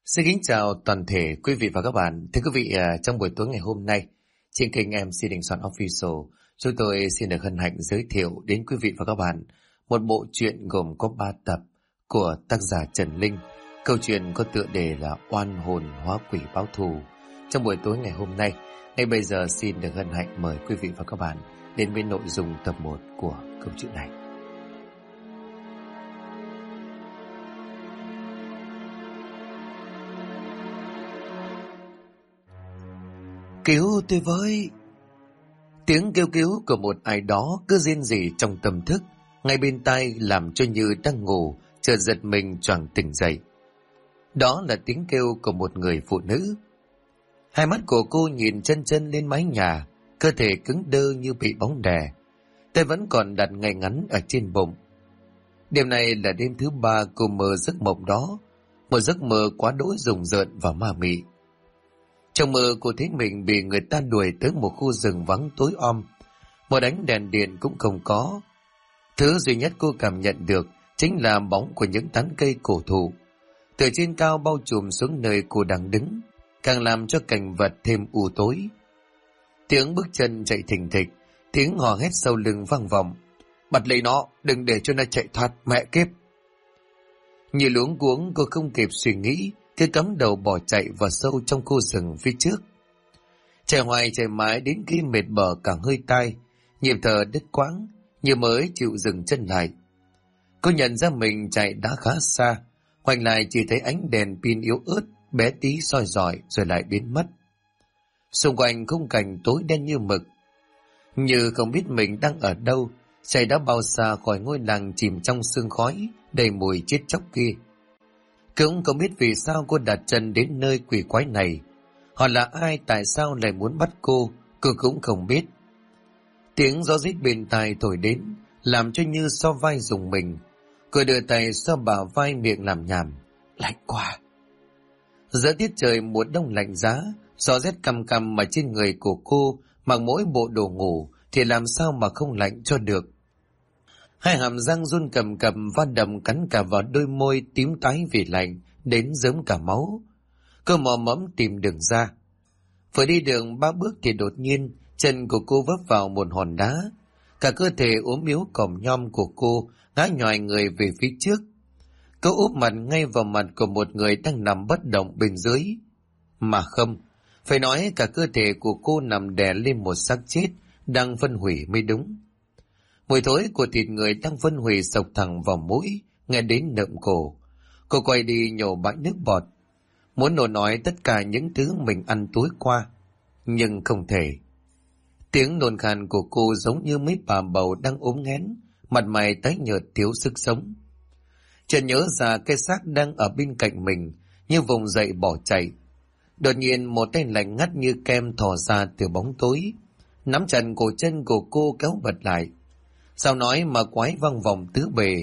Xin kính chào toàn thể quý vị và các bạn. Thưa quý vị, trong buổi tối ngày hôm nay, trên kênh MC Đình Soạn Official, chúng tôi xin được hân hạnh giới thiệu đến quý vị và các bạn một bộ truyện gồm có 3 tập của tác giả Trần Linh. Câu chuyện có tựa đề là Oan hồn hóa quỷ báo thù. Trong buổi tối ngày hôm nay, ngay bây giờ xin được hân hạnh mời quý vị và các bạn đến với nội dung tập 1 của câu chuyện này. Cứu tôi với! Tiếng kêu cứu của một ai đó cứ rên rỉ trong tâm thức, ngay bên tai làm cho Như đang ngủ, chợt giật mình choàng tỉnh dậy. Đó là tiếng kêu của một người phụ nữ. Hai mắt của cô nhìn chân chân lên mái nhà, cơ thể cứng đơ như bị bóng đè, tay vẫn còn đặt ngay ngắn ở trên bụng. Đêm này là đêm thứ 3 cô mơ giấc mộng đó, một giấc mơ quá đỗi rùng rợn và ma mị. Trong mơ cô thấy mình bị người ta đuổi tới một khu rừng vắng tối om, một ánh đèn điện cũng không có. Thứ duy nhất cô cảm nhận được chính là bóng của những tán cây cổ thụ từ trên cao bao trùm xuống nơi cô đang đứng, càng làm cho cảnh vật thêm u tối. Tiếng bước chân chạy thình thịch, tiếng hò hét sau lưng vang vọng. Bắt lấy nó, đừng để cho nó chạy thoát, mẹ kiếp! Như luống cuống, cô không kịp suy nghĩ, cứ cắm đầu bỏ chạy vào sâu trong khu rừng phía trước. Chạy hoài chạy mãi đến khi mệt bở cả hơi tai, nhịp thở đứt quãng, như mới chịu dừng chân lại. Cô nhận ra mình chạy đã khá xa, khoanh lại chỉ thấy ánh đèn pin yếu ớt bé tí soi rọi rồi lại biến mất. Xung quanh khung cảnh tối đen như mực, như không biết mình đang ở đâu, chạy đã bao xa khỏi ngôi làng chìm trong sương khói đầy mùi chết chóc kia. Cũng không biết vì sao cô đặt chân đến nơi quỷ quái này. Họ là ai, tại sao lại muốn bắt cô cũng không biết. Tiếng gió rít bên tai thổi đến, làm cho Như so vai rùng mình. Cô đưa tay so bả vai, miệng làm nhảm. Lạnh quá! Giữa tiết trời mùa đông lạnh giá, gió rét căm căm mà trên người của cô mặc mỗi bộ đồ ngủ thì làm sao mà không lạnh cho được. Hai hàm răng run cầm cầm va đầm cắn cả vào đôi môi tím tái vì lạnh đến rớm cả máu. Cô mò mẫm tìm đường ra. Vừa đi đường 3 bước thì đột nhiên chân của cô vấp vào một hòn đá. Cả cơ thể ốm yếu còm nhom của cô ngã nhòi người về phía trước. Cô úp mặt ngay vào mặt của một người đang nằm bất động bên dưới. Mà không, phải nói cả cơ thể của cô nằm đè lên một xác chết đang phân hủy mới đúng. Mùi thối của thịt người đang phân hủy sộc thẳng vào mũi, nghe đến nợm cổ. Cô quay đi nhổ bãi nước bọt, muốn nổ nói tất cả những thứ mình ăn tối qua, nhưng không thể. Tiếng nôn khan của cô giống như mấy bà bầu đang ốm nghén, mặt mày tái nhợt thiếu sức sống. Chợt nhớ ra cái xác đang ở bên cạnh mình, như vùng dậy bỏ chạy. Đột nhiên một tay lạnh ngắt như kem thò ra từ bóng tối, nắm chặt cổ chân của cô kéo bật lại. Sao nói mà quái vang vọng tứ bề.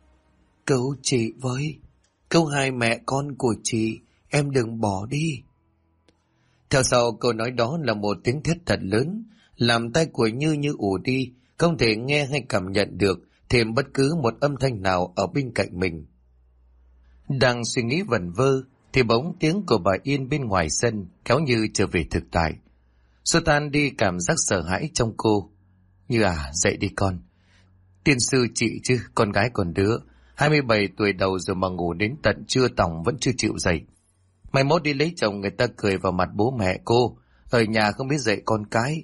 Cứu chị với, cứu hai mẹ con của chị, em đừng bỏ đi. Theo sau câu nói đó là một tiếng thét thật lớn, làm tai của Như ù đi, không thể nghe hay cảm nhận được thêm bất cứ một âm thanh nào ở bên cạnh mình. Đang suy nghĩ vẩn vơ thì bỗng tiếng của bà Yên bên ngoài sân kéo Như trở về thực tại. Xua tan đi cảm giác sợ hãi trong cô. Như à, dậy đi con. Tiên sư chị chứ, con gái còn đứa 27 tuổi đầu rồi mà ngủ đến tận trưa tòng vẫn chưa chịu dậy. Mai mốt đi lấy chồng người ta cười vào mặt bố mẹ cô, ở nhà không biết dạy con cái.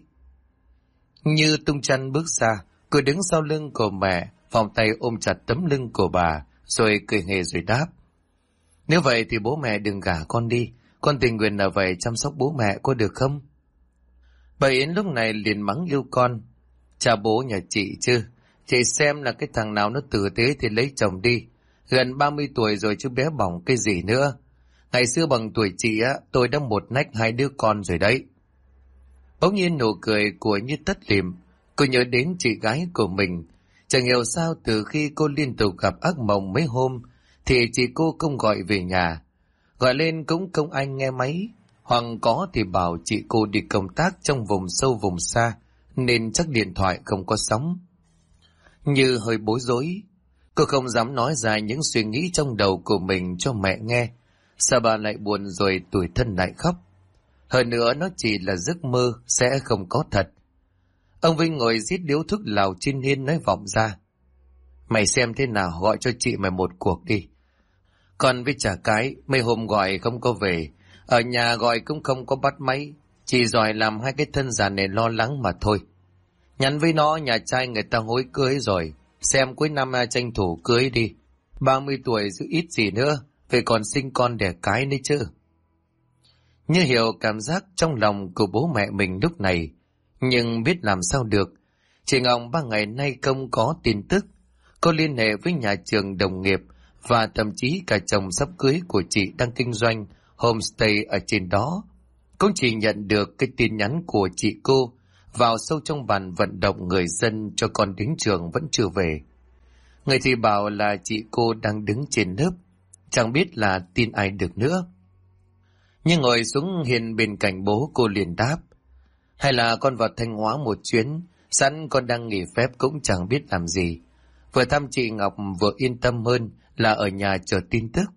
Như tung chăn bước xa, cô đứng sau lưng của mẹ, vòng tay ôm chặt tấm lưng của bà, rồi cười hề rồi đáp. Nếu vậy thì bố mẹ đừng gả con đi, con tình nguyện ở vậy chăm sóc bố mẹ có được không? Bà Yến lúc này liền mắng yêu con. Cha bố nhà chị chứ, chị xem là cái thằng nào nó tử tế thì lấy chồng đi. Gần 30 tuổi rồi chứ bé bỏng cái gì nữa. Ngày xưa bằng tuổi chị á, tôi đã một nách 2 đứa con rồi đấy. Bỗng nhiên nụ cười của Như tắt lịm. Cô nhớ đến chị gái của mình. Chẳng hiểu sao từ khi cô liên tục gặp ác mộng mấy hôm thì chị cô không gọi về nhà. Gọi lên cũng không ai nghe máy, hoặc có thì bảo chị cô đi công tác trong vùng sâu vùng xa nên chắc điện thoại không có sóng. Như hơi bối rối, cô không dám nói ra những suy nghĩ trong đầu của mình cho mẹ nghe, Sợ bà lại buồn rồi tủi thân lại khóc. Hơn nữa nó chỉ là giấc mơ, sẽ không có thật. Ông Vinh ngồi rít điếu thuốc lào trên hiên nói vọng ra. Mày xem thế nào, gọi cho chị mày một cuộc đi. Còn với chả cái, mấy hôm gọi không có về, ở nhà gọi cũng không có bắt máy, chỉ giỏi làm hai cái thân già này lo lắng mà thôi. Nhắn với nó nhà trai người ta hối cưới rồi, xem cuối năm tranh thủ cưới đi. 30 tuổi giữ ít gì nữa, về còn sinh con đẻ cái nữa chứ. Như hiểu cảm giác trong lòng của bố mẹ mình lúc này, nhưng biết làm sao được. Chị Ngọc 3 ngày nay không có tin tức. Cô liên hệ với nhà trường đồng nghiệp và thậm chí cả chồng sắp cưới của chị đang kinh doanh homestay ở trên đó. Cũng chỉ nhận được cái tin nhắn của chị cô vào sâu trong bàn vận động người dân cho con đến trường vẫn chưa về. Người thì bảo là chị cô đang đứng trên lớp, chẳng biết là tin ai được nữa. Nhưng ngồi xuống hiên bên cạnh bố, cô liền đáp. Hay là con vào Thanh Hóa một chuyến, sẵn con đang nghỉ phép cũng chẳng biết làm gì. Vừa thăm chị Ngọc vừa yên tâm hơn là ở nhà chờ tin tức.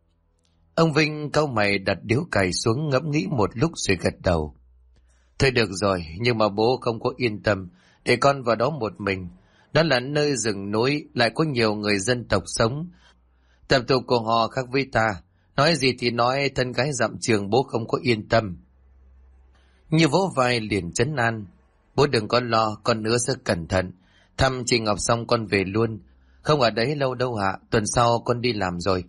Ông Vinh cau mày đặt điếu cày xuống ngẫm nghĩ một lúc rồi gật đầu. Thôi được rồi, nhưng mà bố không có yên tâm để con vào đó một mình. Đó là nơi rừng núi, lại có nhiều người dân tộc sống. Tập tục của họ khác với ta. Nói gì thì nói, thân gái dặm trường bố không có yên tâm. Như vỗ vai liền trấn an. Bố đừng có lo, con nữa sẽ cẩn thận. Thăm chị Ngọc xong con về luôn. Không ở đấy lâu đâu ạ, tuần sau con đi làm rồi.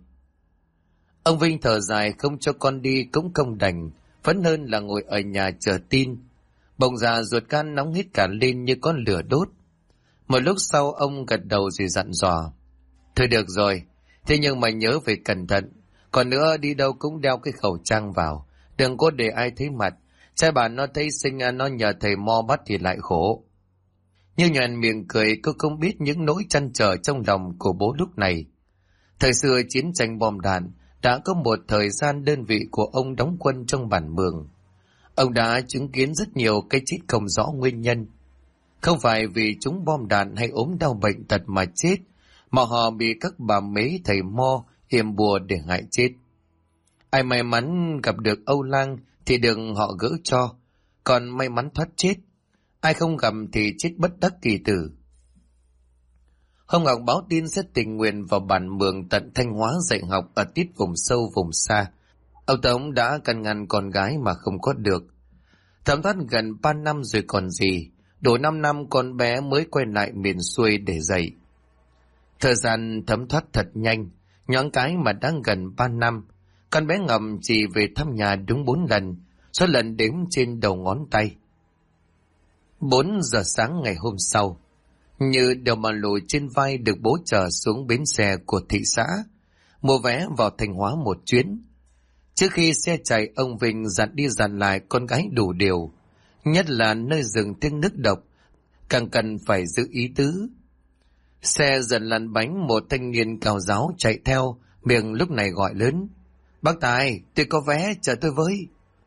Ông Vinh thở dài không cho con đi cũng không đành. Vẫn hơn là ngồi ở nhà chờ tin. Bỗng già ruột gan nóng hết cả lên như con lửa đốt. Một lúc sau ông gật đầu rồi dặn dò. Thôi được rồi, thế nhưng mà nhớ phải cẩn thận. Còn nữa đi đâu cũng đeo cái khẩu trang vào. Đừng có để ai thấy mặt. Trai bạn nó thấy xinh nó nhờ thầy mo bắt thì lại khổ. Như nhoẻn miệng cười, cô không biết những nỗi trăn trở trong lòng của bố lúc này. Thời xưa chiến tranh bom đạn đã có một thời gian đơn vị của ông đóng quân trong bản Mường. Ông đã chứng kiến rất nhiều cái chết không rõ nguyên nhân. Không phải vì chúng bom đạn hay ốm đau bệnh tật mà chết, mà họ bị các bà mế thầy mo yểm bùa để hại chết. Ai may mắn gặp được Âu Lang thì đừng họ gỡ cho, còn may mắn thoát chết. Ai không gặp thì chết bất đắc kỳ tử. Hôm Ngọc báo tin sẽ tình nguyện vào bản Mường tận Thanh Hóa dạy học ở tít vùng sâu vùng xa. Ông Tống đã căn ngăn con gái mà không có được. Thẩm thoát gần 3 năm rồi còn gì, đủ 5 năm con bé mới quay lại miền xuôi để dạy. Thời gian thấm thoát thật nhanh, nhoáng cái mà đang gần 3 năm. Con bé Ngọc chỉ về thăm nhà đúng 4 lần, số lần đếm trên đầu ngón tay. 4 giờ sáng ngày hôm sau, Như đeo ba lô trên vai được bố chở xuống bến xe của thị xã, mua vé vào Thanh Hóa một chuyến. Trước khi xe chạy, ông Vinh dặn đi dặn lại con gái đủ điều, nhất là nơi rừng tiếng nước độc, càng cần phải giữ ý tứ. Xe dần lăn bánh, một thanh niên cao ráo chạy theo, miệng lúc này gọi lớn. Bác Tài, tôi có vé, chờ tôi với.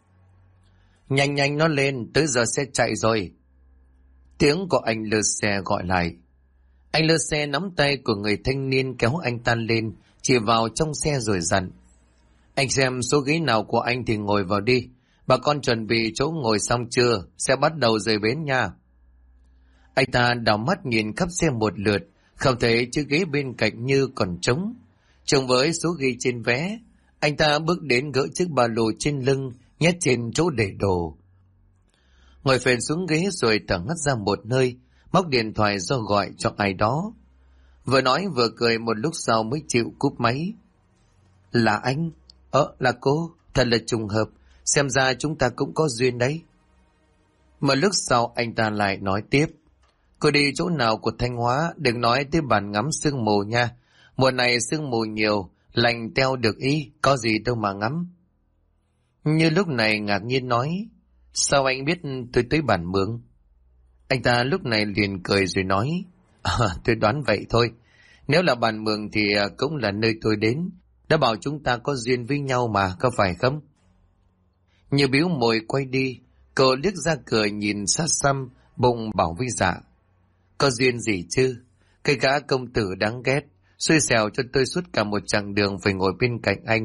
Nhanh nhanh nó lên, tới giờ xe chạy rồi. Tiếng của anh lơ xe gọi lại. Anh lơ xe nắm tay của người thanh niên kéo anh ta lên, chỉ vào trong xe rồi dặn. Anh xem số ghế nào của anh thì ngồi vào đi. Bà con chuẩn bị chỗ ngồi xong chưa? Sẽ bắt đầu rời bến nha. Anh ta đảo mắt nhìn khắp xe một lượt, không thấy chiếc ghế bên cạnh Như còn trống. Trông với số ghi trên vé, anh ta bước đến gỡ chiếc ba lô trên lưng, nhét trên chỗ để đồ. Ngồi phền xuống ghế rồi thở ngắt ra một hơi, móc điện thoại do gọi cho ai đó. Vừa nói vừa cười, một lúc sau mới chịu cúp máy. Là anh? Là cô, thật là trùng hợp, xem ra chúng ta cũng có duyên đấy. Một lúc sau anh ta lại nói tiếp. Cô đi chỗ nào của Thanh Hóa, đừng nói tới bàn ngắm sương mù nha. Mùa này sương mù nhiều, lành teo được ý, có gì đâu mà ngắm. Như lúc này ngạc nhiên nói, sao anh biết tôi tới bản Mường? Anh ta lúc này liền cười rồi nói, tôi đoán vậy thôi. Nếu là bản Mường thì cũng là nơi tôi đến. Đã bảo chúng ta có duyên với nhau mà, có phải không? Như biếu môi quay đi, cậu liếc ra cười nhìn sát xăm, bụng bảo với dạ. Có duyên gì chứ? Cái gã công tử đáng ghét, xui xẻo cho tôi suốt cả một chặng đường phải ngồi bên cạnh anh,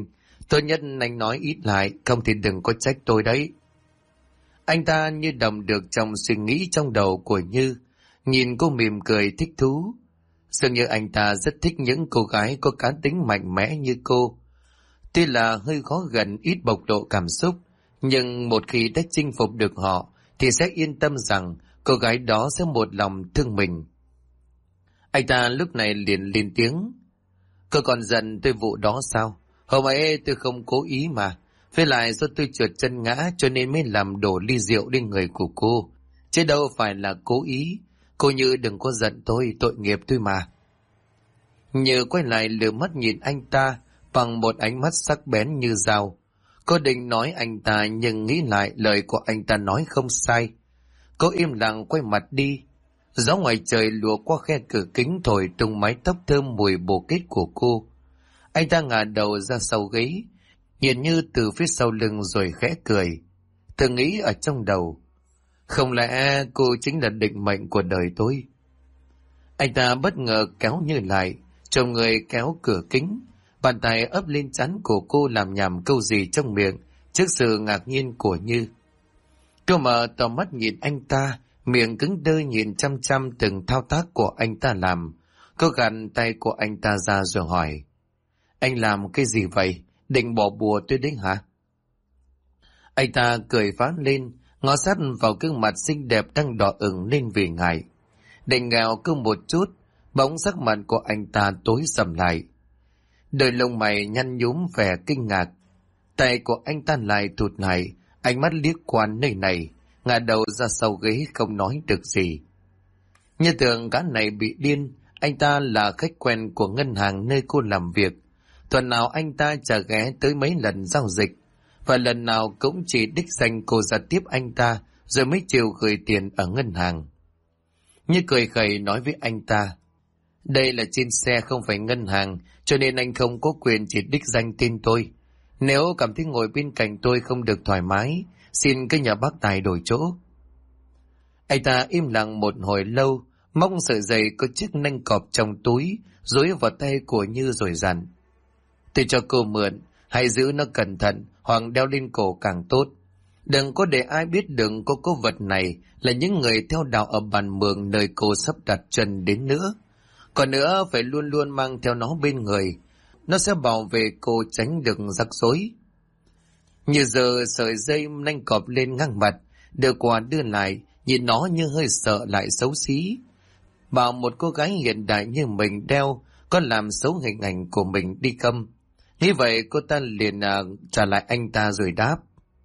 Tốt nhất anh nói ít lại, không thì đừng có trách tôi đấy. Anh ta như đọc được trong suy nghĩ trong đầu của Như, nhìn cô mỉm cười thích thú. Dường như anh ta rất thích những cô gái có cá tính mạnh mẽ như cô. Tuy là hơi khó gần, ít bộc lộ cảm xúc, nhưng một khi đã chinh phục được họ, thì sẽ yên tâm rằng cô gái đó sẽ một lòng thương mình. Anh ta lúc này liền lên tiếng. Cô còn giận tôi vụ đó sao? Hôm ấy tôi không cố ý mà. Với lại do tôi trượt chân ngã cho nên mới làm đổ ly rượu lên người của cô. Chứ đâu phải là cố ý. Cô Như đừng có giận tôi, tội nghiệp tôi mà. Như quay lại lừa mắt nhìn anh ta bằng một ánh mắt sắc bén như dao. Cô định nói anh ta nhưng nghĩ lại lời của anh ta nói không sai. Cô im lặng quay mặt đi. Gió ngoài trời lùa qua khe cửa kính thổi tung mái tóc thơm mùi bồ kết của cô. Anh ta ngả đầu ra sau ghế, nhìn Như từ phía sau lưng rồi khẽ cười. Tự nghĩ ở trong đầu, không lẽ cô chính là định mệnh của đời tôi? Anh ta bất ngờ kéo Như lại, chồng người kéo cửa kính, bàn tay ấp lên trán của cô làm nhảm câu gì trong miệng trước sự ngạc nhiên của Như. Cô mở to mắt nhìn anh ta, miệng cứng đơ nhìn chăm chăm từng thao tác của anh ta làm. Cô gạt tay của anh ta ra rồi hỏi. Anh làm cái gì vậy? Định bỏ bùa tôi đấy hả? Anh ta cười phá lên, ngó sát vào gương mặt xinh đẹp đang đỏ ửng lên vì ngại. Định ngào cứ một chút, bỗng sắc mặt của anh ta tối sầm lại. Đôi lông mày nhăn nhúm vẻ kinh ngạc. Tay của anh ta lại thụt lại, ánh mắt liếc qua nơi này, ngả đầu ra sau ghế không nói được gì. Như tưởng gã này bị điên, anh ta là khách quen của ngân hàng nơi cô làm việc. Tuần nào anh ta chả ghé tới mấy lần giao dịch, và lần nào cũng chỉ đích danh cô ra tiếp anh ta, rồi mới chịu gửi tiền ở ngân hàng. Như cười khẩy nói với anh ta, đây là trên xe không phải ngân hàng, cho nên anh không có quyền chỉ đích danh tên tôi. Nếu cảm thấy ngồi bên cạnh tôi không được thoải mái, xin cứ nhờ bác Tài đổi chỗ. Anh ta im lặng một hồi lâu, móc sợi dây có chiếc nanh cọp trong túi, dối vào tay của Như rồi dặn. Tôi cho cô mượn, hãy giữ nó cẩn thận, hoặc đeo lên cổ càng tốt. Đừng có để ai biết đừng có cố vật này là những người theo đạo ở bàn mường nơi cô sắp đặt chân đến nữa. Còn nữa, phải luôn luôn mang theo nó bên người. Nó sẽ bảo vệ cô tránh được rắc rối. Như giờ sợi dây nanh cọp lên ngang mặt, đưa qua đưa lại, nhìn nó như hơi sợ lại xấu xí. Bảo một cô gái hiện đại như mình đeo, có làm xấu hình ảnh của mình đi không? Nghĩ vậy cô ta liền trả lại anh ta rồi đáp.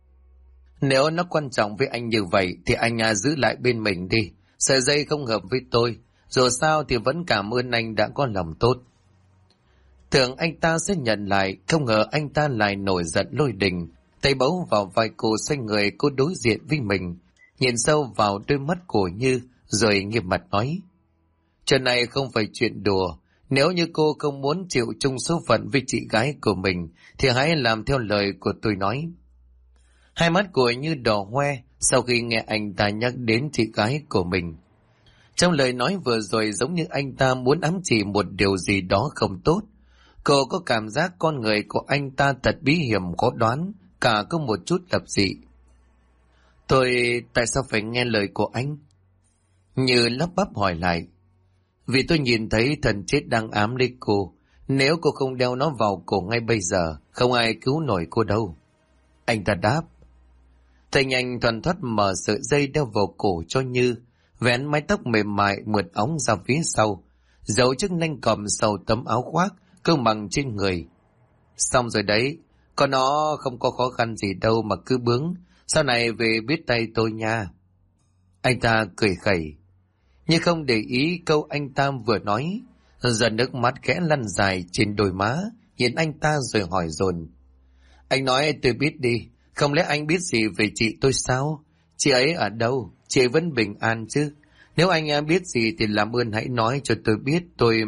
Nếu nó quan trọng với anh như vậy thì anh giữ lại bên mình đi. Sợi dây không hợp với tôi, dù sao thì vẫn cảm ơn anh đã có lòng tốt. Tưởng anh ta sẽ nhận lại, không ngờ anh ta lại nổi giận lôi đình, tay bấu vào vai cô, xoay người cô đối diện với mình, nhìn sâu vào đôi mắt của Như rồi nghiêm mặt nói. Chuyện này không phải chuyện đùa. Nếu như cô không muốn chịu chung số phận với chị gái của mình thì hãy làm theo lời của tôi nói. Hai mắt của Như đỏ hoe sau khi nghe anh ta nhắc đến chị gái của mình. Trong lời nói vừa rồi giống như anh ta muốn ám chỉ một điều gì đó không tốt. Cô có cảm giác con người của anh ta thật bí hiểm khó đoán, cả có một chút lập dị. Tôi tại sao phải nghe lời của anh? Như lắp bắp hỏi lại. Vì tôi nhìn thấy thần chết đang ám lấy cô. Nếu cô không đeo nó vào cổ ngay bây giờ, không ai cứu nổi cô đâu. Anh ta đáp. Thầy nhanh thuần thoát mở sợi dây đeo vào cổ cho Như, vén mái tóc mềm mại mượt óng ra phía sau, giấu chiếc nanh cầm sau tấm áo khoác cơ bằng trên người. Xong rồi đấy, con nó không có khó khăn gì đâu mà cứ bướng, sau này về biết tay tôi nha. Anh ta cười khẩy, nhưng không để ý câu anh ta vừa nói, giờ nước mắt khẽ lăn dài trên đôi má, nhìn anh ta rồi hỏi dồn. Anh nói tôi biết đi, không lẽ anh biết gì về chị tôi sao? Chị ấy ở đâu? Chị ấy vẫn bình an chứ? Nếu anh biết gì thì làm ơn hãy nói cho tôi biết, tôi...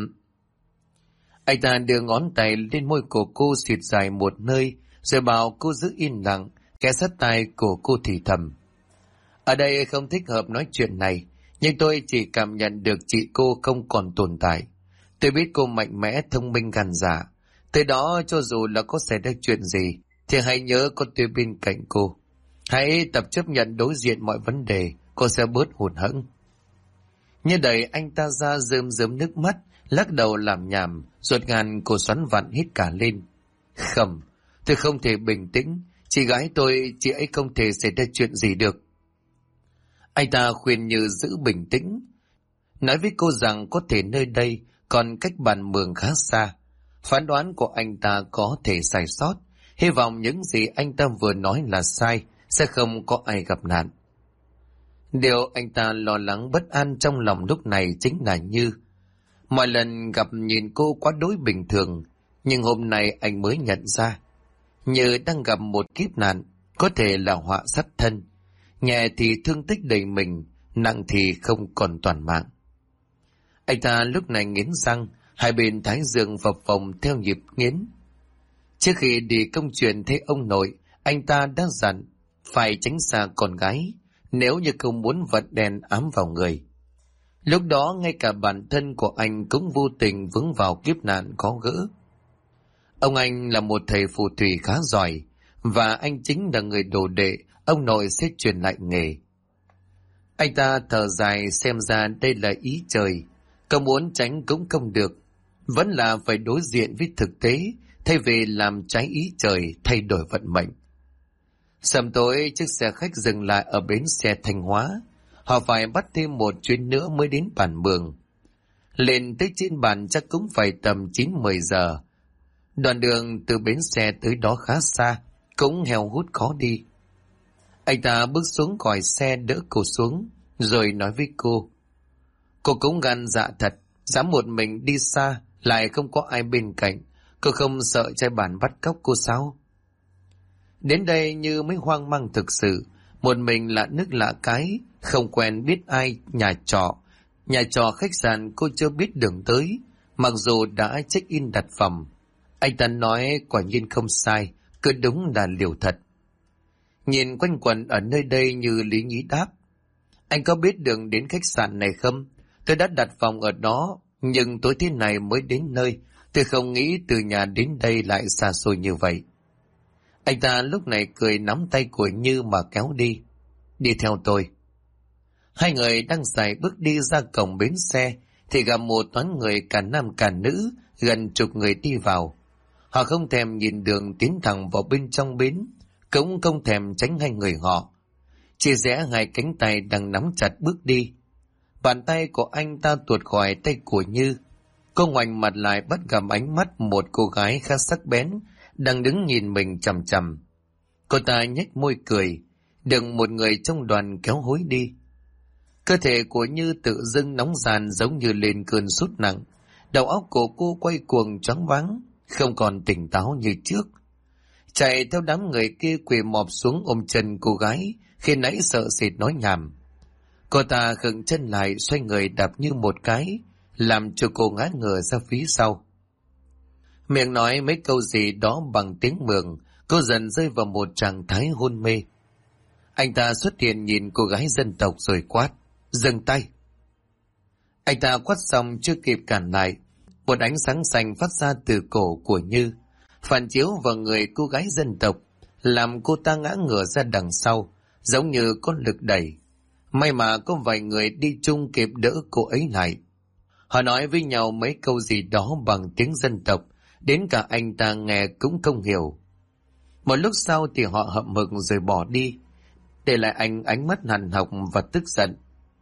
Anh ta đưa ngón tay lên môi của cô xịt dài một nơi, rồi bảo cô giữ yên lặng, ghé sát tai của cô thì thầm. Ở đây không thích hợp nói chuyện này, nhưng tôi chỉ cảm nhận được chị cô không còn tồn tại. Tôi biết cô mạnh mẽ, thông minh gan dạ. Tới đó cho dù là có xảy ra chuyện gì thì hãy nhớ có tôi bên cạnh cô. Hãy tập chấp nhận đối diện mọi vấn đề, cô sẽ bớt hụt hẫng. Như đẩy anh ta ra rơm rớm nước mắt, lắc đầu làm nhảm, ruột gan cô xoắn vặn hít cả lên. Không, tôi không thể bình tĩnh, chị gái tôi, chị ấy không thể xảy ra chuyện gì được. Anh ta khuyên Như giữ bình tĩnh, nói với cô rằng có thể nơi đây còn cách bản mường khá xa. Phán đoán của anh ta có thể sai sót, hy vọng những gì anh ta vừa nói là sai, sẽ không có ai gặp nạn. Điều anh ta lo lắng bất an trong lòng lúc này chính là Như. Mọi lần gặp nhìn cô quá đối bình thường, nhưng hôm nay anh mới nhận ra Như đang gặp một kiếp nạn, có thể là họa sát thân, nhẹ thì thương tích đầy mình, nặng thì không còn toàn mạng. Anh ta lúc này nghiến răng, hai bên thái dương phập phồng theo nhịp nghiến. Trước khi đi công chuyện thấy ông nội, anh ta đã dặn phải tránh xa con gái, nếu như không muốn vận đen ám vào người. Lúc đó ngay cả bản thân của anh cũng vô tình vướng vào kiếp nạn khó gỡ. Ông anh là một thầy phù thủy khá giỏi, và anh chính là người đồ đệ ông nội sẽ truyền lại nghề. Anh ta thở dài, xem ra đây là ý trời, có muốn tránh cũng không được, vẫn là phải đối diện với thực tế, thay vì làm trái ý trời, thay đổi vận mệnh. Sầm tối, chiếc xe khách dừng lại ở bến xe Thanh Hóa. Họ phải bắt thêm một chuyến nữa mới đến bản Mường. Lên tới trên bản chắc cũng phải tầm 9-10 giờ. Đoạn đường từ bến xe tới đó khá xa, cũng heo hút khó đi. Anh ta bước xuống khỏi xe đỡ cô xuống, rồi nói với cô. Cô cũng gan dạ thật, dám một mình đi xa, lại không có ai bên cạnh. Cô không sợ trai bản bắt cóc cô sao? Đến đây Như mới hoang mang thực sự, một mình lạ nước lạ cái, không quen biết ai, nhà trọ khách sạn cô chưa biết đường tới, mặc dù đã check-in đặt phòng. Anh ta nói quả nhiên không sai, cứ đúng là liều thật. Nhìn quanh quẩn ở nơi đây Như lý nhí đáp. Anh có biết đường đến khách sạn này không? Tôi đã đặt phòng ở đó, nhưng tối thế này mới đến nơi, tôi không nghĩ từ nhà đến đây lại xa xôi như vậy. Anh ta lúc này cười nắm tay của Như mà kéo đi. Đi theo tôi. Hai người đang xài bước đi ra cổng bến xe, thì gặp một toán người cả nam cả nữ, gần chục người đi vào. Họ không thèm nhìn đường tiến thẳng vào bên trong bến, cũng không thèm tránh hai người họ. Chia rẽ hai cánh tay đang nắm chặt bước đi. Bàn tay của anh ta tuột khỏi tay của Như. Cô ngoảnh mặt lại bắt gặp ánh mắt một cô gái khá sắc bén, đang đứng nhìn mình chằm chằm. Cô ta nhếch môi cười, đừng một người trong đoàn kéo hối đi. Cơ thể của Như tự dưng nóng ràn giống như lên cơn sốt nặng. Đầu óc của cô quay cuồng choáng váng, không còn tỉnh táo như trước. Chạy theo đám người kia quỳ mọp xuống ôm chân cô gái, khi nãy sợ sệt nói nhảm. Cô ta khựng chân lại, xoay người đạp Như một cái, làm cho cô ngã ngửa ra phía sau. Miệng nói mấy câu gì đó bằng tiếng Mường, cô dần rơi vào một trạng thái hôn mê. Anh ta xuất hiện nhìn cô gái dân tộc rồi quát, dừng tay. Anh ta quát xong chưa kịp cản lại, một ánh sáng xanh phát ra từ cổ của Như, phản chiếu vào người cô gái dân tộc, làm cô ta ngã ngửa ra đằng sau, giống như có lực đẩy. May mà có vài người đi chung kịp đỡ cô ấy lại. Họ nói với nhau mấy câu gì đó bằng tiếng dân tộc, đến cả anh ta nghe cũng không hiểu. Một lúc sau thì họ hậm hực rồi bỏ đi, để lại anh ánh mắt hằn học và tức giận.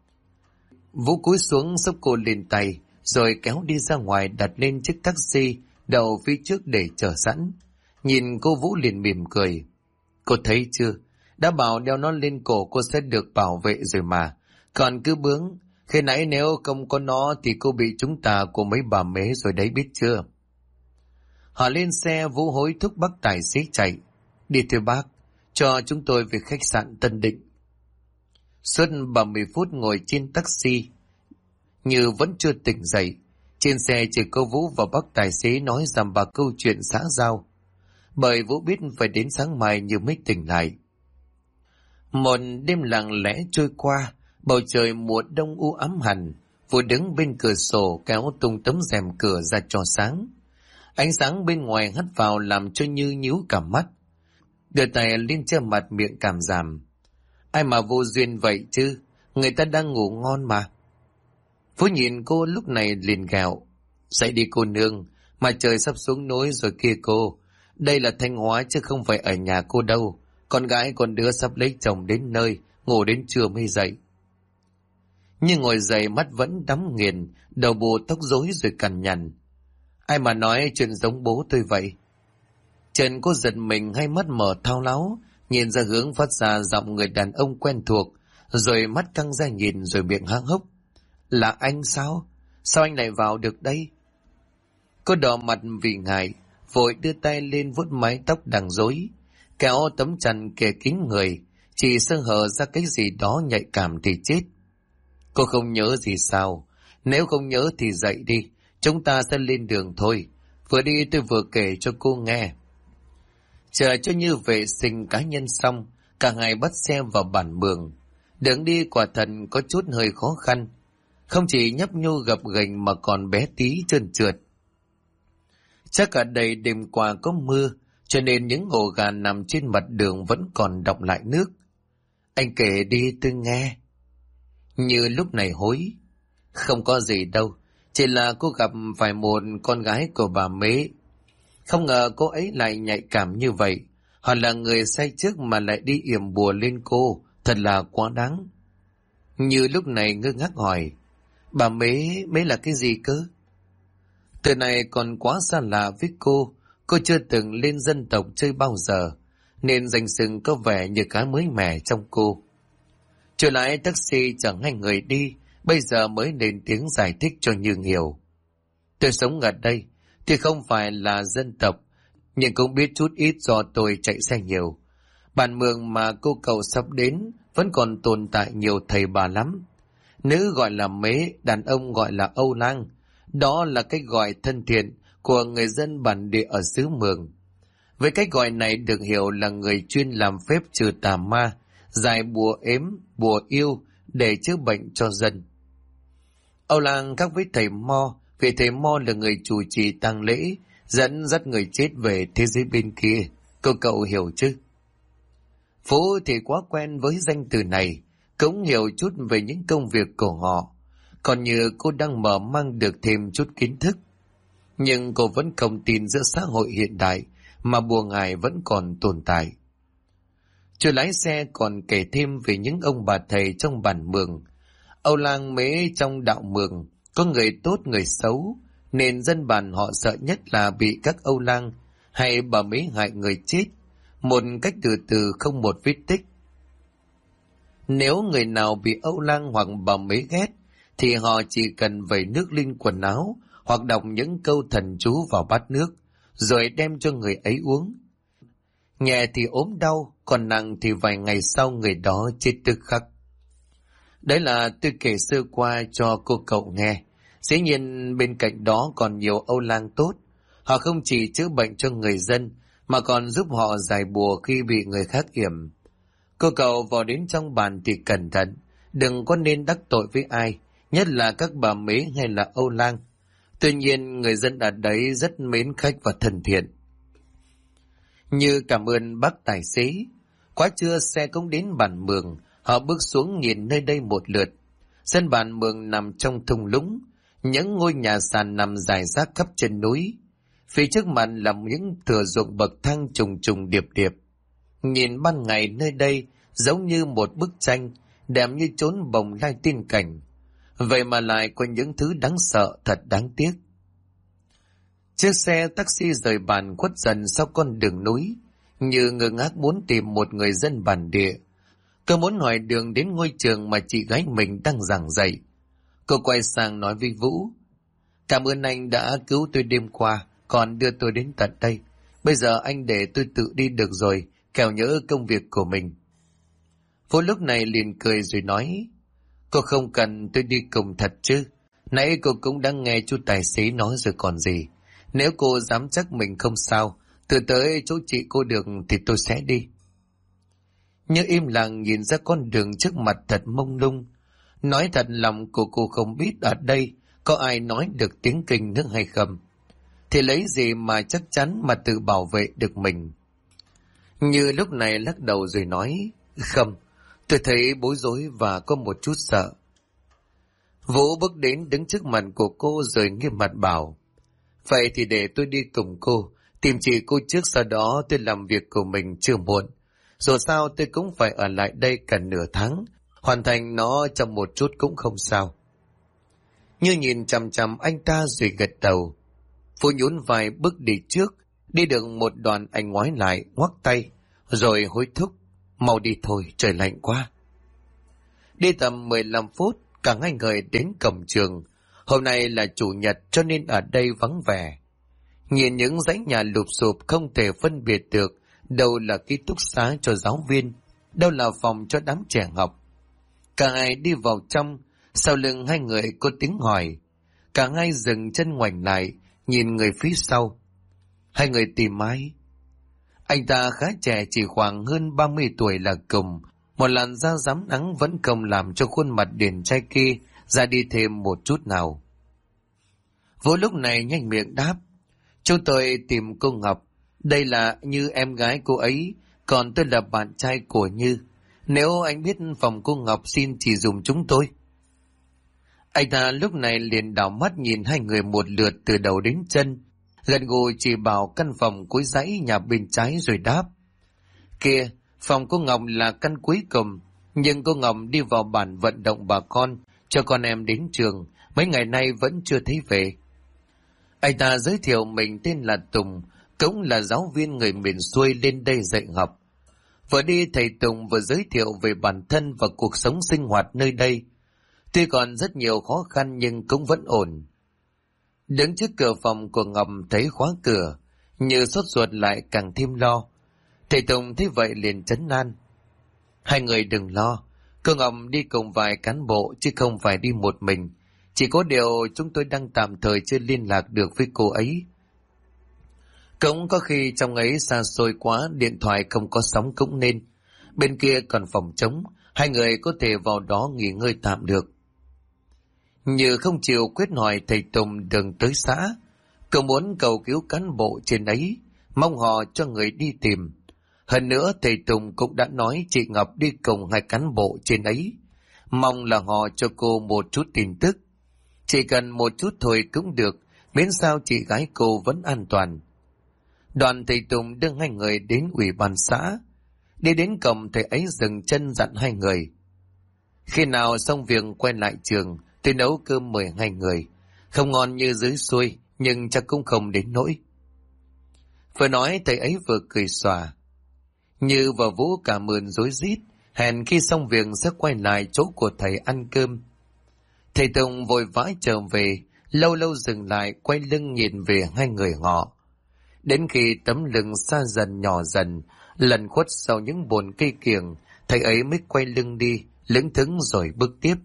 Vũ cúi xuống xốc cô lên tay, rồi kéo đi ra ngoài, đặt lên chiếc taxi đậu phía trước để chờ sẵn. Nhìn cô Vũ liền mỉm cười. Cô thấy chưa, đã bảo đeo nó lên cổ cô sẽ được bảo vệ rồi mà, còn cứ bướng. Khi nãy nếu không có nó thì cô bị chúng ta của mấy bà mế rồi đấy, biết chưa? Họ lên xe, Vũ hối thúc bác tài xế chạy. Đi thưa bác, cho chúng tôi về khách sạn Tân Định. Suốt 30 phút ngồi trên taxi, Như vẫn chưa tỉnh dậy. Trên xe chỉ có Vũ và bác tài xế nói rằng bà câu chuyện xã giao, bởi Vũ biết phải đến sáng mai Như mới tỉnh lại. Một đêm lặng lẽ trôi qua, bầu trời mùa đông u ám hẳn. Vũ đứng bên cửa sổ kéo tung tấm rèm cửa ra cho sáng. Ánh sáng bên ngoài hắt vào làm cho Như nhíu cả mắt. Đưa tay lên che mặt miệng cảm giảm. Ai mà vô duyên vậy chứ, người ta đang ngủ ngon mà. Phú nhìn cô lúc này liền gào. Dậy đi cô nương, mà trời sắp xuống núi rồi kia cô. Đây là Thanh Hóa chứ không phải ở nhà cô đâu. Con gái con đứa sắp lấy chồng đến nơi, ngủ đến trưa mới dậy. Nhưng ngồi dậy mắt vẫn đắm nghiền, đầu bù tóc rối rồi cằn nhằn. Ai mà nói chuyện giống bố tôi vậy? Trần cô giật mình, hai mắt mở thao láo, nhìn ra hướng phát ra giọng người đàn ông quen thuộc, rồi mắt căng ra nhìn rồi miệng há hốc. Là anh sao? Sao anh lại vào được đây? Cô đỏ mặt vì ngại, vội đưa tay lên vuốt mái tóc đang rối, kéo tấm chăn kề kín người, chỉ sơ hở ra cái gì đó nhạy cảm thì chết. Cô không nhớ gì sao? Nếu không nhớ thì dậy đi, chúng ta sẽ lên đường thôi. Vừa đi tôi vừa kể cho cô nghe. Chờ cho Như vệ sinh cá nhân xong, cả hai bắt xe vào bản Mường. Đường đi quả thật có chút hơi khó khăn, không chỉ nhấp nhô gập ghềnh mà còn bé tí trơn trượt. Chắc cả đây đêm qua có mưa, cho nên những ổ gà nằm trên mặt đường vẫn còn đọng lại nước. Anh kể đi tôi nghe. Như lúc này hối. Không có gì đâu, chỉ là cô gặp phải một con gái của bà Mế. Không ngờ cô ấy lại nhạy cảm như vậy. Họ là người say trước mà lại đi yểm bùa lên cô, thật là quá đáng. Như lúc này ngơ ngác hỏi, bà Mế là cái gì cơ? Từ này còn quá xa lạ với cô chưa từng lên dân tộc chơi bao giờ, nên danh xưng có vẻ như khá mới mẻ trong cô. Trở lại taxi chẳng hai người đi, bây giờ mới lên tiếng giải thích cho Như hiểu. Tôi sống ở đây, thì không phải là dân tộc, nhưng cũng biết chút ít do tôi chạy xe nhiều. Bản Mường mà cô cậu sắp đến vẫn còn tồn tại nhiều thầy bà lắm. Nữ gọi là Mế, đàn ông gọi là Âu Lang. Đó là cách gọi thân thiện của người dân bản địa ở xứ Mường. Với cách gọi này được hiểu là người chuyên làm phép trừ tà ma, giải bùa ếm, bùa yêu để chữa bệnh cho dân. Âu Lang khác với thầy Mo, vì thầy Mo là người chủ trì tang lễ, dẫn dắt người chết về thế giới bên kia. Cô cậu hiểu chứ? Phú thì quá quen với danh từ này, cũng hiểu chút về những công việc của họ. Còn Như cô đang mở mang được thêm chút kiến thức. Nhưng cô vẫn không tin giữa xã hội hiện đại mà bùa ngải vẫn còn tồn tại. Chú lái xe còn kể thêm về những ông bà thầy trong bản Mường. Âu Lang Mế trong đạo Mường, có người tốt người xấu, nên dân bản họ sợ nhất là bị các Âu Lang hay bà Mế hại người chết, một cách từ từ không một vết tích. Nếu người nào bị Âu Lang hoặc bà Mế ghét, thì họ chỉ cần vẩy nước lên quần áo hoặc đọc những câu thần chú vào bát nước, rồi đem cho người ấy uống. Nhẹ thì ốm đau, còn nặng thì vài ngày sau người đó chết tức khắc. Đấy là tôi kể sơ qua cho cô cậu nghe. Dĩ nhiên bên cạnh đó còn nhiều Âu Lang tốt. Họ không chỉ chữa bệnh cho người dân, mà còn giúp họ giải bùa khi bị người khác yểm. Cô cậu vào đến trong bàn thì cẩn thận, đừng có nên đắc tội với ai, nhất là các bà Mế hay là Âu Lang. Tuy nhiên người dân ở đấy rất mến khách và thân thiện. Như cảm ơn bác tài xế. Quá trưa xe cũng đến bản Mường, họ bước xuống nhìn nơi đây một lượt. Dân bản Mường nằm trong thung lũng, những ngôi nhà sàn nằm rải rác khắp chân núi. Phía trước mặt là những thửa ruộng bậc thang trùng trùng điệp điệp. Nhìn ban ngày nơi đây giống như một bức tranh, đẹp như chốn bồng lai tiên cảnh. Vậy mà lại có những thứ đáng sợ, thật đáng tiếc. Chiếc xe taxi rời bàn khuất dần sau con đường núi, Như ngơ ngác muốn tìm một người dân bản địa. Cô muốn hỏi đường đến ngôi trường mà chị gái mình đang giảng dạy. Cô quay sang nói với Vũ, cảm ơn anh đã cứu tôi đêm qua, còn đưa tôi đến tận đây. Bây giờ anh để tôi tự đi được rồi, kẻo nhớ công việc của mình. Vũ lúc này liền cười rồi nói, cô không cần tôi đi cùng thật chứ. Nãy cô cũng đã nghe chú tài xế nói rồi còn gì. Nếu cô dám chắc mình không sao, từ tới chỗ chị cô được thì tôi sẽ đi. Như im lặng nhìn ra con đường trước mặt thật mông lung. Nói thật lòng của cô không biết ở đây có ai nói được tiếng Kinh nữa hay không. thì lấy gì mà chắc chắn mà tự bảo vệ được mình. Như lúc này lắc đầu rồi nói, không, tôi thấy bối rối và có một chút sợ. Vũ bước đến đứng trước mặt của cô rồi nghiêm mặt bảo, vậy thì để tôi đi cùng cô, tìm chị cô trước, sau đó tôi làm việc của mình chưa muộn. Dù sao tôi cũng phải ở lại đây cả nửa tháng, hoàn thành nó trong một chút cũng không sao. Như nhìn chằm chằm anh ta rồi gật đầu. Vũ nhún vai bước đi trước, đi được một đoạn anh ngoái lại, ngoắc tay, rồi hối thúc, mau đi thôi, trời lạnh quá. Đi tầm 15 phút, cả hai người đến cổng trường. Hôm nay là chủ nhật cho nên ở đây vắng vẻ. Nhìn những dãy nhà lụp xụp không thể phân biệt được đâu là ký túc xá cho giáo viên, đâu là phòng cho đám trẻ học. Cả hai đi vào trong, sau lưng hai người có tiếng hỏi. Cả hai dừng chân ngoảnh lại, nhìn người phía sau. Hai người tìm ai? Anh ta khá trẻ, chỉ khoảng hơn 30 tuổi là cùng. Một làn da rám nắng vẫn không làm cho khuôn mặt điển trai kia ra đi thêm một chút nào. Vũ lúc này nhanh miệng đáp, chúng tôi tìm cô Ngọc. Đây là Như, em gái cô ấy, còn tôi là bạn trai của Như. Nếu anh biết phòng cô Ngọc xin chỉ dùng chúng tôi. Anh ta lúc này liền đảo mắt nhìn hai người một lượt từ đầu đến chân, gần gù chỉ bảo căn phòng cuối dãy nhà bên trái rồi đáp, kia, phòng cô Ngọc là căn cuối cùng, nhưng cô Ngọc đi vào bản vận động bà con, cho con em đến trường, mấy ngày nay vẫn chưa thấy về. Anh ta giới thiệu mình tên là Tùng, cũng là giáo viên người miền xuôi lên đây dạy học. Vừa đi thầy Tùng vừa giới thiệu về bản thân và cuộc sống sinh hoạt nơi đây. Tuy còn rất nhiều khó khăn nhưng cũng vẫn ổn. Đứng trước cửa phòng của Ngọc thấy khóa cửa, Như sốt ruột lại càng thêm lo. Thầy Tùng thấy vậy liền trấn an. Hai người đừng lo, cô Ngọc đi cùng vài cán bộ chứ không phải đi một mình. Chỉ có điều chúng tôi đang tạm thời chưa liên lạc được với cô ấy. Cũng có khi trong ấy xa xôi quá, điện thoại không có sóng cũng nên. Bên kia còn phòng trống, hai người có thể vào đó nghỉ ngơi tạm được. Như không chịu quyết hỏi thầy Tùng đường tới xã. Cậu muốn cầu cứu cán bộ trên ấy, mong họ cho người đi tìm. Hơn nữa thầy Tùng cũng đã nói chị Ngọc đi cùng hai cán bộ trên ấy. Mong là họ cho cô một chút tin tức. Chỉ cần một chút thôi cũng được, miễn sao chị gái cô vẫn an toàn. Đoàn thầy Tùng đưa hai người đến ủy ban xã. Đi đến cổng thầy ấy dừng chân dặn hai người. Khi nào xong việc quay lại trường, tôi nấu cơm mời hai người. Không ngon như dưới xuôi, nhưng chắc cũng không đến nỗi. Vừa nói thầy ấy vừa cười xòa. Như và Vũ cảm ơn rối rít, hẹn khi xong việc sẽ quay lại chỗ của thầy ăn cơm. Thầy Tùng vội vã trở về, lâu lâu dừng lại quay lưng nhìn về hai người họ. Đến khi tấm lưng xa dần nhỏ dần, lẩn khuất sau những bồn cây kiểng, thầy ấy mới quay lưng đi, lững thững rồi bước tiếp.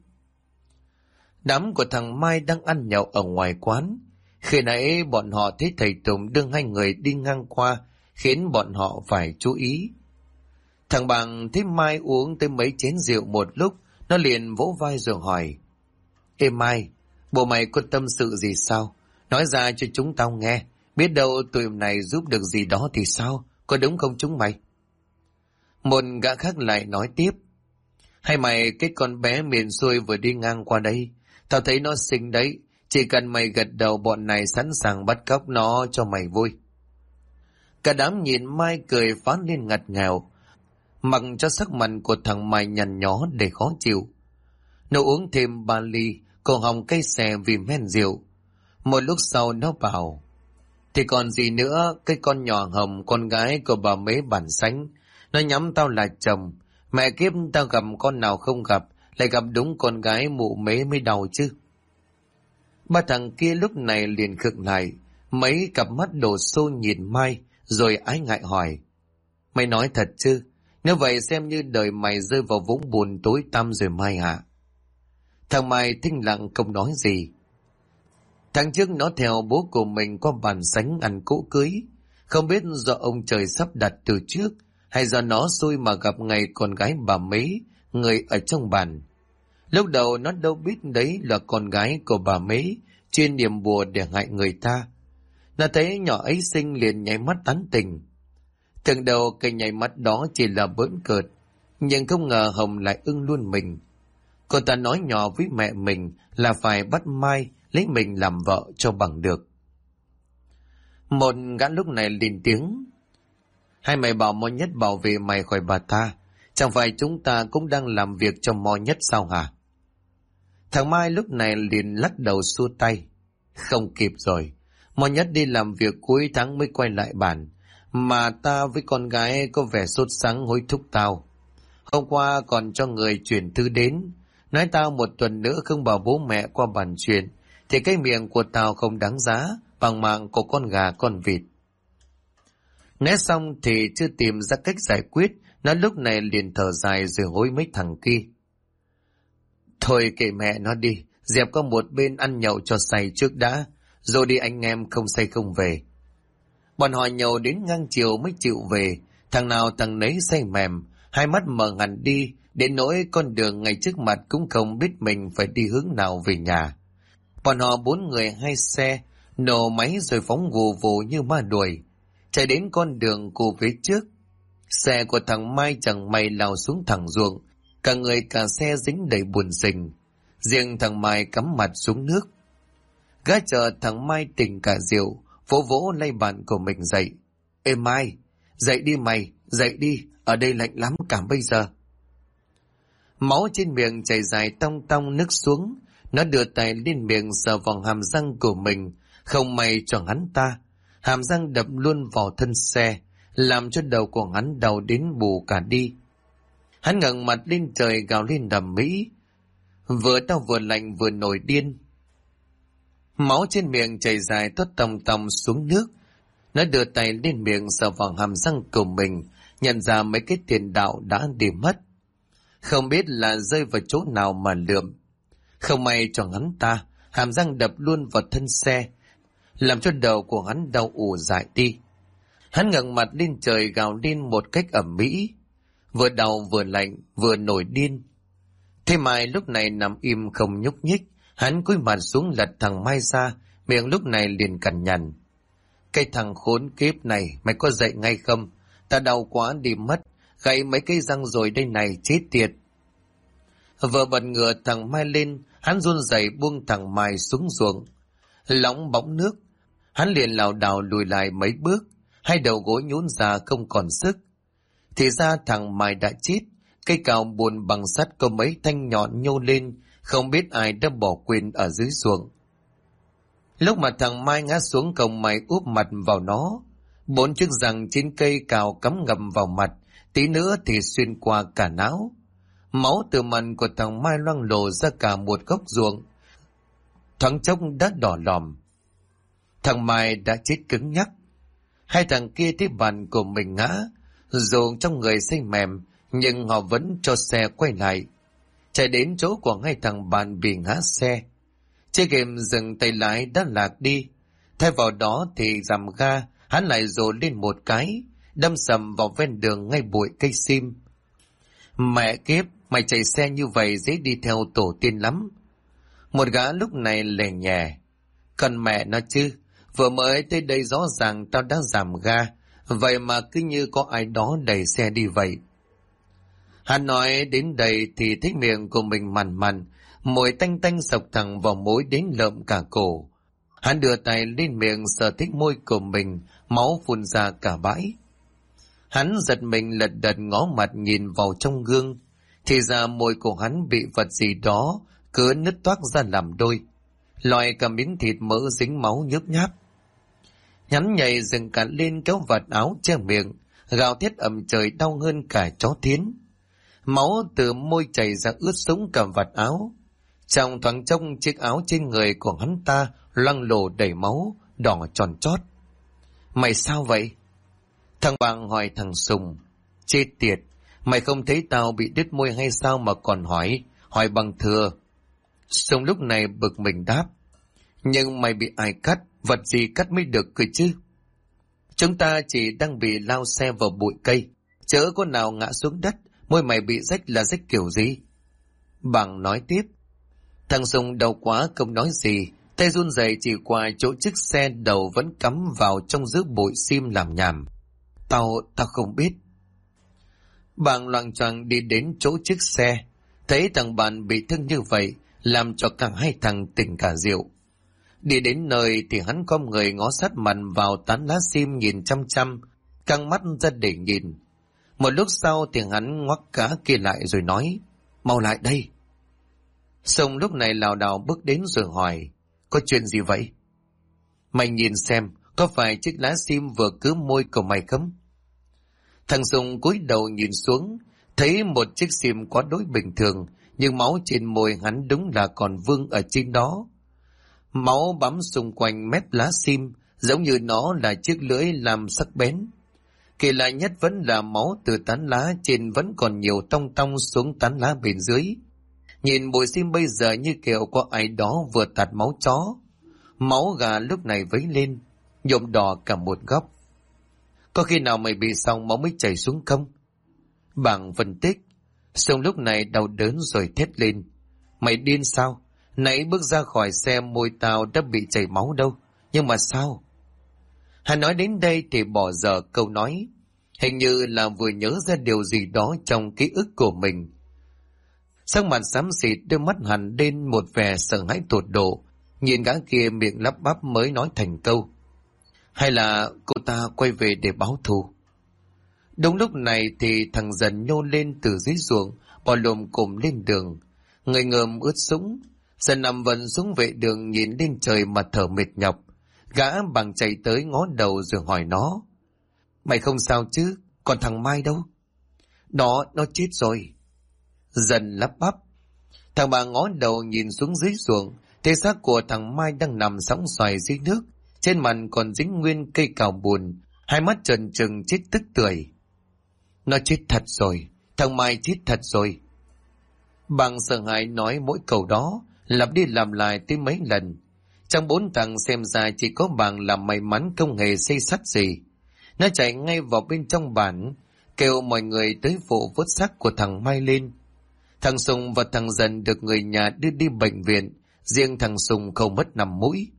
Đám của thằng Mai đang ăn nhậu ở ngoài quán. Khi nãy bọn họ thấy thầy Tùng đưa hai người đi ngang qua, khiến bọn họ phải chú ý. Thằng Bằng thấy Mai uống tới mấy chén rượu một lúc, nó liền vỗ vai rồi hỏi. Ê Mai, bộ mày có tâm sự gì sao? Nói ra cho chúng tao nghe, biết đâu tụi này giúp được gì đó thì sao? Có đúng không chúng mày? Một gã khác lại nói tiếp. Hay mày cái con bé miền xuôi vừa đi ngang qua đây, tao thấy nó xinh đấy, chỉ cần mày gật đầu bọn này sẵn sàng bắt cóc nó cho mày vui. Cả đám nhìn Mai cười phá lên ngặt ngào, mặc cho sắc mặt của thằng Mai nhăn nhó để khó chịu. Nó uống thêm 3 ly, cổ họng cay xè vì men rượu. Một lúc sau nó bảo, thì còn gì nữa, cái con nhỏ Hồng, con gái của bà mấy bản sánh, nó nhắm tao là chồng. Mẹ kiếp, tao gặp con nào không gặp, lại gặp đúng con gái mụ mế mới đau chứ. Ba thằng kia lúc này liền khựng lại, mấy cặp mắt đổ xô nhìn Mai, rồi ái ngại hỏi. Mày nói thật chứ? Nếu vậy xem như đời mày rơi vào vũng bùn tối tăm rồi Mai hả? Thằng Mai thinh lặng không nói gì. Tháng trước nó theo bố của mình qua bàn sánh ăn cỗ cưới. Không biết do ông trời sắp đặt từ trước, hay do nó xui mà gặp ngày con gái bà mấy, người ở trong bàn. Lúc đầu nó đâu biết đấy là con gái của bà mấy, chuyên niệm bùa để hại người ta. Nó thấy nhỏ ấy xinh liền nháy mắt tán tình. Tưởng đầu cái nháy mắt đó chỉ là bỡn cợt, nhưng không ngờ Hồng lại ưng luôn mình. Cô ta nói nhỏ với mẹ mình là phải bắt Mai lấy mình làm vợ cho bằng được. Một gã lúc này lên tiếng: Hai mày bảo Mo Nhất bảo vệ mày khỏi bà ta, chẳng phải chúng ta cũng đang làm việc cho Mo Nhất sao hả? Thằng Mai lúc này liền lắc đầu xua tay: Không kịp rồi, Mo Nhất đi làm việc cuối tháng mới quay lại bản, mà ta với con gái có vẻ sốt sắng hối thúc tao. Hôm qua còn cho người chuyển thư đến, nói tao một tuần nữa không bảo bố mẹ qua bàn chuyện, thì cái miệng của tao không đáng giá bằng mạng của con gà con vịt. Nói xong thì chưa tìm ra cách giải quyết, nó lúc này liền thở dài rồi hối mấy thằng kia: Thôi kệ mẹ nó đi, dẹp qua một bên ăn nhậu cho say trước đã, rồi đi anh em không say không về. Bọn họ nhậu đến ngang chiều mới chịu về, thằng nào thằng nấy say mềm, hai mắt mở hẳn đi, đến nỗi con đường ngay trước mặt cũng không biết mình phải đi hướng nào về nhà. Bọn họ 4 người 2 xe, nổ máy rồi phóng vù vù như ma đuổi, chạy đến con đường của phía trước. Xe của thằng Mai chẳng may lao xuống thẳng ruộng, cả người cả xe dính đầy bùn sình, riêng thằng Mai cắm mặt xuống nước. Gã chờ thằng Mai tỉnh cả rượu, vỗ vỗ lay bạn của mình dậy: Ê Mai, dậy đi mày, dậy đi, ở đây lạnh lắm cả bây giờ. Máu trên miệng chảy dài tong tong nước xuống, nó đưa tay lên miệng sờ vào hàm răng của mình, không may cho hắn ta, hàm răng đập luôn vào thân xe, làm cho đầu của hắn đau đến bù cả đi. Hắn ngẩng mặt lên trời gào lên đầm mỹ, vừa đau vừa lạnh vừa nổi điên. Máu trên miệng chảy dài toát tòng tòng xuống nước, nó đưa tay lên miệng sờ vào hàm răng của mình, nhận ra mấy cái tiền đạo đã đi mất, không biết là rơi vào chỗ nào mà lượm. Không may cho hắn ta, hàm răng đập luôn vào thân xe, làm cho đầu của hắn đau ù dại đi. Hắn ngẩng mặt lên trời gào lên một cách ầm ĩ, vừa đau vừa lạnh vừa nổi điên. Thế Mai lúc này nằm im không nhúc nhích, hắn cúi mặt xuống lật thằng Mai ra, miệng lúc này liền cằn nhằn: Cái thằng khốn kiếp này, mày có dậy ngay không? Ta đau quá đi mất, gãy mấy cái răng rồi đây này, chết tiệt. Vừa bật ngửa thằng Mai lên, hắn run rẩy buông thằng Mai xuống ruộng. Lóng bóng nước, hắn liền lảo đảo lùi lại mấy bước, hai đầu gối nhũn ra không còn sức. Thì ra thằng Mai đã chết, cây cào buồn bằng sắt có mấy thanh nhọn nhô lên, không biết ai đã bỏ quên ở dưới ruộng. Lúc mà thằng Mai ngã xuống, còng mày úp mặt vào nó, 4 chiếc răng trên cây cào cắm ngầm vào mặt, tí nữa thì xuyên qua cả não. Máu từ mặt của thằng Mai loang lổ ra cả một góc ruộng, thoáng chốc đã đỏ lòm. Thằng Mai đã chết cứng nhắc. Hai thằng kia thấy bạn của mình ngã, dù trong người say mềm, nhưng họ vẫn cho xe quay lại, chạy đến chỗ của hai thằng bạn bị ngã xe. Chiếc game dừng tay lái đã lạc đi, thay vào đó thì rằm ga hắn lại rồ lên một cái, đâm sầm vào ven đường ngay bụi cây sim. Mẹ kiếp, mày chạy xe như vậy dễ đi theo tổ tiên lắm. Một gã lúc này lè nhè: Còn mẹ nó chứ, vừa mới tới đây rõ ràng tao đã giảm ga, vậy mà cứ như có ai đó đẩy xe đi vậy. Hắn nói đến đây thì thấy miệng của mình mằn mằn, mùi tanh tanh sộc thẳng vào mũi đến lợm cả cổ. Hắn đưa tay lên miệng sờ thích môi của mình, máu phun ra cả bãi. Hắn giật mình lật đật ngó mặt nhìn vào trong gương, thì ra môi của hắn bị vật gì đó cứ nứt toác ra làm đôi, loại cả miếng thịt mỡ dính máu nhớp nháp. Hắn nhảy dừng cả lên kéo vạt áo che miệng, gào thét ầm trời đau hơn cả chó thiến. Máu từ môi chảy ra ướt sũng cả vạt áo. Trong thoáng trông chiếc áo trên người của hắn ta loang lổ đầy máu, đỏ tròn chót. Mày sao vậy? Thằng Bằng hỏi thằng Sùng. Chết tiệt, mày không thấy tao bị đứt môi hay sao mà còn hỏi bằng thừa. Sùng lúc này bực mình đáp. Nhưng mày bị ai cắt, vật gì cắt mới được cười chứ? Chúng ta chỉ đang bị lao xe vào bụi cây, chớ có nào ngã xuống đất, môi mày bị rách là rách kiểu gì? Bằng nói tiếp. Thằng Sùng đau quá không nói gì, Tay run rẩy chỉ qua chỗ chiếc xe, đầu vẫn cắm vào trong giữa bụi sim làm nhảm. Tao không biết. Bàng loạng choạng đi đến chỗ chiếc xe, thấy thằng bạn bị thương như vậy, làm cho cả hai thằng tỉnh cả rượu. Đi đến nơi thì hắn khom người ngó sát mặt vào tán lá sim nhìn chăm chăm, căng mắt ra để nhìn. Một lúc sau thì hắn ngoắc cá kia lại rồi nói, mau lại đây. Sông lúc này lảo đảo bước đến rồi hỏi, có chuyện gì vậy? Mày nhìn xem, có phải chiếc lá sim vừa cứu môi của mày không? Thằng Sùng cúi đầu nhìn xuống, thấy một chiếc sim quá đối bình thường, nhưng máu trên môi hắn đúng là còn vương ở trên đó. Máu bám xung quanh mép lá sim, giống như nó là chiếc lưỡi làm sắc bén. Kỳ lạ nhất vẫn là máu từ tán lá trên vẫn còn nhiều tong tong xuống tán lá bên dưới. Nhìn bụi sim bây giờ như kiểu có ai đó vừa tạt máu chó. Máu gà lúc này vấy lên, nhuộm đỏ cả một góc. Có khi nào mày bị xong máu mới chảy xuống không? Bảng phân tích. Xong lúc này đau đớn rồi thét lên, mày điên sao? Nãy bước ra khỏi xe môi tao đã bị chảy máu đâu. Nhưng mà sao? Hắn nói đến đây thì bỏ dở câu nói. Hình như là vừa nhớ ra điều gì đó trong ký ức của mình. Sắc mặt xám xịt, đôi mắt hằn lên một vẻ sợ hãi tột độ. Nhìn gã kia miệng lắp bắp mới nói thành câu, hay là cô ta quay về để báo thù? Đúng lúc này thì thằng Dần nhô lên từ dưới ruộng, bò lồm cồm lên đường. Người ngợm ướt sũng, Dần nằm vần xuống vệ đường nhìn lên trời mà thở mệt nhọc. Gã bằng chạy tới ngó đầu rồi hỏi nó, mày không sao chứ? Còn thằng Mai đâu? Nó chết rồi. Dần lắp bắp. Thằng bà ngó đầu nhìn xuống dưới ruộng, thấy xác của thằng Mai đang nằm sóng xoài dưới nước, trên mặt còn dính nguyên cây cào bùn, hai mắt trần trừng chết tức tưởi. Nó chết thật rồi, thằng Mai chết thật rồi. Bằng sợ hãi nói mỗi câu đó, lặp đi làm lại tới mấy lần. Trong 4 thằng xem ra chỉ có Bằng là may mắn không hề xây sắt gì. Nó chạy ngay vào bên trong bản, kêu mọi người tới phụ vớt xác của thằng Mai lên. Thằng Sùng và thằng Dần được người nhà đưa đi bệnh viện, riêng thằng Sùng không mất 5 mũi.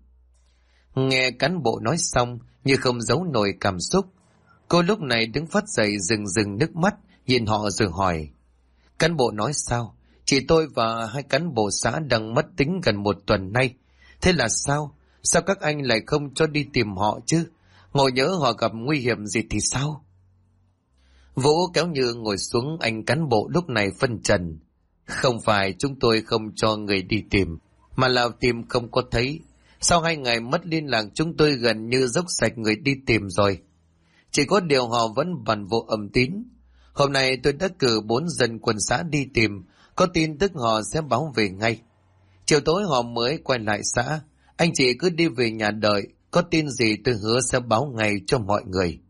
Nghe cán bộ nói xong, như không giấu nổi cảm xúc. Cô lúc này đứng phát dậy rừng nước mắt, nhìn họ rồi hỏi, cán bộ nói sao? Chị tôi và 2 cán bộ xã đang mất tính gần 1 tuần nay. Thế là sao? Sao các anh lại không cho đi tìm họ chứ? Ngồi nhớ họ gặp nguy hiểm gì thì sao? Vũ kéo Như ngồi xuống, anh cán bộ lúc này phân trần. Không phải chúng tôi không cho người đi tìm, mà là tìm không có thấy. Sau 2 ngày mất liên lạc chúng tôi gần như dốc sạch người đi tìm rồi. Chỉ có điều họ vẫn bằn vô âm tín. Hôm nay tôi đã cử 4 dân quân xã đi tìm, có tin tức họ sẽ báo về ngay. Chiều tối họ mới quay lại xã. Anh chị cứ đi về nhà đợi, có tin gì tôi hứa sẽ báo ngay cho mọi người.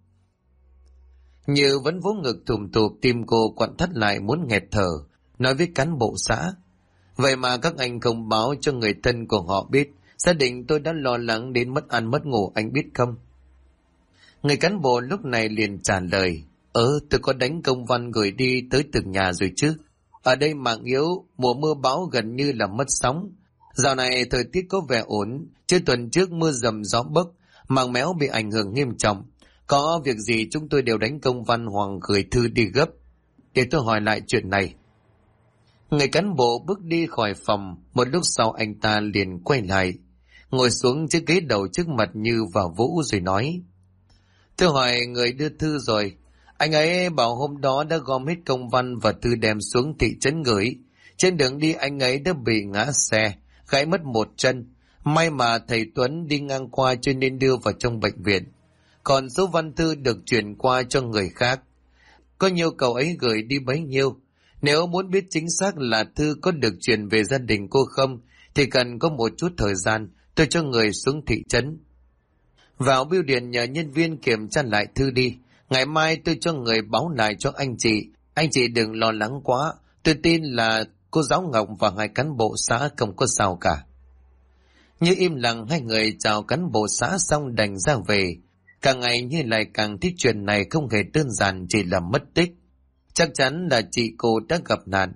Như vẫn vỗ ngực thùm thụp, tim cô quặn thắt lại muốn nghẹt thở, nói với cán bộ xã. Vậy mà các anh không báo cho người thân của họ biết, gia đình tôi đã lo lắng đến mất ăn mất ngủ, anh biết không? Người cán bộ lúc này liền trả lời, tôi có đánh công văn gửi đi tới từng nhà rồi chứ. Ở đây mạng yếu, mùa mưa bão gần như là mất sóng. Dạo này thời tiết có vẻ ổn, chứ tuần trước mưa dầm gió bấc, màng méo bị ảnh hưởng nghiêm trọng. Có việc gì chúng tôi đều đánh công văn hoặc gửi thư đi gấp. Để tôi hỏi lại chuyện này. Người cán bộ bước đi khỏi phòng, một lúc sau anh ta liền quay lại, ngồi xuống chiếc ghế đầu trước mặt Như và Vũ rồi nói. Tôi hỏi người đưa thư rồi, anh ấy bảo hôm đó đã gom hết công văn và thư đem xuống thị trấn gửi. Trên đường đi anh ấy đã bị ngã xe, gãy mất 1 chân. May mà thầy Tuấn đi ngang qua cho nên đưa vào trong bệnh viện. Còn số văn thư được chuyển qua cho người khác. Có nhiều cậu ấy gửi đi bấy nhiêu. Nếu muốn biết chính xác là thư có được chuyển về gia đình cô không, thì cần có một chút thời gian, tôi cho người xuống thị trấn. Vào bưu điện nhờ nhân viên kiểm tra lại thư đi. Ngày mai tôi cho người báo lại cho anh chị đừng lo lắng quá. Tôi tin là cô giáo Ngọc và 2 cán bộ xã không có sao cả. Như im lặng 2 người chào cán bộ xã xong đành ra về. Càng ngày Như lại càng thích chuyện này không hề đơn giản chỉ là mất tích. Chắc chắn là chị cô đã gặp nạn.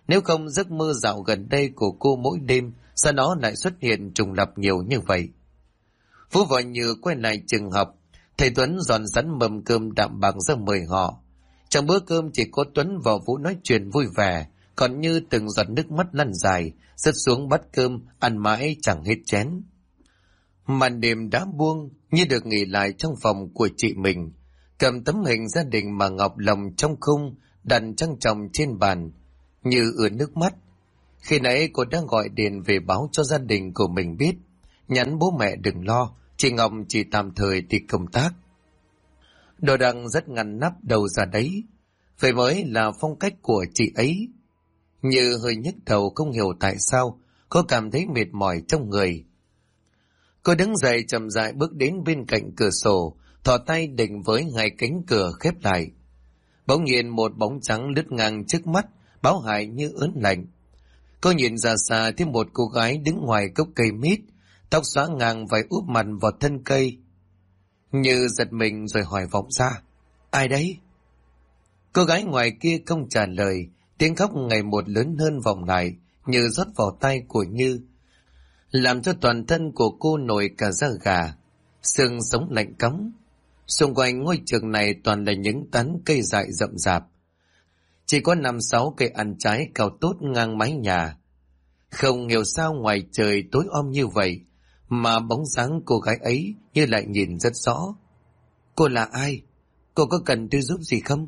Nếu không giấc mơ dạo gần đây của cô mỗi đêm sao nó lại xuất hiện trùng lặp nhiều như vậy. Phú và Như quay lại trường học. Thầy Tuấn dọn sẵn mâm cơm đạm bạc ra mời họ. Trong bữa cơm chỉ có Tuấn và Vũ nói chuyện vui vẻ, còn Như từng giọt nước mắt lăn dài, rớt xuống bát cơm, ăn mãi chẳng hết chén. Màn đêm đã buông, Như được nghỉ lại trong phòng của chị mình, cầm tấm hình gia đình mà ngọc lòng trong khung, đặt trang trọng trên bàn. Như ướt nước mắt. Khi nãy cô đã gọi điện về báo cho gia đình của mình biết, nhắn bố mẹ đừng lo, chị Ngọc chỉ tạm thời đi công tác. Đồ đằng rất ngăn nắp đầu ra đấy, vậy mới là phong cách của chị ấy. Như hơi nhức đầu không hiểu tại sao, cô cảm thấy mệt mỏi trong người. Cô đứng dậy chậm rãi bước đến bên cạnh cửa sổ, thò tay định với hai cánh cửa khép lại. Bỗng nhiên một bóng trắng lướt ngang trước mắt, báo hại như ớn lạnh. Cô nhìn ra xa thấy một cô gái đứng ngoài gốc cây mít, tóc xõa ngang và úp mặt vào thân cây. Như giật mình rồi hỏi vọng ra, ai đấy? Cô gái ngoài kia không trả lời, tiếng khóc ngày một lớn hơn vọng lại, như rót vào tay của Như, làm cho toàn thân của cô nổi cả da gà, xương sống lạnh cóng. Xung quanh ngôi trường này toàn là những tán cây dại rậm rạp, chỉ có 5-6 cây ăn trái cao tốt ngang mái nhà. Không hiểu sao ngoài trời tối om như vậy, mà bóng dáng cô gái ấy như lại nhìn rất rõ. Cô là ai? Cô có cần tôi giúp gì không?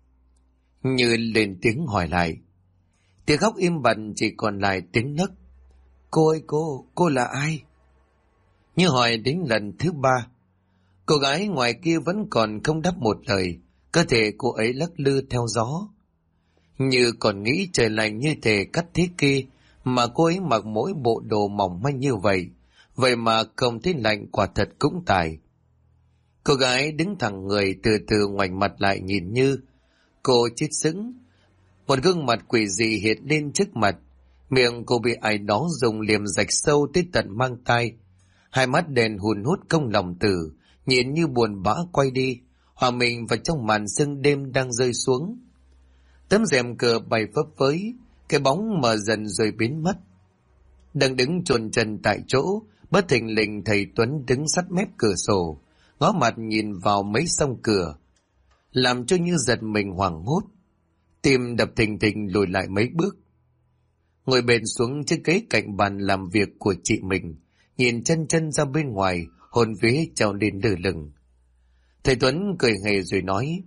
Như lên tiếng hỏi lại. Tiếng khóc im bặt chỉ còn lại tiếng nấc. Cô ơi cô là ai? Như hỏi đến lần thứ 3. Cô gái ngoài kia vẫn còn không đáp một lời, cơ thể cô ấy lắc lư theo gió. Như còn nghĩ trời lạnh như thể cắt thế kia, mà cô ấy mặc mỗi bộ đồ mỏng manh như vậy, vậy mà không thấy lạnh, quả thật cũng tài. Cô gái đứng thẳng người, từ từ ngoảnh mặt lại nhìn Như. Cô chết sững, một gương mặt quỷ dị hiện lên trước mặt, miệng cô bị ai đó dùng liềm rạch sâu tới tận mang tai, hai mắt đèn hùn hút không lòng tử, nhìn như buồn bã quay đi, hòa mình vào trong màn sương đêm đang rơi xuống. Tấm rèm cửa bay phấp phới, cái bóng mờ dần rồi biến mất. Đang đứng chồn chân tại chỗ, bất thình lình thầy Tuấn đứng sát mép cửa sổ, ngó mặt nhìn vào mấy song cửa, làm cho Như giật mình hoảng hốt, tim đập thình thình lùi lại mấy bước. Ngồi bệt xuống chiếc ghế cạnh bàn làm việc của chị mình, nhìn chân chân ra bên ngoài, hồn vía trào lên lơ lửng. Thầy Tuấn cười hề rồi nói,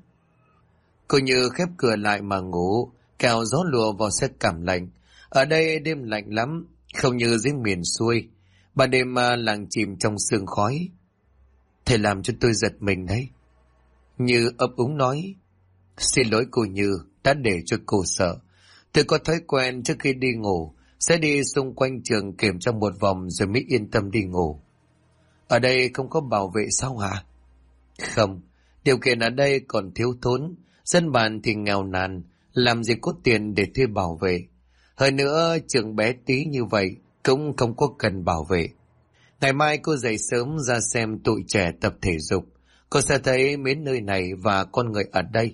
cô Như khép cửa lại mà ngủ, kẻo gió lùa vào sẽ cảm lạnh. Ở đây đêm lạnh lắm, không như dưới miền xuôi, ban đêm làng chìm trong sương khói. Thầy làm cho tôi giật mình đấy. Như ấp úng nói, xin lỗi cô Như, đã để cho cô sợ. Tôi có thói quen trước khi đi ngủ, sẽ đi xung quanh trường kiểm tra một vòng rồi mới yên tâm đi ngủ. Ở đây không có bảo vệ sao hả? Không, điều kiện ở đây còn thiếu thốn, dân bản thì nghèo nàn, làm gì có tiền để thuê bảo vệ. Hơn nữa, trường bé tí như vậy cũng không có cần bảo vệ. Ngày mai cô dậy sớm ra xem tụi trẻ tập thể dục, cô sẽ thấy mến nơi này và con người ở đây.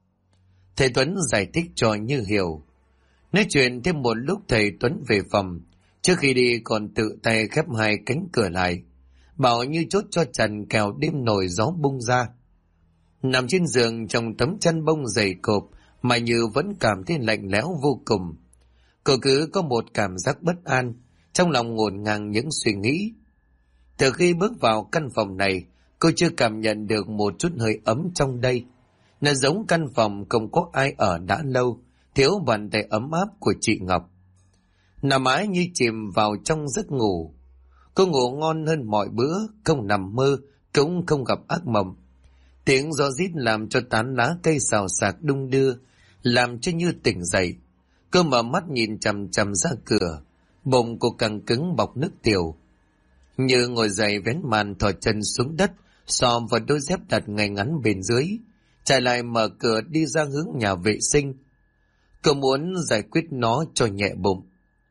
Thầy Tuấn giải thích cho Như hiểu. Nói chuyện thêm một lúc, thầy Tuấn về phòng, trước khi đi còn tự tay khép hai cánh cửa lại, bảo Như chốt cho Trần kẻo đêm nổi gió bung ra. Nằm trên giường trong tấm chăn bông dày cộp mà Như vẫn cảm thấy lạnh lẽo vô cùng. Cô cứ có một cảm giác bất an, trong lòng ngổn ngang những suy nghĩ. Từ khi bước vào căn phòng này, cô chưa cảm nhận được một chút hơi ấm trong đây. Nó giống căn phòng không có ai ở đã lâu, thiếu bàn tay ấm áp của chị Ngọc. Nằm mãi như chìm vào trong giấc ngủ. Cô ngủ ngon hơn mọi bữa, không nằm mơ, cũng không gặp ác mộng. Tiếng gió rít làm cho tán lá cây xào xạc đung đưa, làm cho Như tỉnh dậy. Cô mở mắt nhìn chằm chằm ra cửa, bụng cô căng cứng bọc nước tiểu. Như ngồi dậy vén màn thò chân xuống đất, xòm vào đôi dép đặt ngay ngắn bên dưới, chạy lại mở cửa đi ra hướng nhà vệ sinh. Cô muốn giải quyết nó cho nhẹ bụng.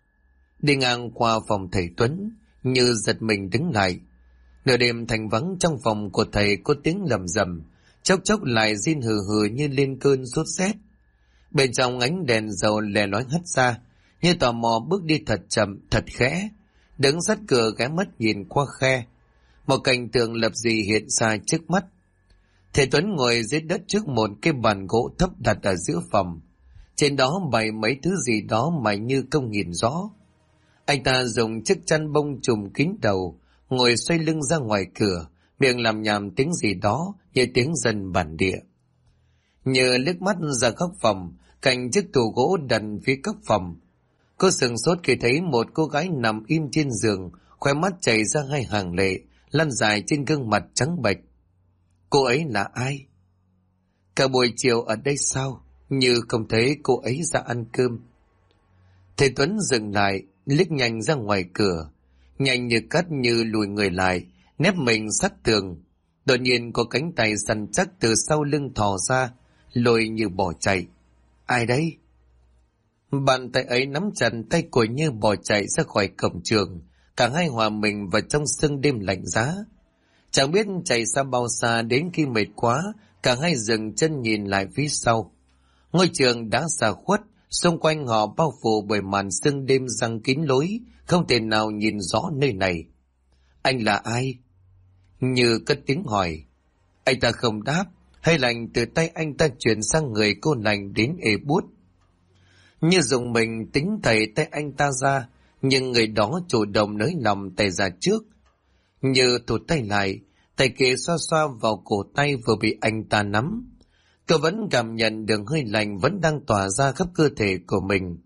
Đi ngang qua phòng thầy Tuấn, Như giật mình đứng lại. Nửa đêm thành vắng trong phòng của thầy có tiếng lầm rầm, chốc chốc lại rên hừ hừ như lên cơn sốt rét. Bên trong ánh đèn dầu lè lói hắt ra, như tò mò bước đi thật chậm, thật khẽ, đứng sát cửa ghé mắt nhìn qua khe. Một cảnh tượng lập dị hiện ra trước mắt. Thầy Tuấn ngồi dưới đất trước một cái bàn gỗ thấp đặt ở giữa phòng. Trên đó bày mấy thứ gì đó mà như không nhìn rõ. Anh ta dùng chiếc chăn bông trùm kín đầu, ngồi xoay lưng ra ngoài cửa, miệng làm nhảm tiếng gì đó như tiếng dân bản địa. Nhờ liếc mắt ra góc phòng, cạnh chiếc tủ gỗ đặt phía góc phòng, cô sửng sốt khi thấy một cô gái nằm im trên giường, khóe mắt chảy ra hai hàng lệ, lăn dài trên gương mặt trắng bệch. Cô ấy là ai? Cả buổi chiều ở đây sao? Như không thấy cô ấy ra ăn cơm. Thầy Tuấn dừng lại, liếc nhanh ra ngoài cửa, nhanh như cắt như lùi người lại, nép mình sát tường. Đột nhiên có cánh tay săn chắc từ sau lưng thò ra, lôi như bỏ chạy. Ai đấy? Bàn tay ấy nắm chặt tay của Như bỏ chạy ra khỏi cổng trường, cả hai hòa mình vào trong sương đêm lạnh giá. Chẳng biết chạy xa bao xa, đến khi mệt quá, cả hai dừng chân nhìn lại phía sau. Ngôi trường đã xa khuất, xung quanh họ bao phủ bởi màn sương đêm giăng kín lối, không thể nào nhìn rõ nơi này. Anh là ai? Như cất tiếng hỏi. Anh ta không đáp, hay lành từ tay anh ta chuyển sang người cô lành đến ê buốt. Như dùng mình tính thầy tay anh ta ra, nhưng người đó chủ động nới lòng tay ra trước. Như thụt tay lại, tay kia xoa xoa vào cổ tay vừa bị anh ta nắm. Cô vẫn cảm nhận được hơi lạnh vẫn đang tỏa ra khắp cơ thể của mình.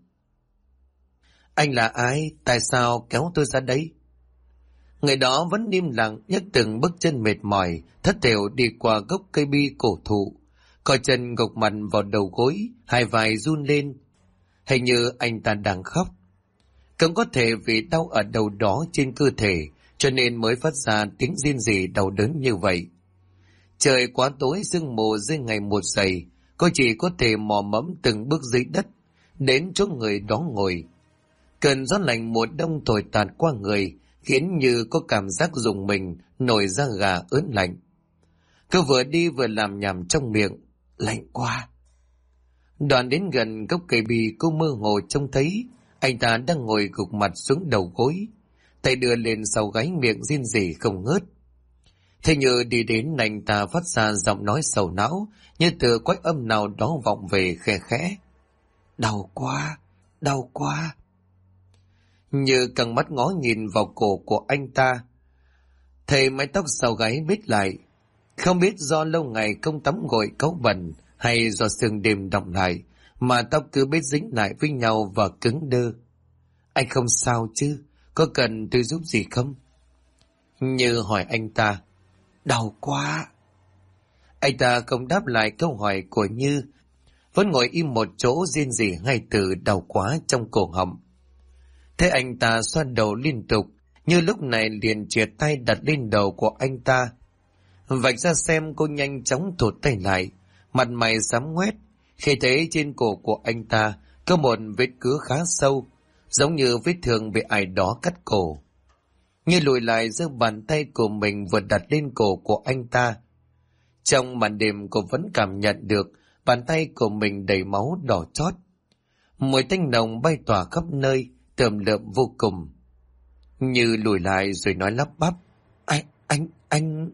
Anh là ai? Tại sao kéo tôi ra đây? Người đó vẫn im lặng, nhấc từng bước chân mệt mỏi, thất thểu đi qua gốc cây bi cổ thụ, coi chân gục mặt vào đầu gối, hai vai run lên. Hình như anh ta đang khóc. Cũng có thể vì đau ở đâu đó trên cơ thể, cho nên mới phát ra tiếng rên rỉ đau đớn như vậy. Trời quá tối, sương mù dưới ngày một dày, cô chỉ có thể mò mẫm từng bước dưới đất, đến chỗ người đó ngồi. Cơn gió lạnh mùa đông thổi tạt qua người, khiến Như có cảm giác rùng mình, nổi da gà ớn lạnh. Cô vừa đi vừa làm nhảm trong miệng, lạnh quá. Đoạn đến gần gốc cây bì, cô mơ hồ trông thấy anh ta đang ngồi gục mặt xuống đầu gối, tay đưa lên sau gáy, miệng rên rỉ không ngớt. Thế như đi đến, anh ta phát ra giọng nói sầu não, như từ quái âm nào đó vọng về khe khẽ. Đau quá, đau quá. Như căng mắt ngó nhìn vào cổ của anh ta, thấy mái tóc sau gáy bết lại. Không biết do lâu ngày không tắm gội cáu bẩn hay do sương đêm đọng lại, mà tóc cứ bết dính lại với nhau và cứng đơ. Anh không sao chứ? Có cần tôi giúp gì không? Như hỏi anh ta. Đau quá. Anh ta không đáp lại câu hỏi của Như, vẫn ngồi im một chỗ rên rỉ ngay từ đau quá trong cổ họng. Thế anh ta xoa đầu liên tục, Như lúc này liền chìa tay đặt lên đầu của anh ta, vạch ra xem. Cô nhanh chóng thụt tay lại, mặt mày xám ngoét khi thấy trên cổ của anh ta có một vết cứa khá sâu, giống như vết thương bị ai đó cắt cổ. Như lùi lại, giơ bàn tay của mình vừa đặt lên cổ của anh ta. Trong màn đêm, cô vẫn cảm nhận được bàn tay của mình đầy máu đỏ chót. Mùi tanh nồng bay tỏa khắp nơi, tởm lợm vô cùng. Như lùi lại rồi nói lắp bắp. Anh...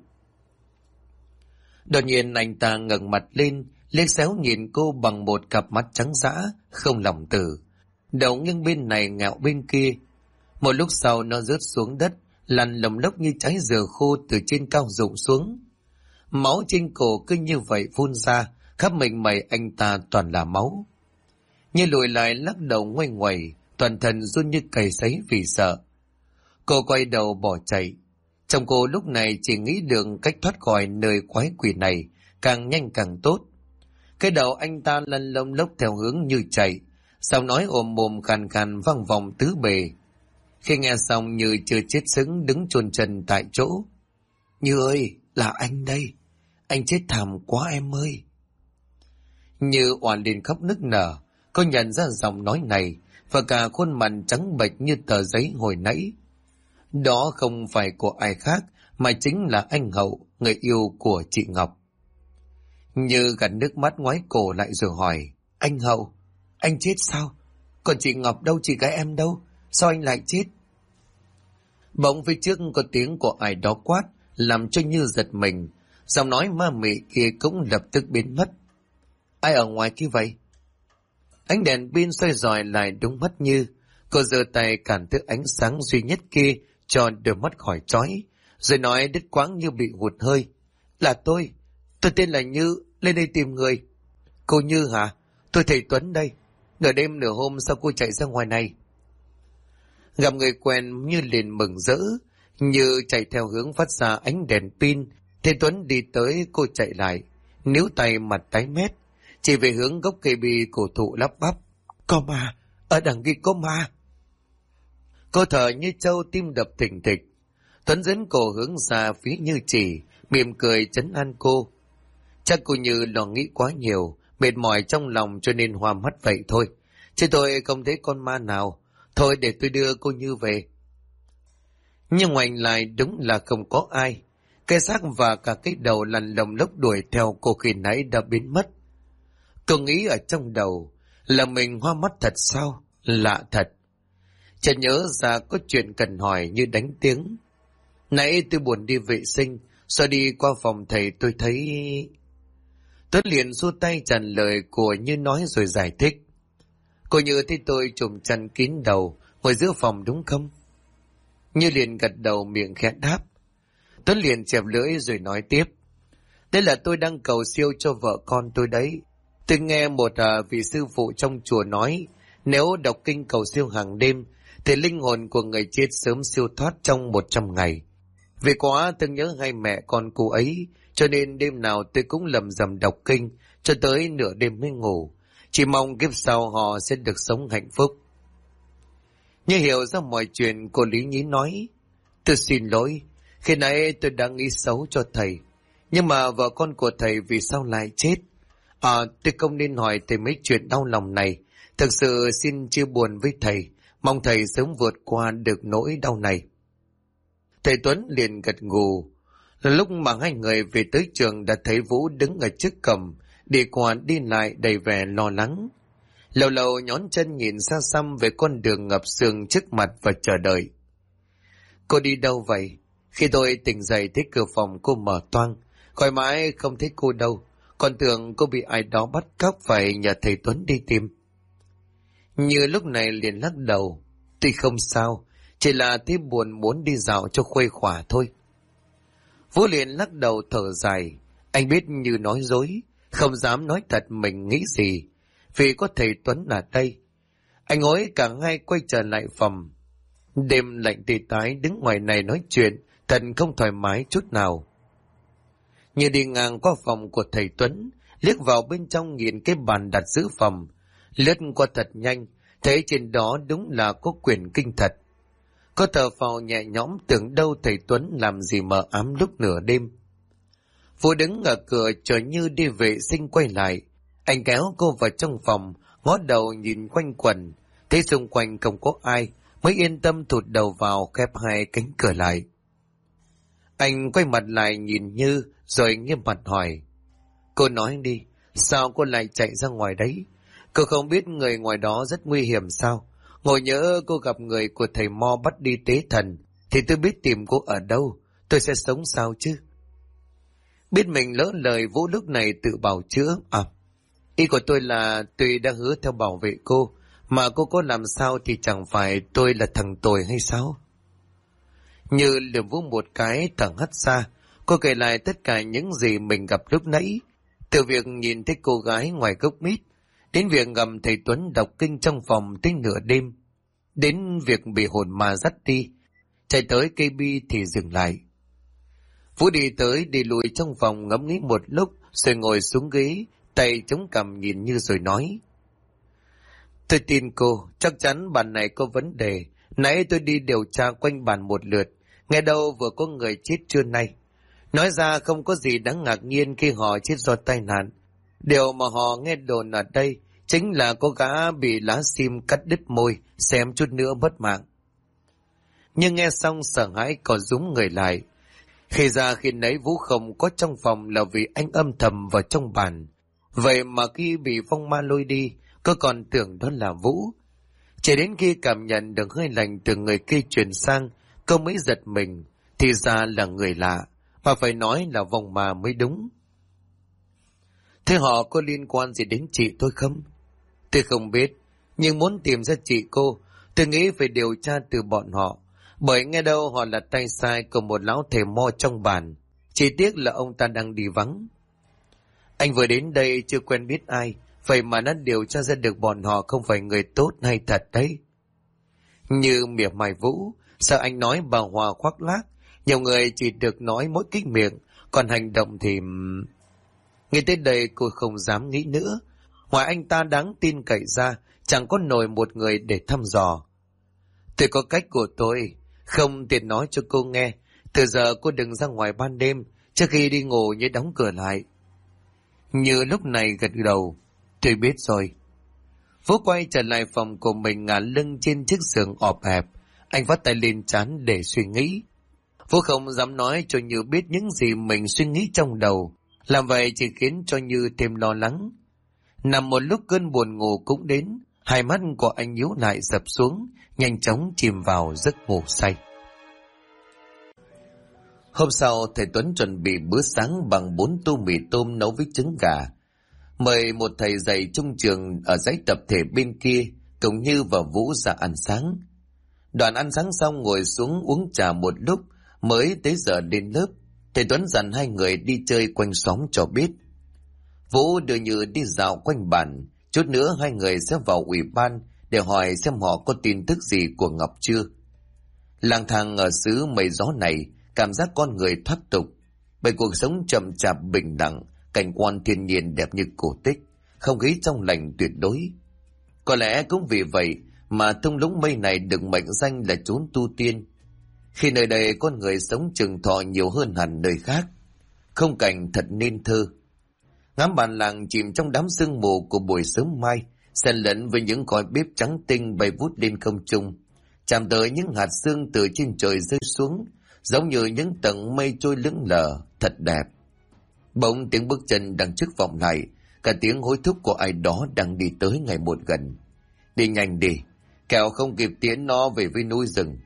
Đột nhiên anh ta ngẩng mặt lên, liếc xéo nhìn cô bằng một cặp mắt trắng dã, không lòng từ. Đầu nghiêng bên này ngẹo bên kia. Một lúc sau nó rớt xuống đất, lăn lồng lốc như trái dừa khô từ trên cao rụng xuống. Máu trên cổ cứ như vậy phun ra, khắp mình mày anh ta toàn là máu. Như lùi lại lắc đầu ngoay ngoẩy, toàn thân run như cầy sấy vì sợ. Cô quay đầu bỏ chạy. Trong cô lúc này chỉ nghĩ được cách thoát khỏi nơi quái quỷ này, càng nhanh càng tốt. Cái đầu anh ta lăn lông lốc theo hướng Như chạy, giọng nói ồm ồm khàn khàn vang vọng tứ bề. Khi nghe xong, Như chưa chết sững đứng chôn chân tại chỗ. Như ơi, là anh đây. Anh chết thảm quá em ơi. Như oàn lên khóc nức nở. Cô nhận ra giọng nói này và cả khuôn mặt trắng bệch như tờ giấy hồi nãy. Đó không phải của ai khác mà chính là anh Hậu, người yêu của chị Ngọc. Như gạt nước mắt ngoái cổ lại rồi hỏi. Anh Hậu, anh chết sao? Còn chị Ngọc đâu, chị gái em đâu? Sao anh lại chết? Bỗng phía trước có tiếng của ai đó quát, làm cho Như giật mình. Giọng nói ma mị kia cũng lập tức biến mất. Ai ở ngoài kia vậy? Ánh đèn pin xoay dọi lại đúng mắt Như. Cô giơ tay cản thứ ánh sáng duy nhất kia cho đôi mắt khỏi chói, rồi nói đứt quãng như bị hụt hơi. Là tôi tên là Như, lên đây tìm người. Cô Như hả? Tôi thầy Tuấn đây. Nửa đêm nửa hôm sao cô chạy ra ngoài này? Gặp người quen Như liền mừng rỡ. Như chạy theo hướng phát ra ánh đèn pin. Thầy Tuấn đi tới, cô chạy lại, níu tay mặt tái mét, chỉ về hướng gốc cây bi cổ thụ lắp bắp. Có ma, ở đằng kia có ma. Cô thở như trâu, tim đập thình thịch. Tuấn dẫn cổ hướng ra phía Như chỉ, mỉm cười trấn an cô. Chắc cô Như lo nghĩ quá nhiều, mệt mỏi trong lòng cho nên hoa mắt vậy thôi. Chứ tôi không thấy con ma nào. Thôi để tôi đưa cô Như về. Nhưng ngoảnh lại đúng là không có ai. Cái xác và cả cái đầu lằn lồng lốc đuổi theo cô khi nãy đã biến mất. Cô nghĩ ở trong đầu là mình hoa mắt thật sao? Lạ thật. Chợt nhớ ra có chuyện cần hỏi Như đánh tiếng. Nãy tôi buồn đi vệ sinh, sau đi qua phòng thầy tôi thấy... Tuấn liền xua tay trả lời của Như nói rồi giải thích. Cô Như thấy tôi trùm chăn kín đầu, ngồi giữa phòng đúng không? Như liền gật đầu miệng khẽ đáp. Tuấn liền chẹp lưỡi rồi nói tiếp. Đây là tôi đang cầu siêu cho vợ con tôi đấy. Tôi nghe một vị sư phụ trong chùa nói, nếu đọc kinh cầu siêu hàng đêm, thì linh hồn của người chết sớm siêu thoát trong 100 ngày. Vì quá từng nhớ hai mẹ con cô ấy, cho nên đêm nào tôi cũng lầm rầm đọc kinh, cho tới nửa đêm mới ngủ. Chỉ mong kiếp sau họ sẽ được sống hạnh phúc. Như hiểu ra mọi chuyện, cô lý nhí nói. Tôi xin lỗi, khi nãy tôi đã nghĩ xấu cho thầy. Nhưng mà vợ con của thầy vì sao lại chết? Tôi không nên hỏi thầy mấy chuyện đau lòng này. Thực sự xin chia buồn với thầy. Mong thầy sớm vượt qua được nỗi đau này. Thầy Tuấn liền gật gù. Lúc mà hai người về tới trường đã thấy Vũ đứng ở trước cổng, đi qua đi lại đầy vẻ lo lắng. Lâu lâu nhón chân nhìn xa xăm về con đường ngập sương trước mặt và chờ đợi. Cô đi đâu vậy? Khi tôi tỉnh dậy thấy cửa phòng cô mở toang, gọi mãi không thấy cô đâu. Còn tưởng cô bị ai đó bắt cóc, phải nhờ thầy Tuấn đi tìm. Như lúc này liền lắc đầu. Tuy không sao, chỉ là thấy buồn muốn đi dạo cho khuây khỏa thôi. Vũ liền lắc đầu thở dài. Anh biết Như nói dối, không dám nói thật mình nghĩ gì, vì có thầy Tuấn ở đây. Anh hối cả hai quay trở lại phòng. Đêm lạnh tê tái đứng ngoài này nói chuyện, thật không thoải mái chút nào. Như đi ngang qua phòng của thầy Tuấn, liếc vào bên trong nhìn cái bàn đặt giữ phòng, lướt qua thật nhanh, thấy trên đó đúng là có quyển kinh thật. Có thở phào nhẹ nhõm, tưởng đâu thầy Tuấn làm gì mờ ám lúc nửa đêm. Vũ đứng ở cửa chờ Như đi vệ sinh quay lại. Anh kéo cô vào trong phòng, ngó đầu nhìn quanh quẩn, thấy xung quanh không có ai, mới yên tâm thụt đầu vào khép hai cánh cửa lại. Anh quay mặt lại nhìn Như, rồi nghiêm mặt hỏi. Cô nói đi, sao cô lại chạy ra ngoài đấy? Cô không biết người ngoài đó rất nguy hiểm sao? Ngồi nhớ cô gặp người của thầy Mo bắt đi tế thần, thì tôi biết tìm cô ở đâu, tôi sẽ sống sao chứ? Biết mình lỡ lời, Vũ lúc này tự bào chữa. Ý của tôi là tuy đã hứa theo bảo vệ cô, mà cô có làm sao thì chẳng phải tôi là thằng tồi hay sao? Như liềm Vũ một cái thở hắt ra, cô kể lại tất cả những gì mình gặp lúc nãy. Từ việc nhìn thấy cô gái ngoài gốc mít, đến việc gặp thầy Tuấn đọc kinh trong phòng tới nửa đêm, đến việc bị hồn ma dắt đi, chạy tới cây bi thì dừng lại. Vũ đi tới đi lùi trong phòng ngẫm nghĩ một lúc, rồi ngồi xuống ghế, tay chống cằm nhìn Như rồi nói. Tôi tin cô, chắc chắn bàn này có vấn đề. Nãy tôi đi điều tra quanh bàn một lượt, nghe đâu vừa có người chết trưa nay. Nói ra không có gì đáng ngạc nhiên khi họ chết do tai nạn. Điều mà họ nghe đồn ở đây chính là có gã bị lá sim cắt đứt môi, xem chút nữa mất mạng. Nhưng nghe xong sợ hãi còn rúm người lại. Khi ra khi nấy Vũ không có trong phòng là vì anh âm thầm vào trong bàn. Vậy mà khi bị phong ma lôi đi, cô còn tưởng đó là Vũ. Chỉ đến khi cảm nhận được hơi lạnh từ người kia truyền sang, cô mới giật mình, thì ra là người lạ, mà phải nói là vong ma mới đúng. Thế họ có liên quan gì đến chị tôi không? Tôi không biết, nhưng muốn tìm ra chị cô, tôi nghĩ phải điều tra từ bọn họ, bởi nghe đâu họ là tay sai của một lão thầy mo trong bản. Chỉ tiếc là ông ta đang đi vắng. Anh vừa đến đây chưa quen biết ai, vậy mà đã điều tra ra được bọn họ không phải người tốt hay thật đấy. Như mỉa mai Vũ, sợ anh nói bà Hòa khoác lác, nhiều người chỉ được nói mỗi cái miệng, còn hành động thì... Nghe tới đây cô không dám nghĩ nữa. Ngoài anh ta đáng tin cậy ra, chẳng có nổi một người để thăm dò. Tôi có cách của tôi, không tiện nói cho cô nghe. Từ giờ cô đừng ra ngoài ban đêm, trước khi đi ngủ nhớ đóng cửa lại. Như lúc này gật đầu. Tôi biết rồi. Vũ quay trở lại phòng của mình, ngả lưng trên chiếc giường ọp ẹp. Anh vắt tay lên trán để suy nghĩ. Vũ không dám nói cho Như biết những gì mình suy nghĩ trong đầu. Làm vậy chỉ khiến cho Như thêm lo lắng. Nằm một lúc cơn buồn ngủ cũng đến. Hai mắt của anh nhíu lại dập xuống, nhanh chóng chìm vào giấc ngủ say. Hôm sau, thầy Tuấn chuẩn bị bữa sáng bằng 4 tô mì tôm nấu với trứng gà. Mời một thầy dạy trung trường ở dãy tập thể bên kia, cùng Như và Vũ ra ăn sáng. Đoàn ăn sáng xong ngồi xuống uống trà một lúc, mới tới giờ đến lớp. Thầy Tuấn dặn hai người đi chơi quanh xóm cho biết. Vũ đưa Như đi dạo quanh bản, chút nữa hai người sẽ vào ủy ban để hỏi xem họ có tin tức gì của Ngọc chưa. Lang thang ở xứ mây gió này, cảm giác con người thoát tục, bởi cuộc sống chậm chạp bình đẳng, cảnh quan thiên nhiên đẹp như cổ tích, không khí trong lành tuyệt đối. Có lẽ cũng vì vậy mà thung lũng mây này được mệnh danh là chốn tu tiên, khi nơi đây con người sống trường thọ nhiều hơn hẳn nơi khác. Không cảnh thật nên thơ. Ngắm bản làng chìm trong đám sương mù của buổi sớm mai, xen lẫn với những khói bếp trắng tinh bay vút lên không trung, chạm tới những hạt sương từ trên trời rơi xuống, giống như những tầng mây trôi lững lờ, thật đẹp. Bỗng tiếng bước chân đằng trước vọng lại, cả tiếng hối thúc của ai đó đang đi tới ngày một gần. Đi nhanh đi, kẻo không kịp tiễn nó về với núi rừng.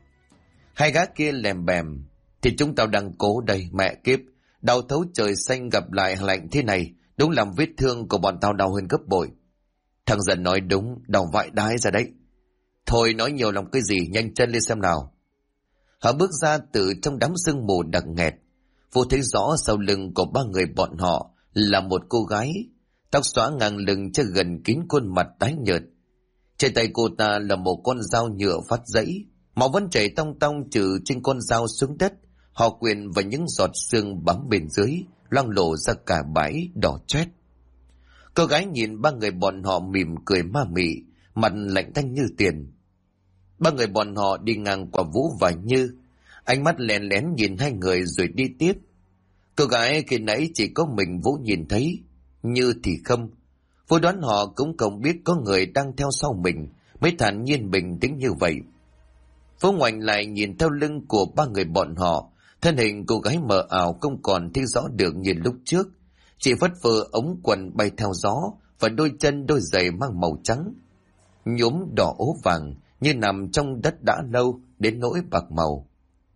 Hai gã kia lèm bèm, thì chúng tao đang cố đây, mẹ kiếp, đau thấu trời xanh gặp lại lạnh thế này, đúng làm vết thương của bọn tao đau hơn gấp bội. Thằng Dần nói đúng, đau vãi đái ra đấy. Thôi nói nhiều lòng cái gì, nhanh chân lên xem nào. Họ bước ra từ trong đám sương mù đặc nghẹt. Vô thấy rõ sau lưng của ba người bọn họ là một cô gái, tóc xõa ngang lưng che gần kín khuôn mặt tái nhợt. Trên tay cô ta là một con dao nhựa phát rẫy, máu vẫn chảy tong tong trừ trên con dao xuống đất, họ quyền và những giọt sương bám bên dưới, loang lổ ra cả bãi đỏ chét. Cô gái nhìn ba người bọn họ mỉm cười ma mị, mặt lạnh tanh như tiền. Ba người bọn họ đi ngang qua Vũ và Như, ánh mắt lén lén nhìn hai người rồi đi tiếp. Cô gái khi nãy chỉ có mình Vũ nhìn thấy, Như thì không. Vũ đoán họ cũng không biết có người đang theo sau mình, mới thản nhiên bình tĩnh như vậy. Vũ ngoảnh lại nhìn theo lưng của ba người bọn họ, thân hình cô gái mờ ảo không còn thấy rõ được như lúc trước, chỉ phất phơ ống quần bay theo gió và đôi chân đôi giày mang màu trắng, nhuốm đỏ ố vàng như nằm trong đất đã lâu đến nỗi bạc màu.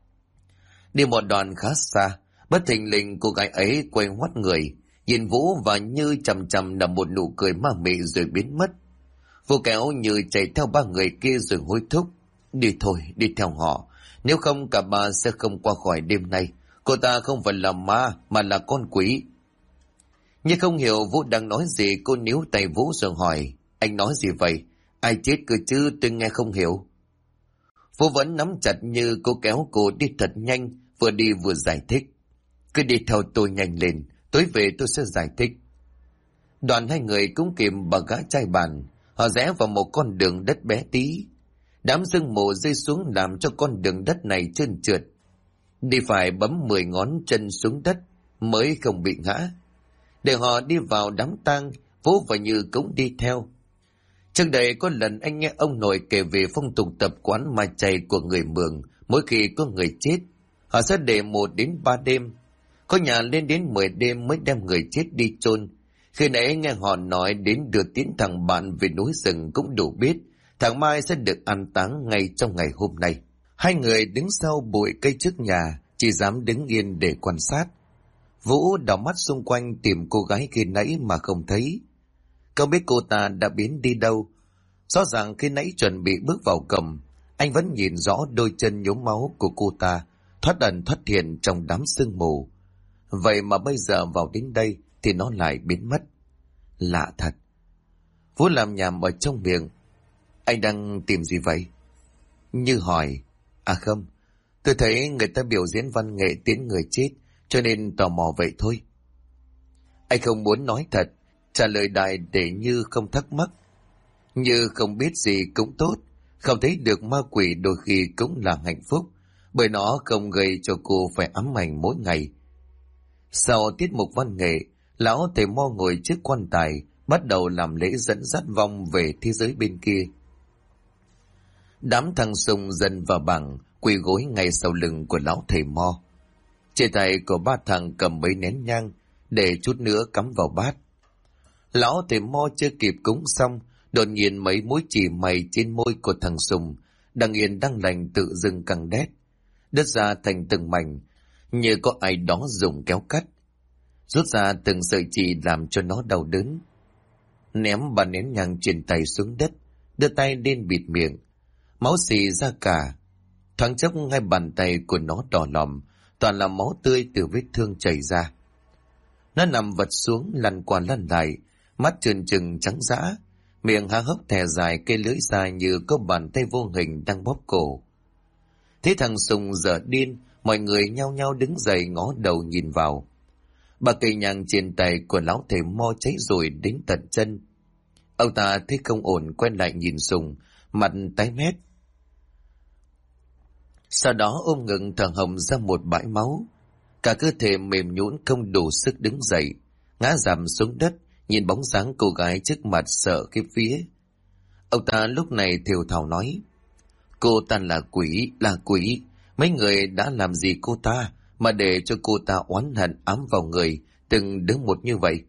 Đi một đoạn khá xa, bất thình lình cô gái ấy quay ngoắt người, nhìn Vũ và Như chằm chằm nở một nụ cười ma mị rồi biến mất. Vũ kéo Như chạy theo ba người kia rồi hối thúc. Đi thôi, đi theo họ, nếu không cả ba sẽ không qua khỏi đêm nay. Cô ta không phải là ma mà là con quỷ. Nhưng không hiểu Vũ đang nói gì, cô níu tay Vũ rồi hỏi, anh nói gì vậy? Ai chết cơ chứ, tôi nghe không hiểu. Vũ vẫn nắm chặt Như, cô kéo cô đi thật nhanh, vừa đi vừa giải thích. Cứ đi theo tôi nhanh lên, tối về tôi sẽ giải thích. Đoàn hai người cũng kìm bà gã trai bàn, họ rẽ vào một con đường đất bé tí. Đám sương mù rơi xuống làm cho con đường đất này trơn trượt. Đi phải bấm 10 ngón chân xuống đất mới không bị ngã. Để họ đi vào đám tang, Vũ và Như cũng đi theo. Trước đây có lần anh nghe ông nội kể về phong tục tập quán ma chay của người Mường. Mỗi khi có người chết, họ sẽ để 1 đến 3 đêm. Có nhà lên đến 10 đêm mới đem người chết đi chôn. Khi nãy nghe họ nói đến đưa tiến thằng bạn về núi rừng cũng đủ biết thằng Mai sẽ được an táng ngay trong ngày hôm nay. Hai người đứng sau bụi cây trước nhà, chỉ dám đứng yên để quan sát. Vũ đảo mắt xung quanh tìm cô gái khi nãy mà không thấy. Không biết cô ta đã biến đi đâu. Rõ ràng khi nãy chuẩn bị bước vào cổng, anh vẫn nhìn rõ đôi chân nhuốm máu của cô ta thoát ẩn thoát hiện trong đám sương mù. Vậy mà bây giờ vào đến đây thì nó lại biến mất. Lạ thật. Vũ làm nhảm ở trong miệng. Anh đang tìm gì vậy? Như hỏi. À không, tôi thấy người ta biểu diễn văn nghệ tiến người chết, cho nên tò mò vậy thôi. Anh không muốn nói thật, trả lời đại để Như không thắc mắc. Như không biết gì cũng tốt, không thấy được ma quỷ đôi khi cũng là hạnh phúc, bởi nó không gây cho cô phải ám ảnh mỗi ngày. Sau tiết mục văn nghệ, lão thầy mo ngồi trước quan tài, bắt đầu làm lễ dẫn dắt vong về thế giới bên kia. Đám thằng Sùng dần vào bằng, quỳ gối ngay sau lưng của lão thầy mo. Trên tay của ba thằng cầm mấy nén nhang, để chút nữa cắm vào bát. Lão thầy mo chưa kịp cúng xong, đột nhiên mấy mũi chỉ mày trên môi của thằng Sùng, đang yên đang lành tự dưng căng đét, đứt ra thành từng mảnh, như có ai đó dùng kéo cắt, rút ra từng sợi chỉ làm cho nó đau đớn. Ném bà nén nhang trên tay xuống đất, đưa tay lên bịt miệng, máu xì ra cả. Thoáng chốc hai bàn tay của nó đỏ lòm, toàn là máu tươi từ vết thương chảy ra. Nó nằm vật xuống lăn qua lăn lại, mắt trừng trừng trắng dã, miệng há hốc thè dài, cây lưỡi dài như có bàn tay vô hình đang bóp cổ. Thấy thằng Sùng dở điên, mọi người nhao nhao đứng dậy ngó đầu nhìn vào. Bà cây nhang trên tay của lão thầy mo cháy rồi đến tận chân. Ông ta thấy không ổn, quay lại nhìn Sùng, mặt tái mét. Sau đó ôm ngực thở hồng ra một bãi máu. Cả cơ thể mềm nhũn không đủ sức đứng dậy, ngã rạp xuống đất, nhìn bóng dáng cô gái trước mặt sợ khiếp vía. Ông ta lúc này thều thào nói, cô ta là quỷ, mấy người đã làm gì cô ta mà để cho cô ta oán hận ám vào người, từng đứa một như vậy.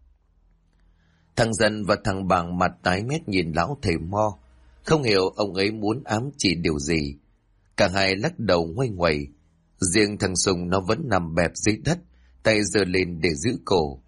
Thằng Dân và thằng Bàng mặt tái mét nhìn lão thầy mo, không hiểu ông ấy muốn ám chỉ điều gì. Cả hai lắc đầu ngoay ngoẩy. Riêng thằng Sùng nó vẫn nằm bẹp dưới đất, tay giơ lên để giữ cổ.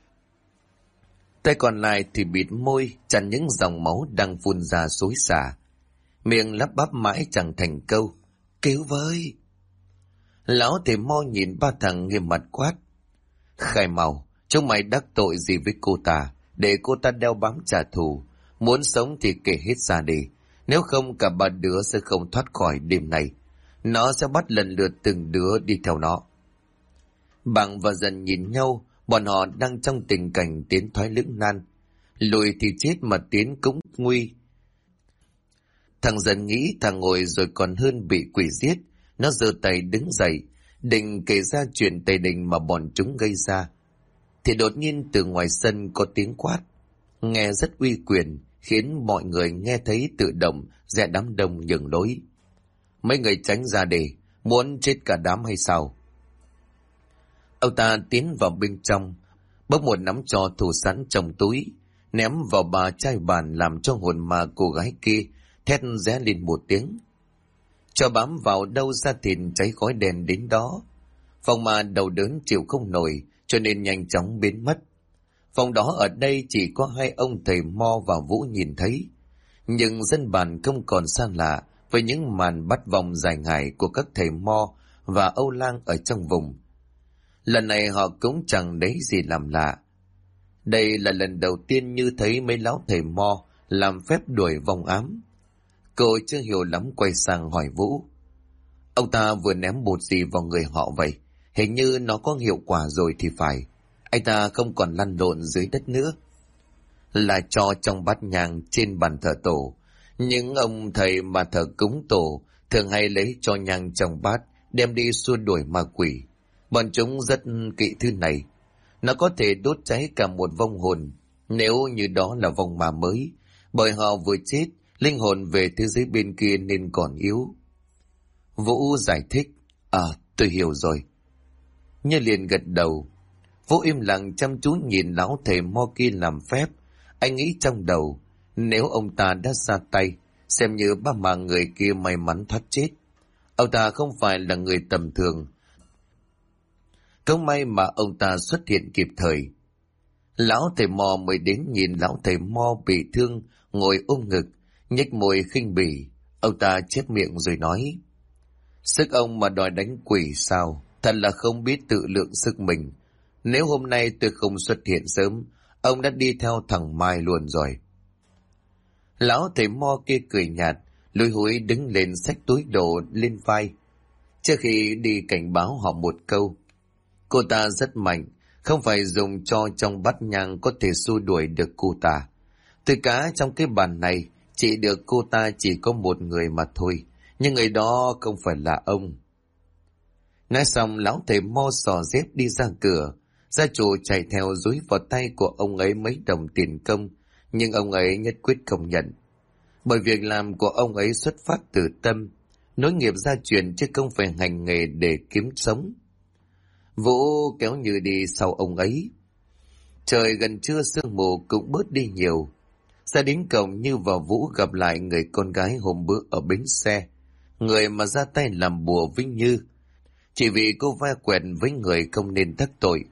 Tay còn lại thì bịt môi, chặn những dòng máu đang phun ra xối xả. Miệng lắp bắp mãi chẳng thành câu. Cứu với! Lão thầy mo nhìn ba thằng nghiêm mặt quát. Khai mau, chúng mày đắc tội gì với cô ta, để cô ta đeo bám trả thù. Muốn sống thì kể hết ra đi, nếu không cả ba đứa sẽ không thoát khỏi đêm này. Nó sẽ bắt lần lượt từng đứa đi theo nó. Bằng và Dần nhìn nhau, bọn họ đang trong tình cảnh tiến thoái lưỡng nan. Lùi thì chết mà tiến cũng nguy. Thằng Dần nghĩ thằng ngồi rồi còn hơn bị quỷ giết. Nó giơ tay đứng dậy, định kể ra chuyện tày đình mà bọn chúng gây ra. Thì đột nhiên từ ngoài sân có tiếng quát, nghe rất uy quyền, khiến mọi người nghe thấy tự động rẽ đám đông nhường lối. Mấy người tránh ra để, muốn chết cả đám hay sao? Ông ta tiến vào bên trong, bốc một nắm tro thủ sẵn trong túi, ném vào bà chai bàn làm cho hồn ma cô gái kia thét ré lên một tiếng. Cho bám vào đâu ra thịt cháy khói đèn đến đó. Phòng ma đầu đớn chịu không nổi, cho nên nhanh chóng biến mất. Phòng đó ở đây chỉ có hai ông thầy mo và Vũ nhìn thấy, nhưng dân bản không còn xa lạ với những màn bắt vòng dài ngày của các thầy mo và Âu Lang ở trong vùng. Lần này họ cũng chẳng lấy gì làm lạ. Đây là lần đầu tiên Như thấy mấy lão thầy mo làm phép đuổi vong ám. Cô chưa hiểu lắm, quay sang hỏi Vũ. Ông ta vừa ném bột gì vào người họ vậy? Hình như nó có hiệu quả rồi thì phải. Anh ta không còn lăn lộn dưới đất nữa. Là cho trong bát nhang trên bàn thờ tổ. Những ông thầy mà thờ cúng tổ thường hay lấy cho nhang trong bát đem đi xua đuổi ma quỷ. Bọn chúng rất kỵ thứ này. Nó có thể đốt cháy cả một vong hồn, nếu như đó là vong ma mới, bởi họ vừa chết, linh hồn về thế giới bên kia nên còn yếu. Vũ giải thích. Tôi hiểu rồi. Như liền gật đầu. Vũ im lặng chăm chú nhìn lão thầy mo kia làm phép. Anh nghĩ trong đầu, nếu ông ta đã ra tay, xem như ba mạng người kia may mắn thoát chết. Ông ta không phải là người tầm thường. Không may mà ông ta xuất hiện kịp thời. Lão thầy mo mới đến nhìn lão thầy mo bị thương, ngồi ôm ngực, nhếch môi khinh bỉ. Ông ta chép miệng rồi nói: Sức ông mà đòi đánh quỷ sao? Thật là không biết tự lượng sức mình. Nếu hôm nay tôi không xuất hiện sớm, ông đã đi theo thằng Mai luôn rồi. Lão thầy mo kia cười nhạt, lùi húi đứng lên xách túi đồ lên vai. Trước khi đi cảnh báo họ một câu: cô ta rất mạnh, không phải dùng cho trong bát nhang có thể xua đuổi được cô ta. Từ cá trong cái bàn này, chỉ được cô ta chỉ có một người mà thôi, nhưng người đó không phải là ông. Nói xong, lão thầy mo xò dép đi ra cửa. Gia chủ chạy theo dúi vào tay của ông ấy mấy đồng tiền công, nhưng ông ấy nhất quyết không nhận. Bởi việc làm của ông ấy xuất phát từ tâm, nối nghiệp gia truyền chứ không phải hành nghề để kiếm sống. Vũ kéo Như đi sau ông ấy. Trời gần trưa sương mù cũng bớt đi nhiều. Ra đến cổng, Như và Vũ gặp lại người con gái hôm bữa ở bến xe, người mà ra tay làm bùa với Như, chỉ vì cô va quẹt với người không nên thắc tội.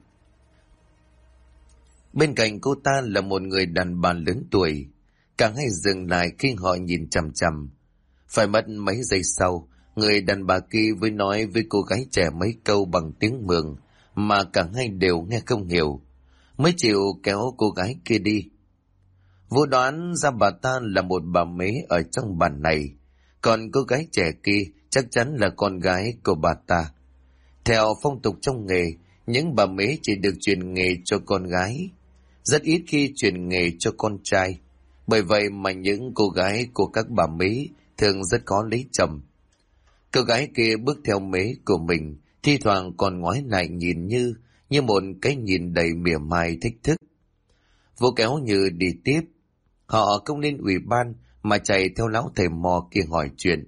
Bên cạnh cô ta là một người đàn bà lớn tuổi, càng hay dừng lại khi họ nhìn chằm chằm. Phải mất mấy giây sau, người đàn bà kia mới nói với cô gái trẻ mấy câu bằng tiếng Mường mà cả hai đều nghe không hiểu, mới chịu kéo cô gái kia đi. Vũ đoán ra bà ta là một bà mế ở trong bản này, còn cô gái trẻ kia chắc chắn là con gái của bà ta. Theo phong tục trong nghề, những bà mế chỉ được truyền nghề cho con gái, rất ít khi truyền nghề cho con trai. Bởi vậy mà những cô gái của các bà mế thường rất khó lấy chồng. Cô gái kia bước theo mế của mình, thi thoảng còn ngoái lại nhìn như một cái nhìn đầy mỉa mai thách thức. Vũ kéo Như đi tiếp. Họ không lên ủy ban mà chạy theo lão thầy mò kia hỏi chuyện.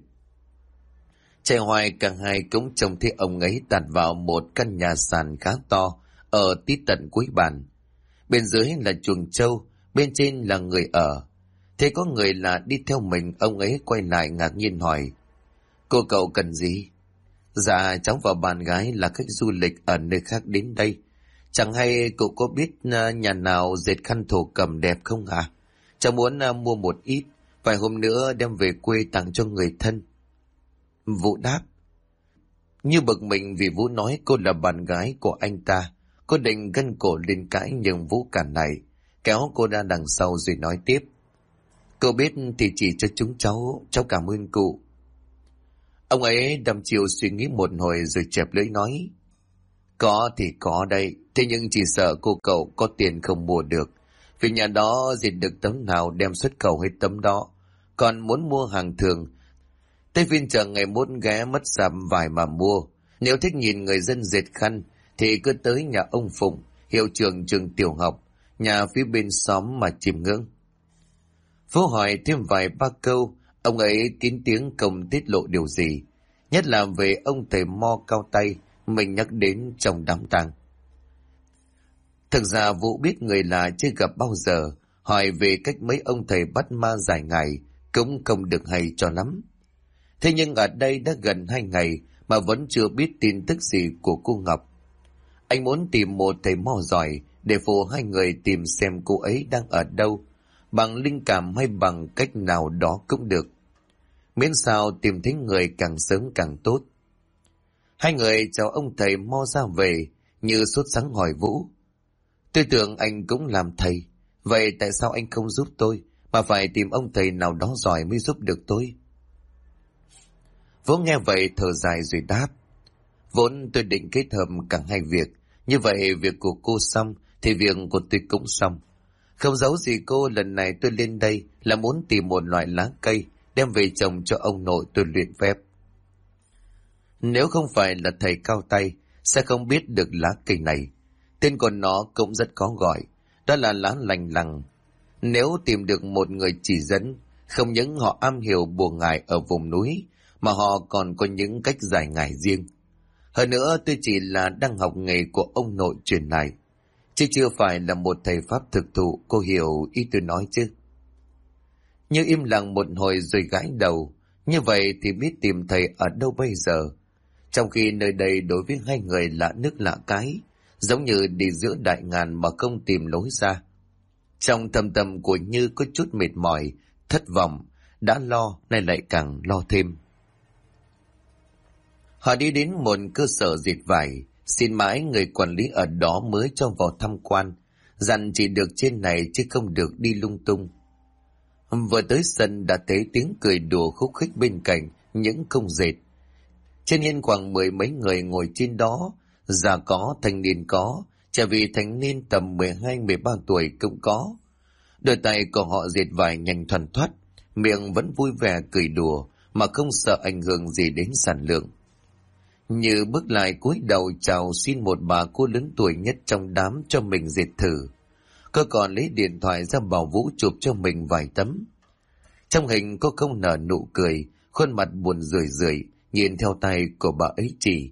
Chạy hoài cả hai cũng trông thấy ông ấy tạt vào một căn nhà sàn khá to ở tít tận cuối bàn. Bên dưới là chuồng trâu, bên trên là người ở. Thế có người lạ đi theo mình, ông ấy quay lại ngạc nhiên hỏi: cô cậu cần gì? Dạ, cháu và bạn gái là khách du lịch ở nơi khác đến đây. Chẳng hay cậu có biết nhà nào dệt khăn thổ cẩm đẹp không hả? Cháu muốn mua một ít, vài hôm nữa đem về quê tặng cho người thân. Vũ đáp. Như bực mình vì Vũ nói cô là bạn gái của anh ta. Cô định gân cổ lên cãi, nhưng Vũ cản lại, kéo cô ra đằng sau rồi nói tiếp: cô biết thì chỉ cho chúng cháu cảm ơn cụ. Ông ấy đăm chiêu suy nghĩ một hồi rồi chẹp lưỡi nói: có thì có đây, thế nhưng chỉ sợ cô cậu có tiền không mua được, vì nhà đó dệt được tấm nào đem xuất khẩu hết tấm đó. Còn muốn mua hàng thường, tới phiên chợ ngày mốt ghé mất sạp vải mà mua. Nếu thích nhìn người dân dệt khăn thì cứ tới nhà ông Phụng, hiệu trưởng trường tiểu học, nhà phía bên xóm mà chiêm ngưỡng. Phú hỏi thêm vài ba câu, ông ấy kín tiếng không tiết lộ điều gì, nhất là về ông thầy mo cao tay mình nhắc đến trong đám tang. Thực ra Vũ biết người là chưa gặp bao giờ, hỏi về cách mấy ông thầy bắt ma giải ngải cũng không được hay cho lắm. Thế nhưng ở đây đã gần 2 ngày mà vẫn chưa biết tin tức gì của cô Ngọc. Anh muốn tìm một thầy mo giỏi để phụ hai người tìm xem cô ấy đang ở đâu, bằng linh cảm hay bằng cách nào đó cũng được. Miễn sao tìm thấy người càng sớm càng tốt. Hai người chào ông thầy mo ra về, Như sốt sắng hỏi Vũ: tôi tưởng anh cũng làm thầy, vậy tại sao anh không giúp tôi, mà phải tìm ông thầy nào đó giỏi mới giúp được tôi? Vũ nghe vậy thở dài rồi đáp: vốn tôi định kết hợp cả hai việc, như vậy việc của cô xong thì việc của tôi cũng xong. Không giấu gì cô, lần này tôi lên đây là muốn tìm một loại lá cây đem về trồng cho ông nội tôi luyện phép. Nếu không phải là thầy cao tay, sẽ không biết được lá cây này. Tên của nó cũng rất khó gọi, đó là lá lành lằng. Nếu tìm được một người chỉ dẫn, không những họ am hiểu bùa ngải ở vùng núi, mà họ còn có những cách giải ngải riêng. Hơn nữa tôi chỉ là đang học nghề của ông nội truyền lại. chứ chưa phải là một thầy pháp thực thụ, cô hiểu ý tôi nói chứ? Như im lặng một hồi rồi gãi đầu. Như vậy thì biết tìm thầy ở đâu bây giờ? Trong khi nơi đây đối với hai người lạ nước lạ cái, giống như đi giữa đại ngàn mà không tìm lối ra. Trong thâm tâm của Như có chút mệt mỏi, thất vọng, đã lo nay lại càng lo thêm. Họ đi đến một cơ sở dệt vải, xin mãi người quản lý ở đó mới cho vào tham quan, dặn chỉ được trên này chứ không được đi lung tung. Vừa tới sân đã thấy tiếng cười đùa khúc khích bên cạnh những công dệt. Trên hiên khoảng 10 mấy người ngồi trên đó, già có, thanh niên có, trẻ vì thanh niên tầm 12-13 tuổi cũng có. Đôi tay của họ dệt vải nhanh thoăn thoắt, miệng vẫn vui vẻ cười đùa mà không sợ ảnh hưởng gì đến sản lượng. Như bước lại cúi đầu chào xin một bà cô lớn tuổi nhất trong đám cho mình dệt thử. Cô còn lấy điện thoại ra bảo Vũ chụp cho mình vài tấm. Trong hình cô không nở nụ cười, khuôn mặt buồn rười rượi, nhìn theo tay của bà ấy chỉ.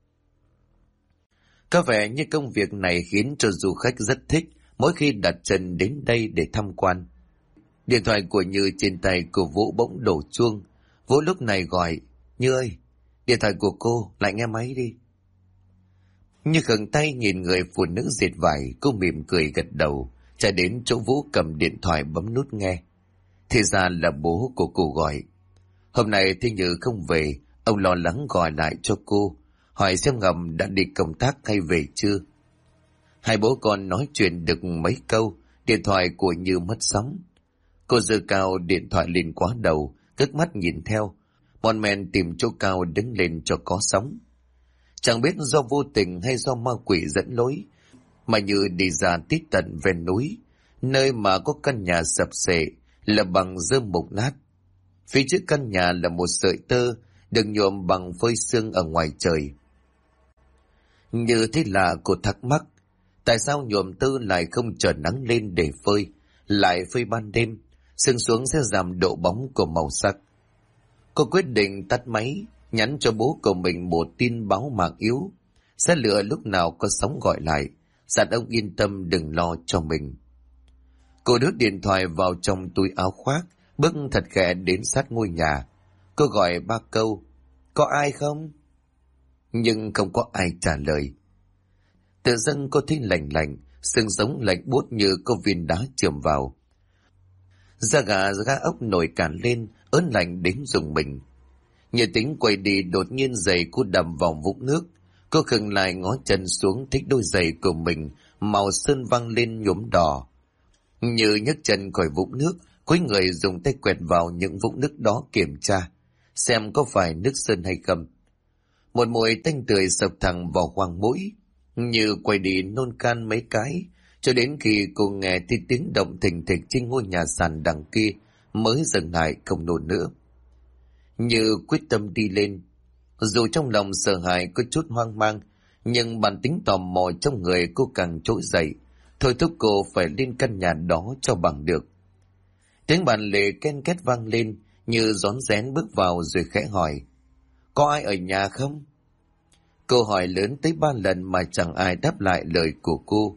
Có vẻ như công việc này khiến cho du khách rất thích mỗi khi đặt chân đến đây để tham quan. Điện thoại của Như trên tay của Vũ bỗng đổ chuông. Vũ lúc này gọi, Như ơi, điện thoại của cô, lại nghe máy đi. Như khẩn tay nhìn người phụ nữ dệt vải, cô mỉm cười gật đầu, chạy đến chỗ Vũ cầm điện thoại bấm nút nghe. Thì ra là bố của cô gọi. Hôm nay Thi Như không về, ông lo lắng gọi lại cho cô, hỏi xem Ngầm đã đi công tác hay về chưa. Hai bố con nói chuyện được mấy câu, điện thoại của Như mất sóng. Cô giơ cao điện thoại lên quá đầu, cất mắt nhìn theo, mon men tìm chỗ cao đứng lên cho có sóng. Chẳng biết do vô tình hay do ma quỷ dẫn lối, mà Như đi ra tít tận ven núi, nơi mà có căn nhà sập xệ, là bằng rơm mục nát. Phía trước căn nhà là một sợi tơ được nhuộm bằng phơi sương ở ngoài trời. Như thế là cô thắc mắc, tại sao nhuộm tơ lại không chờ nắng lên để phơi, lại phơi ban đêm, sương xuống sẽ giảm độ bóng của màu sắc. Cô quyết định tắt máy, nhắn cho bố của mình một tin báo mạng yếu, sẽ lựa lúc nào có sóng gọi lại, dặn ông yên tâm đừng lo cho mình. Cô đút điện thoại vào trong túi áo khoác, bước thật khẽ đến sát ngôi nhà. Cô gọi 3 câu, có ai không? Nhưng không có ai trả lời. Tự dưng cô thấy lạnh lạnh, xương sống lạnh buốt như có viên đá chườm vào. Da gà ốc nổi cản lên, ớn lạnh đến rùng mình. Như tính quay đi, đột nhiên giày cô đầm vào vũng nước. Cô khựng lại ngó chân xuống, thấy đôi giày của mình màu sơn văng lên nhuốm đỏ. Như nhấc chân khỏi vũng nước, cúi người dùng tay quẹt vào những vũng nước đó kiểm tra, xem có phải nước sơn hay không. Một mùi tanh tươi sộc thẳng vào khoang mũi. Như quay đi nôn khan mấy cái, cho đến khi cô nghe thấy tiếng động thình thịch trên ngôi nhà sàn đằng kia mới dừng lại không nôn nữa. Như quyết tâm đi lên. Dù trong lòng sợ hãi có chút hoang mang, nhưng bản tính tò mò trong người cô càng trỗi dậy, thôi thúc cô phải lên căn nhà đó cho bằng được. Tiếng bàn lề ken két vang lên, Như rón rén bước vào rồi khẽ hỏi, có ai ở nhà không? Câu hỏi lớn tới 3 lần mà chẳng ai đáp lại lời của cô.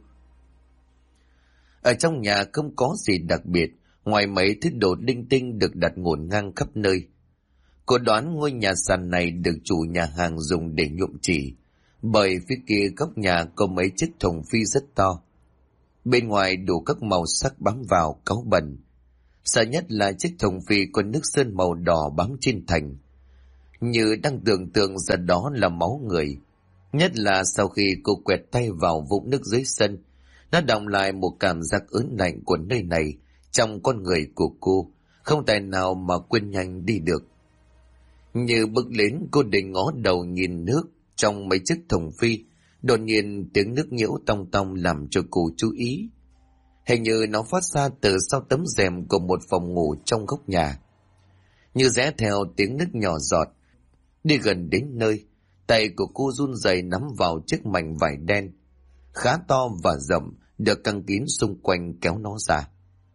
Ở trong nhà không có gì đặc biệt, ngoài mấy thứ đồ linh tinh được đặt ngổn ngang khắp nơi. Cô đoán ngôi nhà sàn này được chủ nhà hàng dùng để nhuộm chỉ, bởi phía kia góc nhà có mấy chiếc thùng phi rất to. Bên ngoài đủ các màu sắc bám vào, cáu bẩn. Sợ nhất là chiếc thùng phi có nước sơn màu đỏ bám trên thành. Như đang tưởng tượng ra đó là máu người. Nhất là sau khi cô quẹt tay vào vũng nước dưới sân, nó đọng lại một cảm giác ớn lạnh của nơi này trong con người của cô, không tài nào mà quên nhanh đi được. Như bước đến, cô định ngó đầu nhìn nước trong mấy chiếc thùng phi, đột nhiên tiếng nước nhiễu tong tong làm cho cô chú ý. Hình như nó phát ra từ sau tấm rèm của một phòng ngủ trong góc nhà. Như rẽ theo tiếng nước nhỏ giọt, đi gần đến nơi, tay của cô run rẩy nắm vào chiếc mảnh vải đen, khá to và rộng, được căng kín xung quanh kéo nó ra.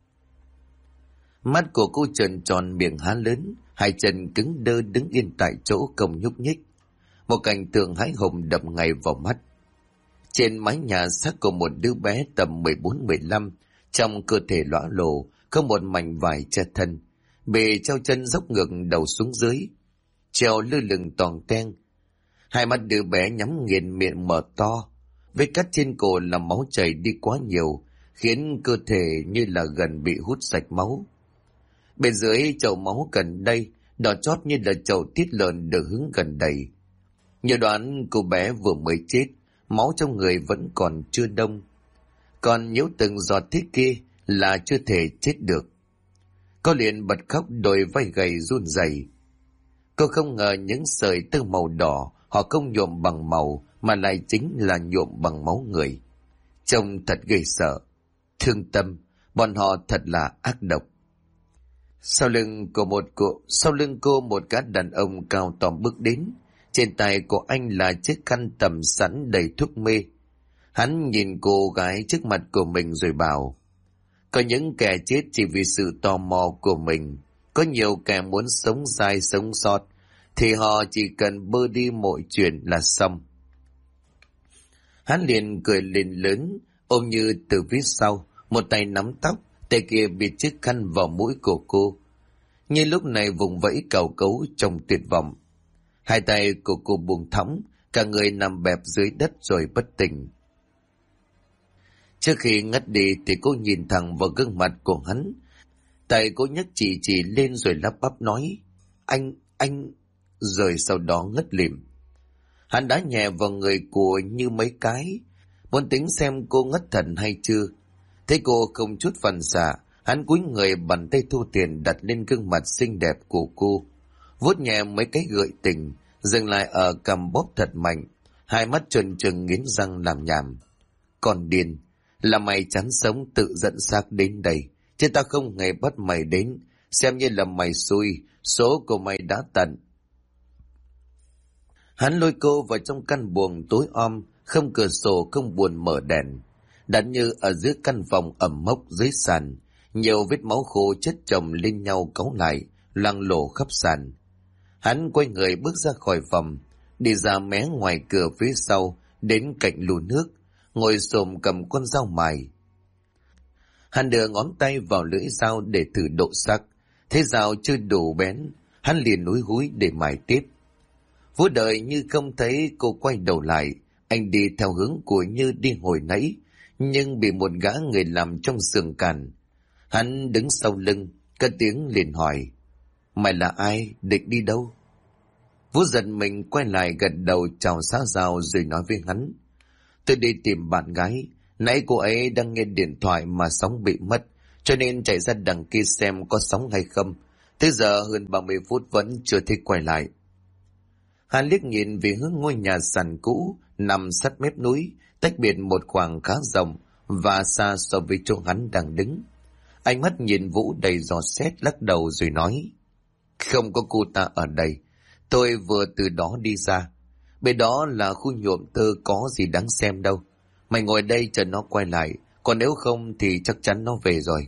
Mắt của cô trợn tròn, miệng há lớn, hai chân cứng đơ đứng yên tại chỗ không nhúc nhích. Một cảnh tượng hãi hùng đập ngay vào mắt. Trên mái nhà xác của một đứa bé tầm 14-15, trong cơ thể lõa lồ, không một mảnh vải che thân, bị treo chân dốc ngược đầu xuống dưới, treo lơ lửng toàn ten. Hai mắt đứa bé nhắm nghiền, miệng mở to, vết cắt trên cổ làm máu chảy đi quá nhiều, khiến cơ thể như là gần bị hút sạch máu. Bên dưới chậu máu gần đây, đỏ chót như là chậu tiết lợn được hứng gần đầy. Nhiều đoán cô bé vừa mới chết, máu trong người vẫn còn chưa đông. Còn nếu từng giọt thế kia là chưa thể chết được. Cô liền bật khóc, đôi vai gầy run rẩy. Cô không ngờ những sợi tơ màu đỏ họ không nhuộm bằng màu mà lại chính là nhuộm bằng máu người. Trông thật ghê sợ, thương tâm, bọn họ thật là ác độc. Sau lưng cô một gã đàn ông cao to bước đến. Trên tay của anh là chiếc khăn tầm sẵn đầy thuốc mê. Hắn nhìn cô gái trước mặt của mình rồi bảo: có những kẻ chết chỉ vì sự tò mò của mình. Có nhiều kẻ muốn sống dài sống sót thì họ chỉ cần bơ đi mọi chuyện là xong. Hắn liền cười lên lớn, ôm như từ phía sau, một tay nắm tóc, tay kia bịt chiếc khăn vào mũi của cô. Nhưng lúc này vùng vẫy cầu cấu trong tuyệt vọng. Hai tay của cô buông thõng, cả người nằm bẹp dưới đất rồi bất tỉnh. Trước khi ngất đi thì cô nhìn thẳng vào gương mặt của hắn. Tay cô nhấc chỉ lên rồi lắp bắp nói: Anh, rồi sau đó ngất lịm. Hắn đá nhẹ vào người của như mấy cái, muốn tính xem cô ngất thần hay chưa. Thấy cô không chút phản xạ, hắn cúi người bàn tay thu tiền đặt lên gương mặt xinh đẹp của cô, vuốt nhẹ mấy cái gợi tình, dừng lại ở cằm bóp thật mạnh, hai mắt trừng trừng nghiến răng làm nhảm. Còn điên, là mày chán sống tự dẫn xác đến đây, chứ ta không hề bắt mày đến, xem như là mày xui, số của mày đã tận. Hắn lôi cô vào trong căn buồng tối om, không cửa sổ, không buồn mở đèn, đặt như ở giữa căn phòng ẩm mốc dưới sàn. Nhiều vết máu khô chất chồng lên nhau cáu lại, loang lổ khắp sàn. Hắn quay người bước ra khỏi phòng, đi ra mé ngoài cửa phía sau, đến cạnh lù nước, ngồi xổm cầm con dao mài. Hắn đưa ngón tay vào lưỡi dao để thử độ sắc, thế dao chưa đủ bén, hắn liền núi húi để mài tiếp. Vũ đợi như không thấy cô quay đầu lại, anh đi theo hướng của Như đi hồi nãy, nhưng bị một gã người làm trong xưởng cản. Hắn đứng sau lưng, cất tiếng liền hỏi: mày là ai, định đi đâu? Vũ giật mình quay lại gật đầu chào xã giao rồi nói với hắn: tôi đi tìm bạn gái, nãy cô ấy đang nghe điện thoại mà sóng bị mất, cho nên chạy ra đằng kia xem có sóng hay không. Tới giờ hơn 30 phút vẫn chưa thấy quay lại. Hắn liếc nhìn về hướng ngôi nhà sàn cũ nằm sát mép núi, tách biệt một khoảng khá rộng và xa so với chỗ hắn đang đứng. Ánh mắt nhìn Vũ đầy dò xét, lắc đầu rồi nói: không có cô ta ở đây, tôi vừa từ đó đi ra. Bên đó là khu nhuộm tơ, có gì đáng xem đâu. Mày ngồi đây chờ nó quay lại, còn nếu không thì chắc chắn nó về rồi.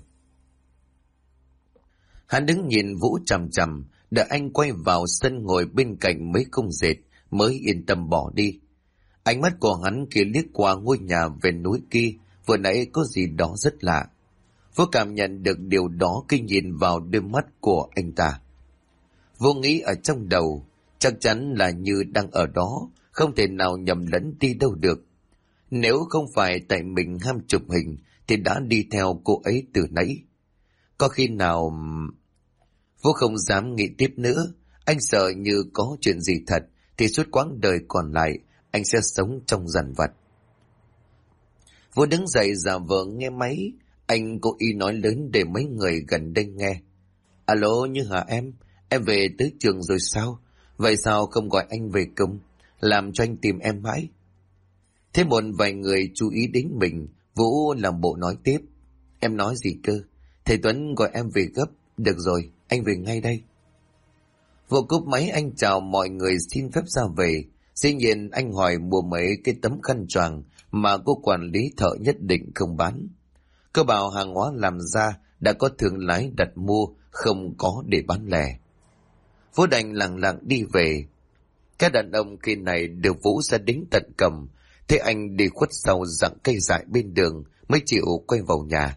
Hắn đứng nhìn Vũ chằm chằm, đợi anh quay vào sân ngồi bên cạnh mấy công dệt mới yên tâm bỏ đi. Ánh mắt của hắn kia liếc qua ngôi nhà ven núi kia, vừa nãy có gì đó rất lạ. Vũ cảm nhận được điều đó khi nhìn vào đôi mắt của anh ta. Vũ nghĩ ở trong đầu, chắc chắn là Như đang ở đó, không thể nào nhầm lẫn đi đâu được. Nếu không phải tại mình ham chụp hình thì đã đi theo cô ấy từ nãy. Có khi nào... Vũ không dám nghĩ tiếp nữa, anh sợ Như có chuyện gì thật thì suốt quãng đời còn lại anh sẽ sống trong dằn vặt. Vũ đứng dậy giả vờ nghe máy, anh cố ý nói lớn để mấy người gần đây nghe. Alo, Như hả em về tới trường rồi sao? Vậy sao không gọi anh về công, làm cho anh tìm em mãi? Thế một vài người chú ý đến mình, Vũ làm bộ nói tiếp. Em nói gì cơ? Thầy Tuấn gọi em về gấp. Được rồi, anh về ngay đây. Vũ cúp máy, anh chào mọi người xin phép ra về. Dĩ nhiên anh hỏi mua mấy cái tấm khăn choàng mà cô quản lý thợ nhất định không bán. Cô bảo hàng hóa làm ra đã có thương lái đặt mua, không có để bán lẻ. Vũ đành lặng lặng đi về. Các đàn ông khi này được Vũ ra đến tận cầm Thế anh đi khuất sau rặng cây dại bên đường mới chịu quay vào nhà.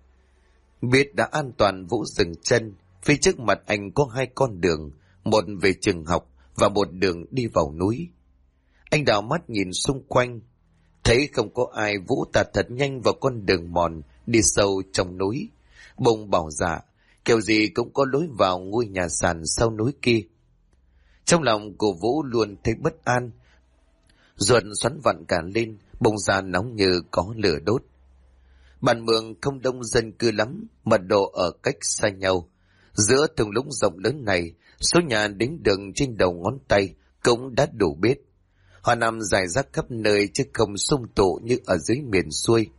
Biết đã an toàn, Vũ dừng chân. Phía trước mặt anh có hai con đường, một về trường học và một đường đi vào núi. Anh đảo mắt nhìn xung quanh, thấy không có ai, Vũ tạt thật nhanh vào con đường mòn đi sâu trong núi. Bụng bảo dạ, kiểu gì cũng có lối vào ngôi nhà sàn sau núi kia. Trong lòng của Vũ luôn thấy bất an, ruột xoắn vặn cả lên, bụng dạ nóng như có lửa đốt. Bản Mường không đông dân cư lắm, mật độ ở cách xa nhau. Giữa thung lũng rộng lớn này, số nhà đếm đường trên đầu ngón tay cũng đã đủ biết. Họ nằm rải rác khắp nơi chứ không xung tụ như ở dưới miền xuôi.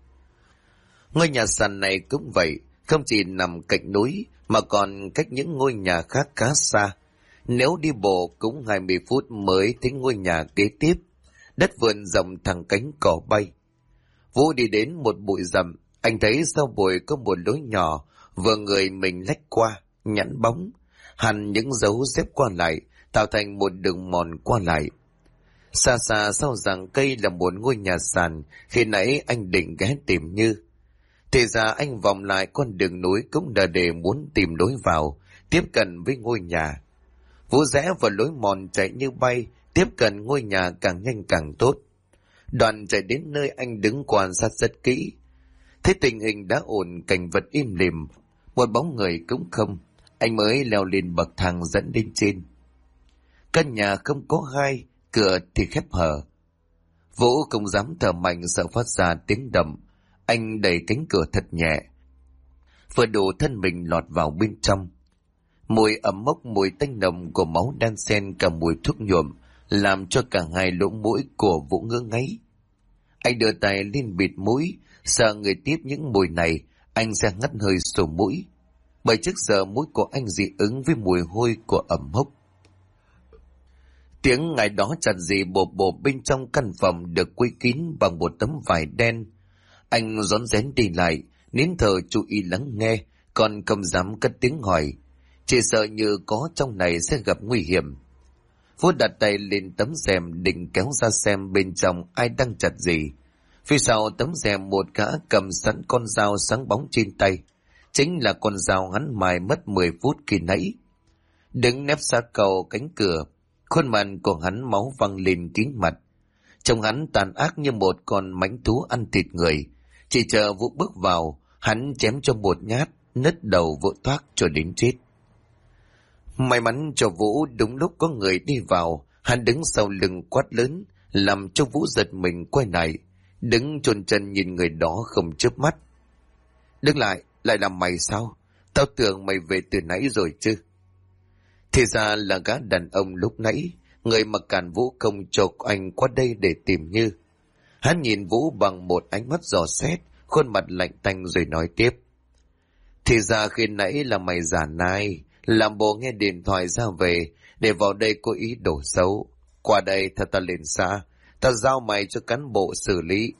Ngôi nhà sàn này cũng vậy, không chỉ nằm cạnh núi mà còn cách những ngôi nhà khác khá xa. Nếu đi bộ cũng 20 phút mới thấy ngôi nhà kế tiếp. Đất vườn rộng thẳng cánh cỏ bay. Vũ đi đến một bụi rậm, anh thấy sau bụi có một lối nhỏ, vừa người mình lách qua, nhẵn bóng, hằn những dấu xếp qua lại, tạo thành một đường mòn qua lại. Xa xa sau rặng cây là một ngôi nhà sàn, khi nãy anh định ghé tìm Như. Thì ra anh vòng lại con đường núi cũng là để muốn tìm lối vào, tiếp cận với ngôi nhà. Vũ rẽ vào lối mòn chạy như bay, tiếp cận ngôi nhà càng nhanh càng tốt. Đoạn chạy đến nơi anh đứng quan sát rất kỹ. Thấy tình hình đã ổn, cảnh vật im lìm, một bóng người cũng không, anh mới leo lên bậc thang dẫn lên trên. Căn nhà không có hai, cửa thì khép hờ. Vũ không dám thở mạnh sợ phát ra tiếng động. Anh đẩy cánh cửa thật nhẹ, vừa đủ thân mình lọt vào bên trong. Mùi ẩm mốc, mùi tanh nồng của máu đan xen cả mùi thuốc nhuộm, làm cho cả hai lỗ mũi của Vũ ngứa ngáy. Anh đưa tay lên bịt mũi, sợ người tiếp những mùi này anh sẽ ngắt hơi sổ mũi, bởi trước giờ mũi của anh dị ứng với mùi hôi của ẩm mốc. Tiếng ngày đó chặt gì bộp bộp bên trong căn phòng được quây kín bằng một tấm vải đen. Anh rón rén đi lại, nín thở chú ý lắng nghe, còn không dám cất tiếng hỏi, chỉ sợ như có trong này sẽ gặp nguy hiểm. Vũ đặt tay lên tấm rèm định kéo ra xem bên trong ai đang chặt gì. Phía sau tấm rèm một gã cầm sẵn con dao sáng bóng trên tay, chính là con dao hắn mài mất 10 phút khi nãy. Đứng nép sát cầu cánh cửa, khuôn mặt của hắn máu văng lên kín mặt. Trông hắn tàn ác như một con mãnh thú ăn thịt người. Chỉ chờ Vũ bước vào, hắn chém cho một nhát, nứt đầu vỡ toác cho đến chết. May mắn cho Vũ đúng lúc có người đi vào, hắn đứng sau lưng quát lớn, làm cho Vũ giật mình quay lại, đứng chôn chân nhìn người đó không chớp mắt. Đứng lại, lại là mày sao? Tao tưởng mày về từ nãy rồi chứ. Thì ra là gã đàn ông lúc nãy, người mà cản Vũ không cho anh qua đây để tìm Như. Hắn nhìn Vũ bằng một ánh mắt dò xét, khuôn mặt lạnh tanh rồi nói tiếp. Thì ra khi nãy là mày giả nai, làm bộ nghe điện thoại ra về, để vào đây có ý đồ xấu. Qua đây thật ta lên xa, ta giao mày cho cán bộ xử lý.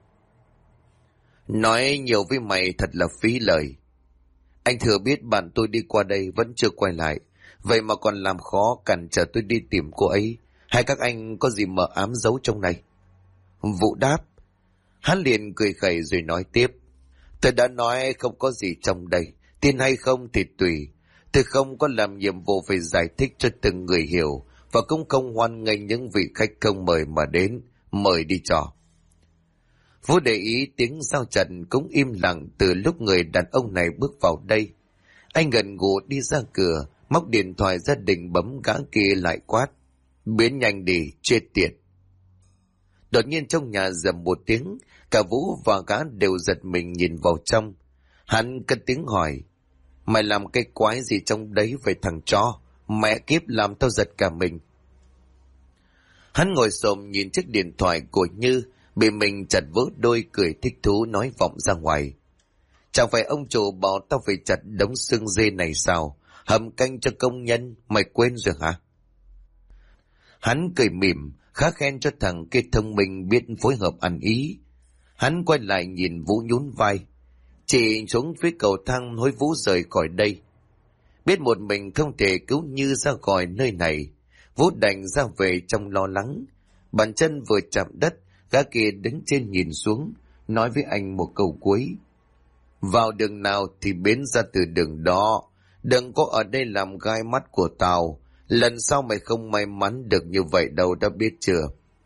Nói nhiều với mày thật là phí lời. Anh thừa biết bạn tôi đi qua đây vẫn chưa quay lại, vậy mà còn làm khó cản trở tôi đi tìm cô ấy. Hay các anh có gì mờ ám giấu trong này? Vũ đáp. Hắn liền cười khẩy rồi nói tiếp. Tôi đã nói không có gì trong đây, tin hay không thì tùy. Tôi không có làm nhiệm vụ phải giải thích cho từng người hiểu, và cũng không hoan nghênh những vị khách không mời mà đến, mời đi cho. Vũ để ý tiếng giao trận cũng im lặng từ lúc người đàn ông này bước vào đây. Anh gần gù đi ra cửa, móc điện thoại ra định bấm, gã kia lại quát. Biến nhanh đi, chết tiệt. Đột nhiên trong nhà rầm một tiếng, cả Vũ và gã đều giật mình nhìn vào trong. Hắn cất tiếng hỏi. Mày làm cái quái gì trong đấy vậy thằng chó? Mẹ kiếp, làm tao giật cả mình. Hắn ngồi xổm nhìn chiếc điện thoại của Như, bị mình chặt vỡ đôi, cười thích thú nói vọng ra ngoài. Chẳng phải ông chủ bảo tao phải chặt đống xương dê này sao? Hầm canh cho công nhân, mày quên rồi hả? Hắn cười mỉm, khá khen cho thằng kia thông minh biết phối hợp ăn ý. Hắn quay lại nhìn Vũ nhún vai, chỉ xuống phía cầu thang hối Vũ rời khỏi đây. Biết một mình không thể cứu Như ra khỏi nơi này, Vũ đành ra về trong lo lắng. Bàn chân vừa chạm đất, Gã kia đứng trên nhìn xuống, nói với anh một câu cuối. Vào đường nào thì biến ra từ đường đó. Đừng có ở đây làm gai mắt của tao. Lần sau mày không may mắn được như vậy đâu, đã biết chưa?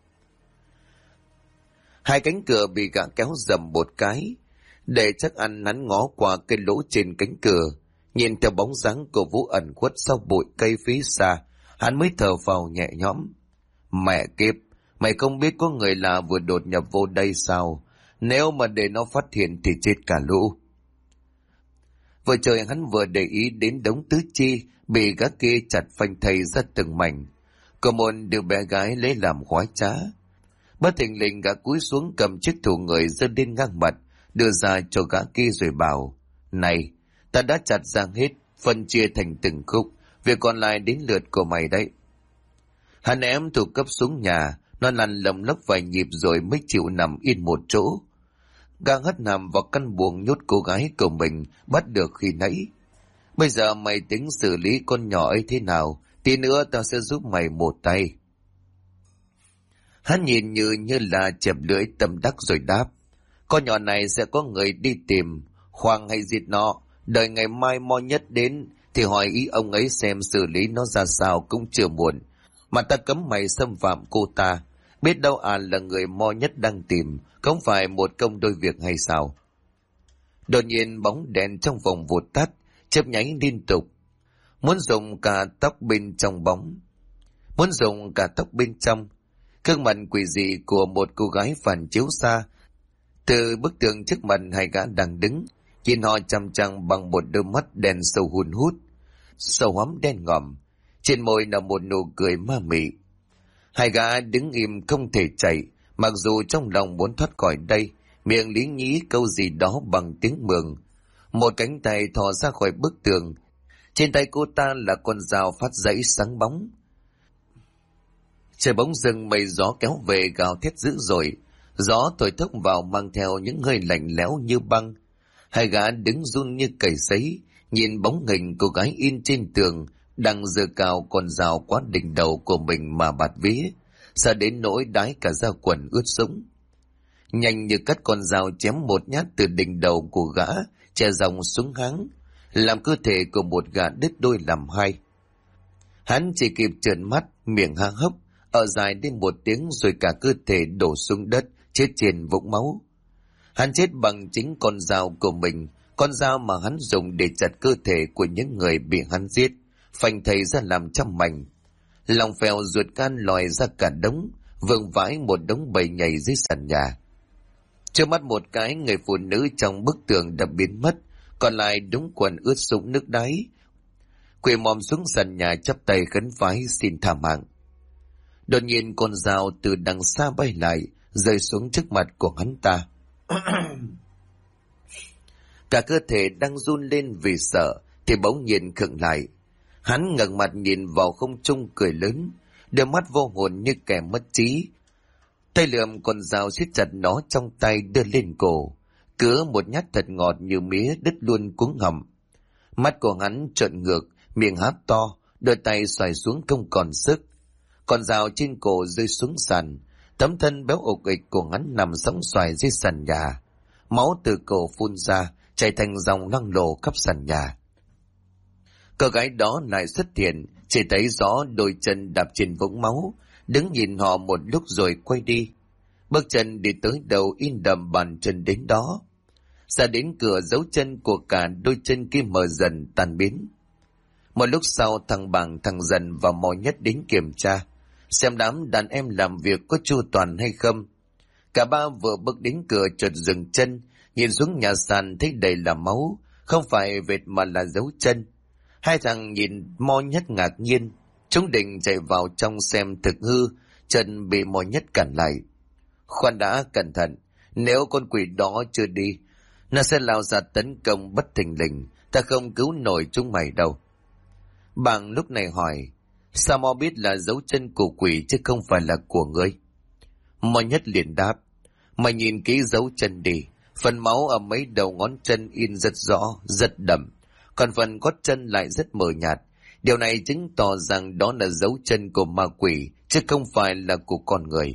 Hai cánh cửa bị gã kéo dầm một cái. Để chắc ăn, hắn ngó qua cái lỗ trên cánh cửa, nhìn theo bóng dáng của Vũ ẩn khuất sau bụi cây phía xa, hắn mới thở phào nhẹ nhõm. Mẹ kiếp, mày không biết có người lạ vừa đột nhập vô đây sao? Nếu mà để nó phát hiện thì chết cả lũ. Vừa trời hắn vừa để ý đến đống tứ chi bị gã kia chặt phanh thây ra từng mảnh. Có một đứa bé gái lấy làm khoái trá. Bất thình lình gã cúi xuống cầm chiếc thủ người giơ lên ngang mặt, đưa ra cho gã kia rồi bảo: Này, ta đã chặt ra hết, phân chia thành từng khúc, việc còn lại đến lượt của mày đấy. Hắn ém thủ cấp xuống nhà, nó lăn lồng lốc vài nhịp rồi mới chịu nằm yên một chỗ. Gã hất nằm vào căn buồng nhốt cô gái của mình bắt được khi nãy. Bây giờ mày tính xử lý con nhỏ ấy thế nào, tí nữa tao sẽ giúp mày một tay. Hắn nhìn như là chẹp lưỡi tâm đắc rồi đáp: Con nhỏ này sẽ có người đi tìm, khoang hay diệt nó, đợi ngày mai mo nhất đến thì hỏi ý ông ấy xem xử lý nó ra sao cũng chưa muộn. Mà ta cấm mày xâm phạm cô ta, biết đâu là người mo nhất đang tìm, không phải một công đôi việc hay sao? Đột nhiên bóng đèn trong phòng vụt tắt, chớp nháy liên tục. Muốn dùng cả tóc bên trong bóng, muốn dùng cả tóc bên trong. Gương mặt quỷ dị của một cô gái phản chiếu xa từ bức tường trước mặt hai gã đang đứng, nhìn họ chằm chằm bằng một đôi mắt đen sâu hun hút, sâu hoắm đen ngòm, trên môi là một nụ cười ma mị. Hai gã đứng im không thể chạy, mặc dù trong lòng muốn thoát khỏi đây, miệng lý nhí câu gì đó bằng tiếng Mường. Một cánh tay thò ra khỏi bức tường, trên tay cô ta là con dao phát dãy sáng bóng. Trời bỗng dưng mây gió kéo về gào thét dữ dội, gió thổi thốc vào mang theo những hơi lạnh lẽo như băng. Hai gã đứng run như cầy sấy, nhìn bóng hình cô gái in trên tường, đang giơ cao con dao quá đỉnh đầu của mình mà bạt vía, sợ đến nỗi đái cả da quần ướt sũng. Nhanh như cắt con dao chém một nhát từ đỉnh đầu của gã, chè dòng xuống háng, làm cơ thể của một gã đứt đôi làm hai. Hắn chỉ kịp trợn mắt, miệng há hốc, ở dài đến một tiếng rồi cả cơ thể đổ xuống đất, chết trên vũng máu. Hắn chết bằng chính con dao của mình, con dao mà hắn dùng để chặt cơ thể của những người bị hắn giết, phanh thây ra làm trăm mảnh. Lòng phèo ruột gan lòi ra cả đống, vương vãi một đống bầy nhầy dưới sàn nhà. Trước mắt một cái, người phụ nữ trong bức tường đã biến mất, còn lại đúng quần ướt sũng nước đáy. Quỳ mòm xuống sàn nhà chắp tay khấn vái xin tha mạng. Đột nhiên con dao từ đằng xa bay lại, rơi xuống trước mặt của hắn ta. Cả cơ thể đang run lên vì sợ, thì bỗng nhiên khựng lại. Hắn ngẩng mặt nhìn vào không trung cười lớn, đôi mắt vô hồn như kẻ mất trí. Tay lượm con dao siết chặt nó trong tay đưa lên cổ, cứa một nhát thật ngọt như mía đứt luôn cuống họng. Mắt của hắn trợn ngược, miệng há to, đôi tay xoài xuống không còn sức. Con dao trên cổ rơi xuống sàn, tấm thân béo ục ịch của hắn nằm sóng xoài dưới sàn nhà. Máu từ cổ phun ra, chảy thành dòng loang lổ khắp sàn nhà. Cô gái đó lại xuất hiện, chỉ thấy rõ đôi chân đạp trên vũng máu, đứng nhìn họ một lúc rồi quay đi. Bước chân đi tới đầu in đậm bàn chân đến đó. Ra đến cửa, dấu chân của cả đôi chân kia mờ dần tan biến. Một lúc sau thằng Bàng, thằng Dần và Mò Nhất đến kiểm tra, xem đám đàn em làm việc có chu toàn hay không. Cả ba vừa bước đến cửa chợt dừng chân, nhìn xuống nhà sàn thấy đầy là máu, không phải vệt mà là dấu chân. Hai thằng nhìn Mo Nhất ngạc nhiên, chúng định chạy vào trong xem thực hư, chân bị Mo Nhất cản lại. Khoan đã, cẩn thận, nếu con quỷ đó chưa đi, nó sẽ lao ra tấn công bất thình lình, ta không cứu nổi chúng mày đâu. Bàng lúc này hỏi, sao Mo biết là dấu chân của quỷ chứ không phải là của ngươi? Mo Nhất liền đáp, mày nhìn kỹ dấu chân đi, phần máu ở mấy đầu ngón chân in rất rõ, rất đậm, còn phần gót chân lại rất mờ nhạt. Điều này chứng tỏ rằng đó là dấu chân của ma quỷ, chứ không phải là của con người.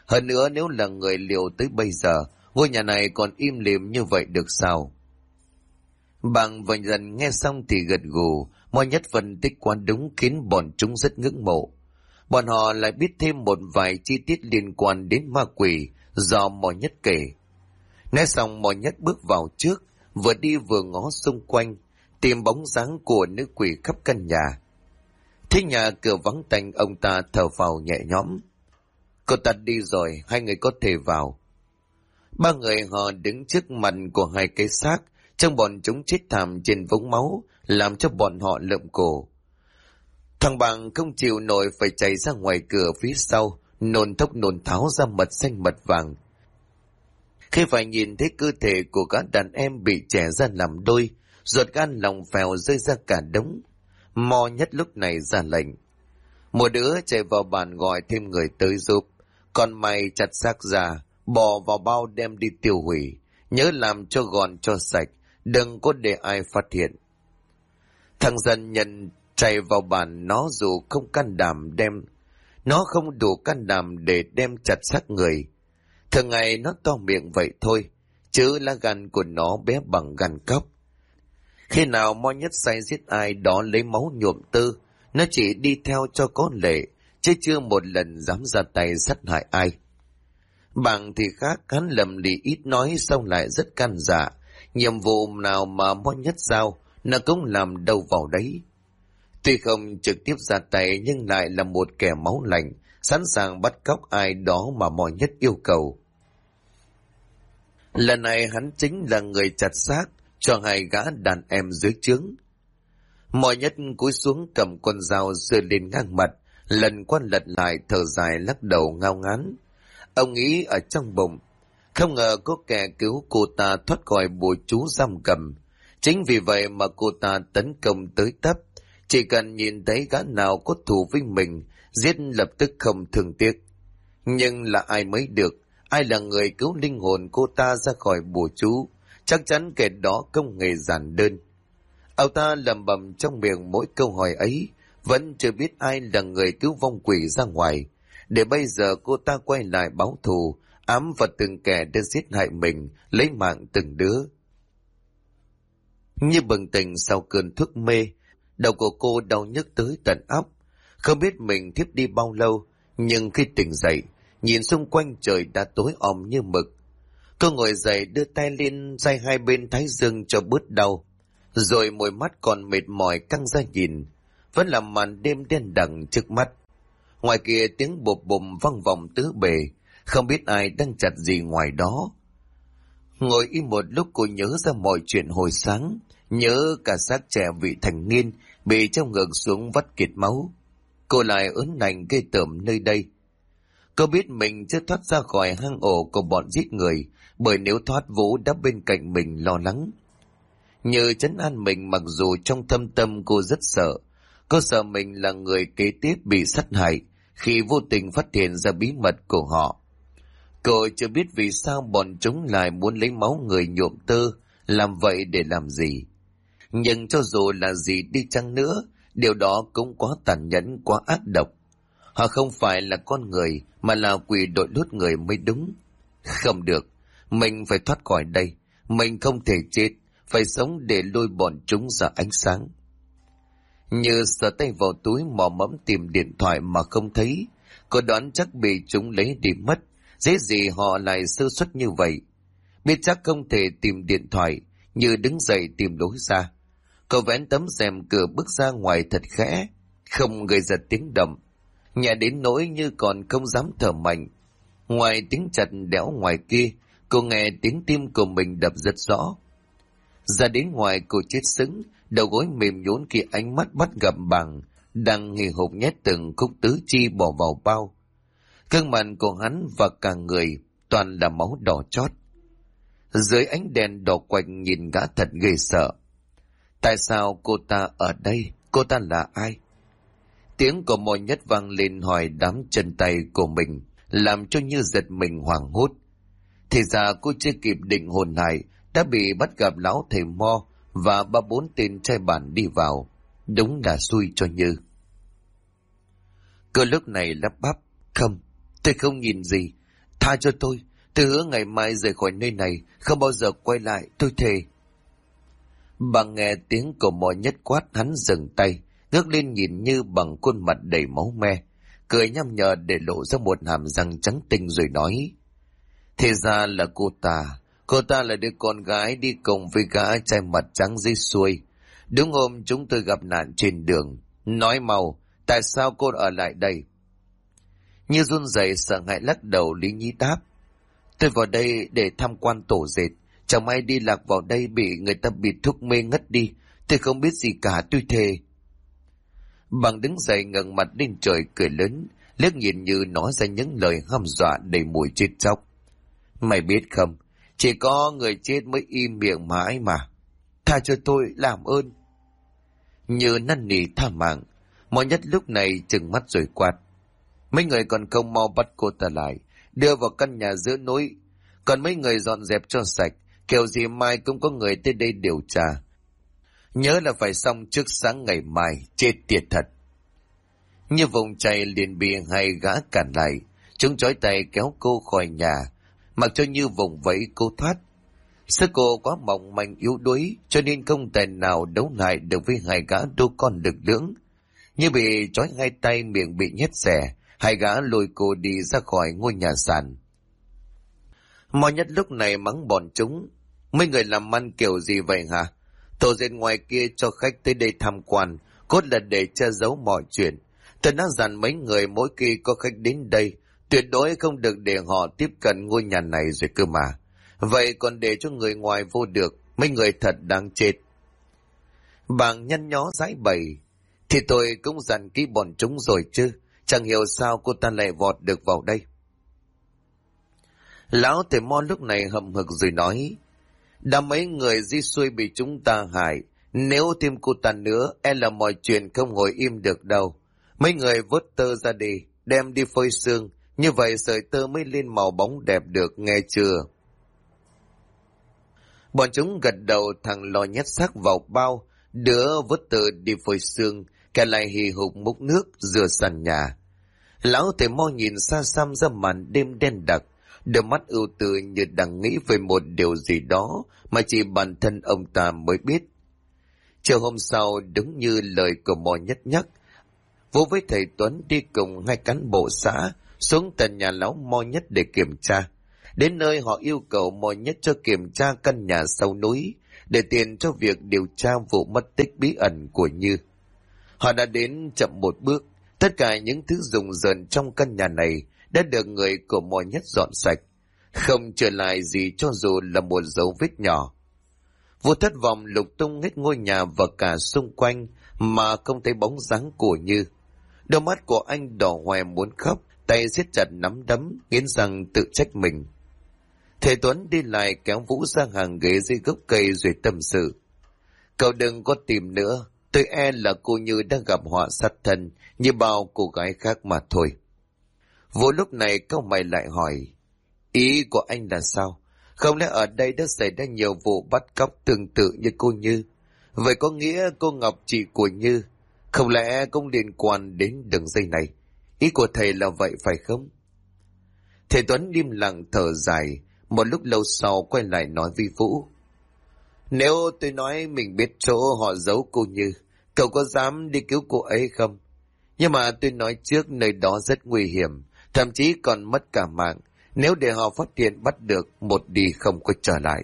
Hơn nữa nếu là người liều tới bây giờ, ngôi nhà này còn im lìm như vậy được sao? Bàng và dần nghe xong thì gật gù, mọi nhất phân tích quá đúng khiến bọn chúng rất ngưỡng mộ. Bọn họ lại biết thêm một vài chi tiết liên quan đến ma quỷ do mọi nhất kể. Nói xong mọi nhất bước vào trước, vừa đi vừa ngó xung quanh, tìm bóng dáng của nữ quỷ khắp căn nhà. Thấy nhà cửa vắng tanh, ông ta thở phào nhẹ nhõm. Cô ta đi rồi, hai người có thể vào. Ba người họ đứng trước mặt của hai cái xác, trong bọn chúng chết thảm trên vũng máu, làm cho bọn họ lợm cổ. Thằng Bằng không chịu nổi phải chạy ra ngoài cửa phía sau, nôn thốc nôn tháo ra mật xanh mật vàng. Khi phải nhìn thấy cơ thể của các đàn em bị chẻ ra làm đôi, ruột gan lòng phèo rơi ra cả đống. Mo nhất lúc này ra lệnh. Một đứa chạy vào bàn gọi thêm người tới giúp. Còn mày chặt xác ra, bỏ vào bao đem đi tiêu hủy. Nhớ làm cho gọn cho sạch, đừng có để ai phát hiện. Thằng dân nhân chạy vào bàn, nó dù không can đảm đem, nó không đủ can đảm để đem chặt xác người. Thường ngày nó to miệng vậy thôi, chứ lá gan của nó bé bằng gan cóc. Khi nào Mo nhất say giết ai đó lấy máu nhuộm tư, nó chỉ đi theo cho có lệ, chứ chưa một lần dám ra tay sát hại ai. Bằng thì khác, hắn lầm lì ít nói xong lại rất can dạ. Nhiệm vụ nào mà Mo nhất giao, nó cũng làm đâu vào đấy. Tuy không trực tiếp ra tay nhưng lại là một kẻ máu lạnh, sẵn sàng bắt cóc ai đó mà Mo nhất yêu cầu. Lần này hắn chính là người chặt xác cho hai gã đàn em dưới trướng. Mo nhất cúi xuống cầm con dao giơ lên ngang mặt, lần qua lật lại thở dài lắc đầu ngao ngán. Ông nghĩ ở trong bụng, không ngờ có kẻ cứu cô ta thoát khỏi bùa chú giam cầm. Chính vì vậy mà cô ta tấn công tới tấp, chỉ cần nhìn thấy gã nào có thù với mình, giết lập tức không thương tiếc. Nhưng là ai mới được, ai là người cứu linh hồn cô ta ra khỏi bùa chú, chắc chắn kẻ đó không hề giản đơn. Ông ta lẩm bẩm trong miệng mỗi câu hỏi ấy, vẫn chưa biết ai là người cứu vong quỷ ra ngoài, để bây giờ cô ta quay lại báo thù, ám vào từng kẻ đã giết hại mình, lấy mạng từng đứa. Như bừng tỉnh sau cơn thuốc mê, đầu của cô đau nhức tới tận óc. Không biết mình thiếp đi bao lâu, nhưng khi tỉnh dậy, nhìn xung quanh trời đã tối om như mực. Cô ngồi dậy đưa tay lên day hai bên thái dương cho bớt đau, rồi môi mắt còn mệt mỏi căng ra nhìn. Vẫn là màn đêm đen đằng trước mắt. Ngoài kia tiếng bộp bùm vang vọng tứ bề, không biết ai đang chặt gì ngoài đó. Ngồi im một lúc cô nhớ ra mọi chuyện hồi sáng, nhớ cả xác trẻ vị thành niên bị trong ngực xuống vắt kiệt máu. Cô lại ớn lạnh ghê tởm nơi đây. Cô biết mình chưa thoát ra khỏi hang ổ của bọn giết người, bởi nếu thoát Vũ đã bên cạnh mình lo lắng. Như trấn an mình, mặc dù trong thâm tâm cô rất sợ. Cô sợ mình là người kế tiếp bị sát hại khi vô tình phát hiện ra bí mật của họ. Cô chưa biết vì sao bọn chúng lại muốn lấy máu người nhuộm tơ, làm vậy để làm gì. Nhưng cho dù là gì đi chăng nữa, điều đó cũng quá tàn nhẫn, quá ác độc. Họ không phải là con người, mà là quỷ đội lốt người mới đúng. Không được, mình phải thoát khỏi đây. Mình không thể chết, phải sống để lôi bọn chúng ra ánh sáng. Như sờ tay vào túi mò mẫm tìm điện thoại mà không thấy. Cô đoán chắc bị chúng lấy đi mất. Dễ gì họ lại sơ suất như vậy. Biết chắc không thể tìm điện thoại, Như đứng dậy tìm lối ra. Cô vén tấm rèm cửa bước ra ngoài thật khẽ, không gây ra tiếng động. Nhẹ đến nỗi Như còn không dám thở mạnh. Ngoài tiếng chặt đẽo ngoài kia, cô nghe tiếng tim của mình đập rất rõ. Ra đến ngoài cô chết sững, đầu gối mềm nhũn khi ánh mắt bắt gặp Bằng đang hì hục nhét từng khúc tứ chi bỏ vào bao. Gương mặt của hắn và cả người toàn là máu đỏ chót. Dưới ánh đèn đỏ quạnh nhìn gã thật ghê sợ. Tại sao cô ta ở đây? Cô ta là ai? Tiếng của Mộ Nhất vang lên hỏi đám chân tay của mình, làm cho Như giật mình hoảng hốt. Thì ra cô chưa kịp định hồn lại, đã bị bắt gặp lão thầy Mo và ba bốn tên trai bản đi vào. Đúng là xui cho Như. Cô lúc này lắp bắp: Không, tôi không nhìn gì. Tha cho tôi hứa ngày mai rời khỏi nơi này, không bao giờ quay lại, tôi thề. Bà nghe tiếng của Mò Nhất quát, hắn dừng tay, ngước lên nhìn Như bằng khuôn mặt đầy máu me, cười nham nhở để lộ ra một hàm răng trắng tinh rồi nói: Thế ra là cô ta là đứa con gái đi cùng với gã trai mặt trắng dưới xuôi. Đúng hôm chúng tôi gặp nạn trên đường. Nói mau, tại sao cô ở lại đây? Như run rẩy sợ hãi lắc đầu, Lý Nhí đáp: Tôi vào đây để tham quan tổ dệt, chẳng may đi lạc vào đây bị người ta bịt thuốc mê ngất đi. Tôi không biết gì cả, tôi thề. Bằng đứng dậy ngẩng mặt lên trời cười lớn, liếc nhìn Như nói ra những lời hăm dọa đầy mùi chết chóc. Mày biết không, chỉ có người chết mới im miệng mãi mà. Tha cho tôi, làm ơn. Như năn nỉ tha mạng. Mọi Nhất lúc này trừng mắt rồi quát: Mấy người còn không mau bắt cô ta lại, đưa vào căn nhà giữa núi. Còn mấy người dọn dẹp cho sạch, kiểu gì mai cũng có người tới đây điều tra. Nhớ là phải xong trước sáng ngày mai, chết tiệt thật. Như vùng chạy liền bị hai gã cản lại, chúng trói tay kéo cô khỏi nhà, mặc cho Như vùng vẫy cô thoát. Sức cô quá mỏng manh yếu đuối, cho nên không thể nào đấu lại được với hai gã đô con lực lưỡng. Như bị trói hai tay, miệng bị nhét xẻ, hai gã lôi cô đi ra khỏi ngôi nhà sàn. Mò Nhất lúc này mắng bọn chúng: Mấy người làm ăn kiểu gì vậy hả? Tổ dệt ngoài kia cho khách tới đây tham quan, cốt là để che giấu mọi chuyện. Tôi đã dặn mấy người mỗi khi có khách đến đây, tuyệt đối không được để họ tiếp cận ngôi nhà này rồi cơ mà. Vậy còn để cho người ngoài vô được, mấy người thật đáng chết. Bàng nhăn nhó giãi bày: Thì tôi cũng dặn kỹ bọn chúng rồi chứ, chẳng hiểu sao cô ta lại vọt được vào đây. Lão thầy Mo lúc này hậm hực rồi nói: Đã mấy người di xuôi bị chúng ta hại, nếu thêm cô ta nữa, là mọi chuyện không ngồi im được đâu. Mấy người vớt tơ ra đi, đem đi phơi sương, như vậy sợi tơ mới lên màu bóng đẹp được, nghe chưa? Bọn chúng gật đầu, thằng lo nhét xác vào bao, đứa vớt tơ đi phơi sương, kẻ lại hì hục múc nước rửa sàn nhà. Lão thầy Mo nhìn xa xăm ra màn đêm đen đặc, đôi mắt ưu tư như đang nghĩ về một điều gì đó mà chỉ bản thân ông ta mới biết. Chiều hôm sau, đúng như lời của Mò Nhất nhắc, Vũ với thầy Tuấn đi cùng hai cán bộ xã xuống tận nhà lão Mo Nhất để kiểm tra. Đến nơi họ yêu cầu Mo Nhất cho kiểm tra căn nhà sau núi để tiền cho việc điều tra vụ mất tích bí ẩn của Như. Họ đã đến chậm một bước, tất cả những thứ rùng rợn trong căn nhà này đã được người của Mo Nhất dọn sạch, không trở lại gì cho dù là một dấu vết nhỏ. Vũ thất vọng lục tung hết ngôi nhà và cả xung quanh mà không thấy bóng dáng của Như. Đôi mắt của anh đỏ hoe muốn khóc, tay siết chặt nắm đấm, nghiến răng tự trách mình. Thầy Tuấn đi lại kéo Vũ sang hàng ghế dưới gốc cây rồi tâm sự: Cậu đừng có tìm nữa, tôi là cô Như đang gặp họa sát thân như bao cô gái khác mà thôi. Vũ lúc này cau mày lại hỏi: Ý của anh là sao? Không lẽ ở đây đã xảy ra nhiều vụ bắt cóc tương tự như cô Như? Vậy có nghĩa cô Ngọc chị của Như không lẽ cũng liên quan đến đường dây này? Ý của thầy là vậy phải không? Thầy Tuấn im lặng thở dài, một lúc lâu sau quay lại nói với Vũ: Nếu tôi nói mình biết chỗ họ giấu cô Như, cậu có dám đi cứu cô ấy không? Nhưng mà tôi nói trước, nơi đó rất nguy hiểm, thậm chí còn mất cả mạng. Nếu để họ phát hiện bắt được, một đi không có trở lại.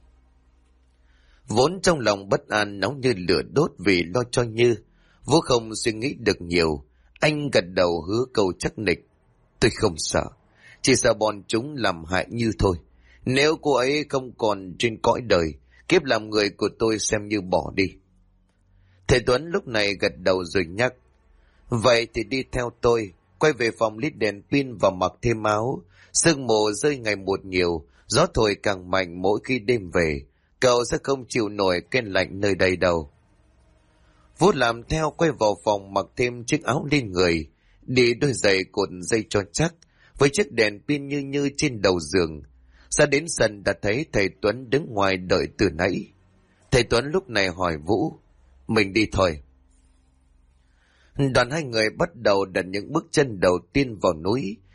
Vốn trong lòng bất an nóng như lửa đốt vì lo cho Như, Vũ không suy nghĩ được nhiều. Anh gật đầu hứa câu chắc nịch: Tôi không sợ, chỉ sợ bọn chúng làm hại Như thôi. Nếu cô ấy không còn trên cõi đời, kiếp làm người của tôi xem như bỏ đi. Thầy Tuấn lúc này gật đầu rồi nhắc: Vậy thì đi theo tôi, quay về phòng lít đèn pin và mặc thêm áo. Sương mù rơi ngày một nhiều, gió thổi càng mạnh mỗi khi đêm về. Cậu sẽ không chịu nổi cái lạnh nơi đây đâu. Vũ làm theo, quay vào phòng mặc thêm chiếc áo lên người, đi đôi giày cột dây cho chắc, với chiếc đèn pin như như trên đầu giường. Ra đến sân đã thấy thầy Tuấn đứng ngoài đợi từ nãy. Thầy Tuấn lúc này hỏi Vũ: Mình đi thôi. Đoàn hai người bắt đầu đặt những bước chân đầu tiên vào núi.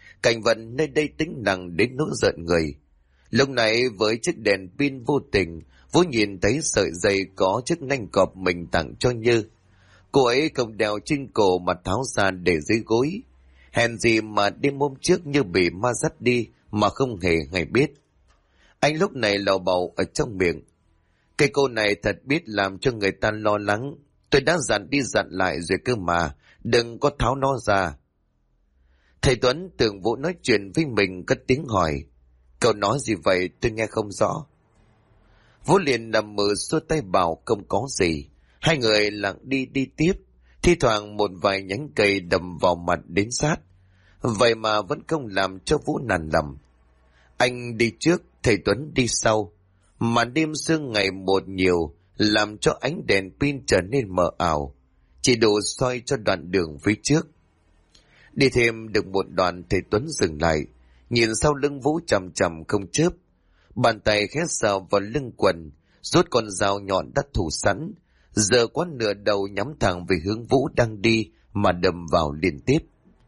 Cảnh vật nơi đây tĩnh lặng đến nỗi rợn người. Lúc này với chiếc đèn pin vô tình, Vũ nhìn thấy sợi dây có chiếc nanh cọp mình tặng cho Như. Cô ấy không đeo trên cổ mà tháo ra để dưới gối. Hèn gì mà đêm hôm trước Như bị ma dắt đi mà không hề hay biết. Anh lúc này lầu bầu ở trong miệng. Cây cô này thật biết làm cho người ta lo lắng. Tôi đã dặn đi dặn lại rồi cơ mà, đừng có tháo nó ra. Thầy Tuấn tưởng Vũ nói chuyện với mình, cất tiếng hỏi. Cậu nói gì vậy, tôi nghe không rõ. Vũ liền nằm mơ xua tay bảo không có gì. Hai người lặng đi đi tiếp, thi thoảng một vài nhánh cây đầm vào mặt đến sát. Vậy mà vẫn không làm cho Vũ nản lòng. Anh đi trước, thầy Tuấn đi sau. Màn đêm sương ngày một nhiều, làm cho ánh đèn pin trở nên mờ ảo, chỉ đủ soi cho đoạn đường phía trước. Đi thêm được một đoạn, thầy Tuấn dừng lại, nhìn sau lưng Vũ chằm chằm không chớp. Bàn tay khẽ sờ vào lưng quần, rút con dao nhọn đã thủ sẵn, giờ quá nửa đầu nhắm thẳng về hướng Vũ đang đi mà đâm vào liên tiếp.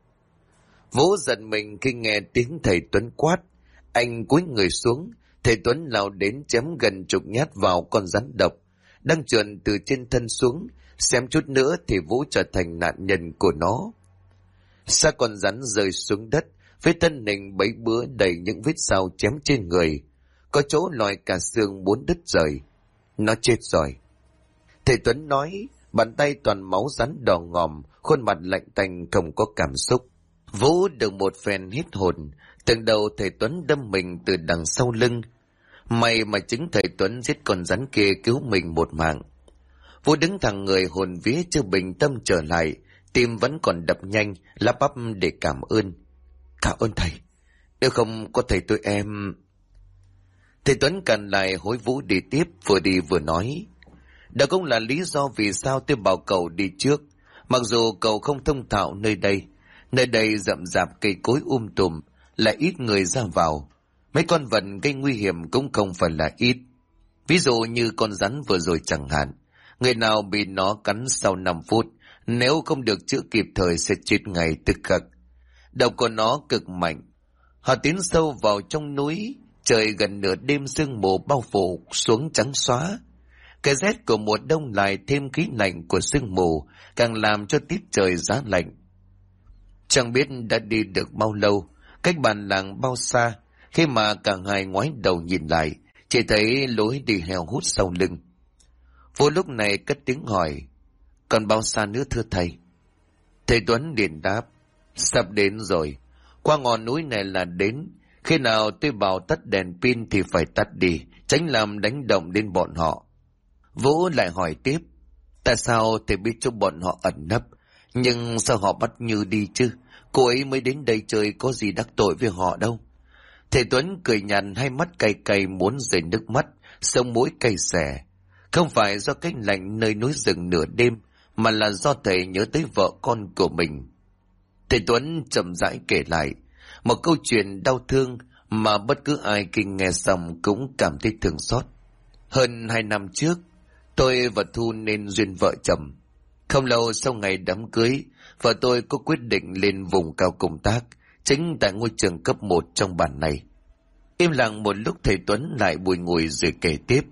Vũ giật mình khi nghe tiếng thầy Tuấn quát. Anh cúi người xuống, thầy Tuấn lao đến chém gần chục nhát vào con rắn độc đang trườn từ trên thân xuống, xem chút nữa thì Vũ trở thành nạn nhân của nó. Xác con rắn rơi xuống đất, với thân hình bấy bữa đầy những vết dao chém trên người, có chỗ lòi cả xương muốn đứt rời. Nó chết rồi, thầy Tuấn nói, bàn tay toàn máu rắn đỏ ngòm, khuôn mặt lạnh tanh không có cảm xúc. Vũ được một phen hít hồn, từng đầu thầy Tuấn đâm mình từ đằng sau lưng. May mà chính thầy Tuấn giết con rắn kia cứu mình một mạng. Vũ đứng thẳng người, hồn vía chưa bình tâm trở lại, tim vẫn còn đập nhanh, lắp bắp để cảm ơn. Cảm ơn thầy, nếu không có thầy tôi em... Thầy Tuấn cằn lại hối Vũ đi tiếp, vừa đi vừa nói. Đó cũng là lý do vì sao tôi bảo cậu đi trước. Mặc dù cậu không thông thạo nơi đây rậm rạp cây cối tùm, lại ít người ra vào. Mấy con vật gây nguy hiểm cũng không phải là ít. Ví dụ như con rắn vừa rồi chẳng hạn, người nào bị nó cắn sau 5 phút, nếu không được chữa kịp thời sẽ chết ngay tức khắc. Độc của nó cực mạnh. Họ tiến sâu vào trong núi, trời gần nửa đêm sương mù bao phủ xuống trắng xóa. Cái rét của mùa đông lại thêm khí lạnh của sương mù, càng làm cho tiết trời giá lạnh. Chẳng biết đã đi được bao lâu, cách bản làng bao xa, khi mà cả hai ngoái đầu nhìn lại, chỉ thấy lối đi heo hút sau lưng. Vô lúc này cất tiếng hỏi, còn bao xa nữa thưa thầy? Thầy Tuấn liền đáp, sắp đến rồi, qua ngọn núi này là đến. Khi nào tôi bảo tắt đèn pin thì phải tắt đi, tránh làm đánh động đến bọn họ. Vũ lại hỏi tiếp, tại sao thầy biết cho bọn họ ẩn nấp, nhưng sao họ bắt Như đi chứ? Cô ấy mới đến đây chơi, có gì đắc tội với họ đâu. Thầy Tuấn cười nhạt, hai mắt cay cay muốn rơi nước mắt, sống mũi cay xè. Không phải do cách lạnh nơi núi rừng nửa đêm, mà là do thầy nhớ tới vợ con của mình. Thầy Tuấn chậm rãi kể lại một câu chuyện đau thương mà bất cứ ai khi nghe xong cũng cảm thấy thương xót. Hơn 2 năm trước, tôi và Thu nên duyên vợ chồng. Không lâu sau ngày đám cưới, vợ tôi có quyết định lên vùng cao công tác, chính tại ngôi trường cấp 1 trong bản này. Im lặng một lúc, thầy Tuấn lại bùi ngùi rồi kể tiếp.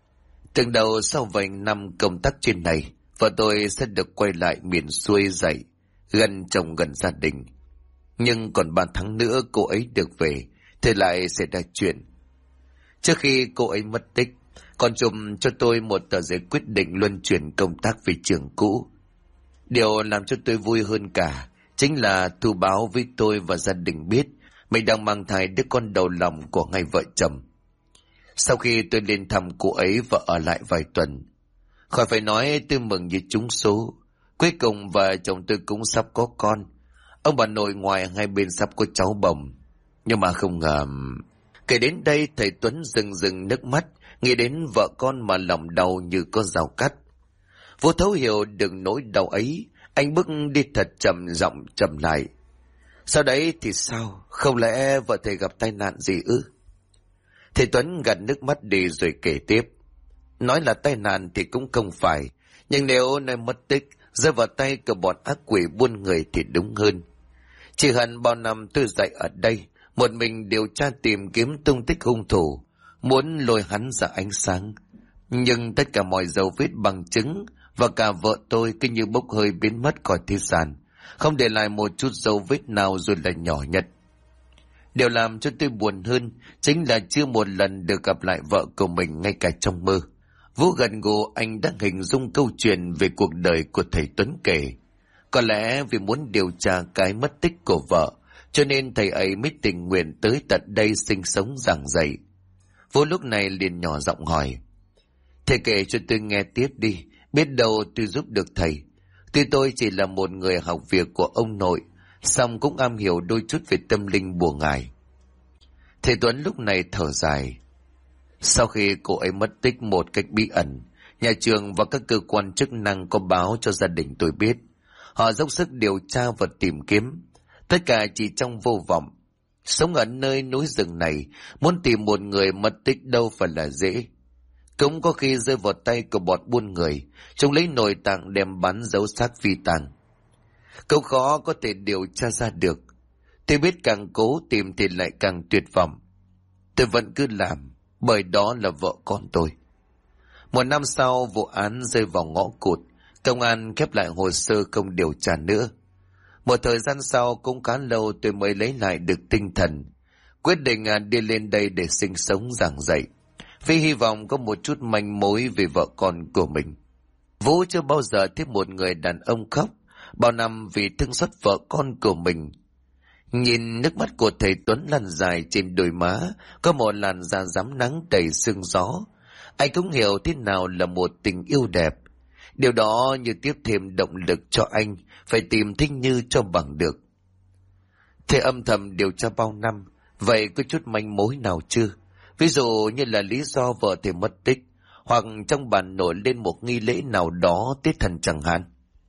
Từng đầu sau vài năm công tác trên này, vợ tôi sẽ được quay lại miền xuôi dậy, gần chồng gần gia đình. Nhưng còn 3 tháng nữa cô ấy được về, thì lại sẽ ra chuyện. Trước khi cô ấy mất tích, còn chụp cho tôi một tờ giấy quyết định luân chuyển công tác về trường cũ. Điều làm cho tôi vui hơn cả chính là Thu báo với tôi và gia đình biết mình đang mang thai đứa con đầu lòng của hai vợ chồng. Sau khi tôi lên thăm cô ấy và ở lại vài tuần, khỏi phải nói tôi mừng như trúng số. Cuối cùng vợ chồng tôi cũng sắp có con. Ông bà nội ngoài hai bên sắp có cháu bồng. Nhưng mà không ngờ... Kể đến đây thầy Tuấn rưng nước mắt, nghĩ đến vợ con mà lòng đau như có dao cắt. Vô thấu hiểu được nỗi đau ấy, anh bước đi thật chậm, giọng chậm lại. Sau đấy thì sao? Không lẽ vợ thầy gặp tai nạn gì ư? Thầy Tuấn gạt nước mắt đi rồi kể tiếp. Nói là tai nạn thì cũng không phải, nhưng nếu nơi mất tích, rơi vào tay của bọn ác quỷ buôn người thì đúng hơn. Chỉ hận bao năm tôi dậy ở đây, một mình điều tra tìm kiếm tung tích hung thủ, muốn lôi hắn ra ánh sáng. Nhưng tất cả mọi dấu vết bằng chứng và cả vợ tôi cứ như bốc hơi biến mất khỏi thế gian, không để lại một chút dấu vết nào dù là nhỏ nhất. Điều làm cho tôi buồn hơn chính là chưa một lần được gặp lại vợ của mình ngay cả trong mơ. Vũ gần gù anh đã hình dung câu chuyện về cuộc đời của thầy Tuấn kể. Có lẽ vì muốn điều tra cái mất tích của vợ, cho nên thầy ấy mới tình nguyện tới tận đây sinh sống giảng dạy. Vũ lúc này liền nhỏ giọng hỏi: "Thầy kể cho tôi nghe tiếp đi, biết đâu tôi giúp được thầy. Tuy tôi chỉ là một người học việc của ông nội, song cũng am hiểu đôi chút về tâm linh bùa ngải." Thầy Tuấn lúc này thở dài. Sau khi cô ấy mất tích một cách bí ẩn, nhà trường và các cơ quan chức năng có báo cho gia đình tôi biết. Họ dốc sức điều tra và tìm kiếm, tất cả chỉ trong vô vọng. Sống ở nơi núi rừng này, muốn tìm một người mất tích đâu phải là dễ. Cũng có khi rơi vào tay của bọn buôn người, chúng lấy nội tạng đem bán giấu xác phi tang. Cũng khó có thể điều tra ra được. Tôi biết càng cố tìm thì lại càng tuyệt vọng. Tôi vẫn cứ làm, bởi đó là vợ con tôi. Một năm sau, vụ án rơi vào ngõ cụt, công an khép lại hồ sơ không điều tra nữa. Một thời gian sau cũng khá lâu tôi mới lấy lại được tinh thần, quyết định đi lên đây để sinh sống giảng dạy, vì hy vọng có một chút manh mối về vợ con của mình. Vũ chưa bao giờ thấy một người đàn ông khóc bao năm vì thương xót vợ con của mình. Nhìn nước mắt của thầy Tuấn lăn dài trên đôi má, có một làn da rám nắng đầy sương gió, anh cũng hiểu thế nào là một tình yêu đẹp. Điều đó như tiếp thêm động lực cho anh phải tìm Thích Như cho bằng được. Thầy âm thầm điều tra bao năm, vậy có chút manh mối nào chưa? Ví dụ như là lý do vợ thầy mất tích, hoặc trong bản nổi lên một nghi lễ nào đó Tết Thần chẳng hạn.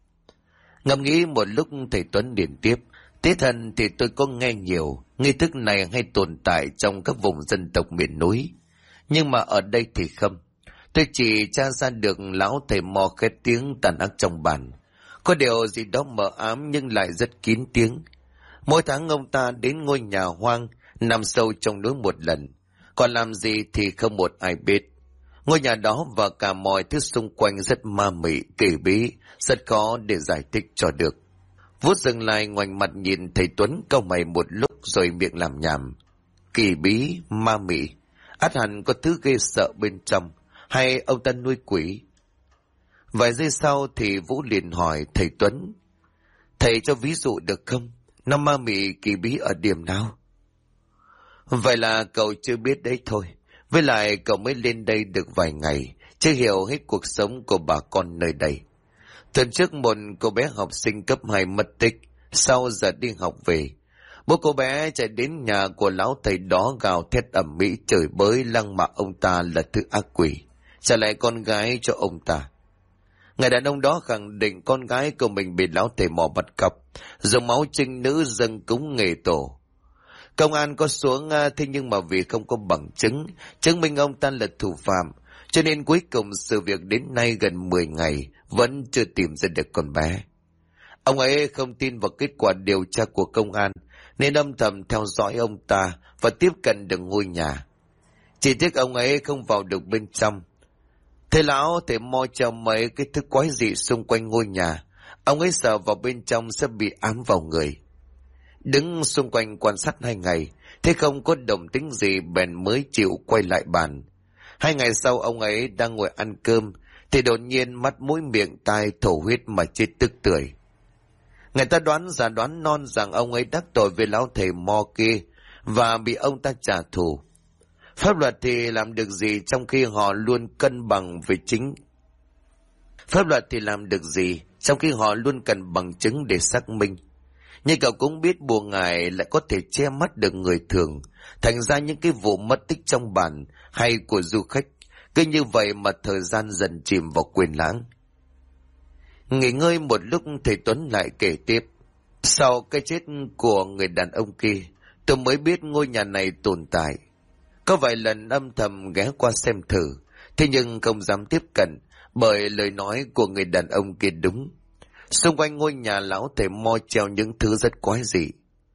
Ngẫm nghĩ một lúc, thầy Tuấn điền tiếp: Tết Thần thì tôi có nghe nhiều, nghi thức này hay tồn tại trong các vùng dân tộc miền núi, nhưng mà ở đây thì không. Tôi chỉ tra ra được lão thầy mò khét tiếng tàn ác trong bản. Có điều gì đó mờ ám nhưng lại rất kín tiếng. Mỗi tháng ông ta đến ngôi nhà hoang nằm sâu trong núi một lần, còn làm gì thì không một ai biết. Ngôi nhà đó và cả mọi thứ xung quanh rất ma mị, kỳ bí, rất khó để giải thích cho được. Vút dừng lại ngoảnh mặt nhìn thầy Tuấn cau mày một lúc rồi miệng làm nhảm. Kỳ bí, ma mị, ắt hẳn có thứ ghê sợ bên trong, hay ông ta nuôi quỷ? Vài giây sau thì Vũ liền hỏi thầy Tuấn: Thầy cho ví dụ được không? Nó ma mị kỳ bí ở điểm nào? Vậy là cậu chưa biết đấy thôi. Với lại cậu mới lên đây được vài ngày, chưa hiểu hết cuộc sống của bà con nơi đây. Tuần trước một cô bé học sinh cấp 2 mất tích, sau giờ đi học về. Bố cô bé chạy đến nhà của lão thầy đó gào thét ầm ĩ chửi bới lăng mạ ông ta là thứ ác quỷ, trả lại con gái cho ông ta. Người đàn ông đó khẳng định con gái của mình bị lão thầy mò bắt cóc, dùng máu trinh nữ dâng cúng nghề tổ. Công an có xuống, thế nhưng mà vì không có bằng chứng chứng minh ông ta là thủ phạm, cho nên cuối cùng sự việc đến nay gần 10 ngày vẫn chưa tìm ra được con bé. Ông ấy không tin vào kết quả điều tra của công an, nên âm thầm theo dõi ông ta và tiếp cận được ngôi nhà. Chỉ tiếc ông ấy không vào được bên trong. Thế lão thầy mo treo mấy cái thứ quái dị xung quanh ngôi nhà, ông ấy sợ vào bên trong sẽ bị ám vào người. Đứng xung quanh quan sát 2 ngày, thế không có động tĩnh gì bèn mới chịu quay lại bàn. 2 ngày sau ông ấy đang ngồi ăn cơm, thì đột nhiên mắt mũi miệng tai thổ huyết mà chết tức tưởi. Người ta đoán già đoán non rằng ông ấy đắc tội với lão thầy mo kia và bị ông ta trả thù. Pháp luật thì làm được gì trong khi họ luôn cân bằng về chính? Pháp luật thì làm được gì trong khi họ luôn cần bằng chứng để xác minh? Nhưng cậu cũng biết bùa ngải lại có thể che mắt được người thường, thành ra những cái vụ mất tích trong bản hay của du khách, cứ như vậy mà thời gian dần chìm vào quên lãng. Nghỉ ngơi một lúc, thầy Tuấn lại kể tiếp. Sau cái chết của người đàn ông kia, tôi mới biết ngôi nhà này tồn tại. Có vài lần âm thầm ghé qua xem thử, thế nhưng không dám tiếp cận, bởi lời nói của người đàn ông kia đúng. Xung quanh ngôi nhà lão thầy mo treo những thứ rất quái dị.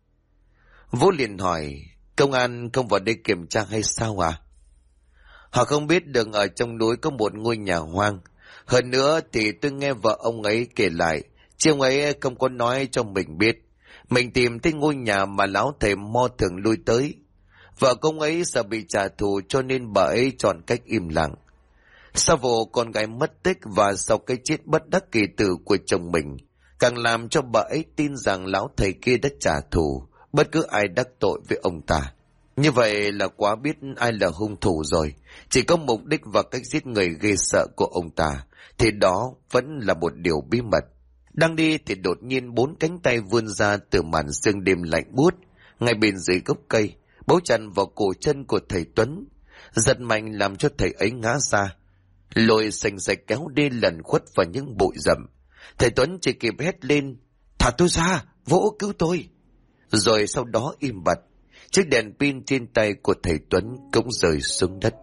Vũ liền hỏi, công an không vào đây kiểm tra hay sao à? Họ không biết được ở trong núi có một ngôi nhà hoang. Hơn nữa thì tôi nghe vợ ông ấy kể lại, chứ ông ấy không có nói cho mình biết. Mình tìm thấy ngôi nhà mà lão thầy Mo thường lui tới. Vợ công ấy sợ bị trả thù cho nên bà ấy chọn cách im lặng. Sau vụ con gái mất tích và sau cái chết bất đắc kỳ tử của chồng mình, càng làm cho bà ấy tin rằng lão thầy kia đã trả thù bất cứ ai đắc tội với ông ta. Như vậy là quá biết ai là hung thủ rồi. Chỉ có mục đích và cách giết người ghê sợ của ông ta, thì đó vẫn là một điều bí mật. Đang đi thì đột nhiên 4 cánh tay vươn ra từ màn sương đêm lạnh buốt, ngay bên dưới gốc cây, bấu chặt vào cổ chân của thầy Tuấn, giật mạnh làm cho thầy ấy ngã ra, lôi sành sạch kéo đi lẩn khuất vào những bụi rậm. Thầy Tuấn chỉ kịp hét lên, thả tôi ra, Vũ cứu tôi. Rồi sau đó im bặt, chiếc đèn pin trên tay của thầy Tuấn cũng rơi xuống đất.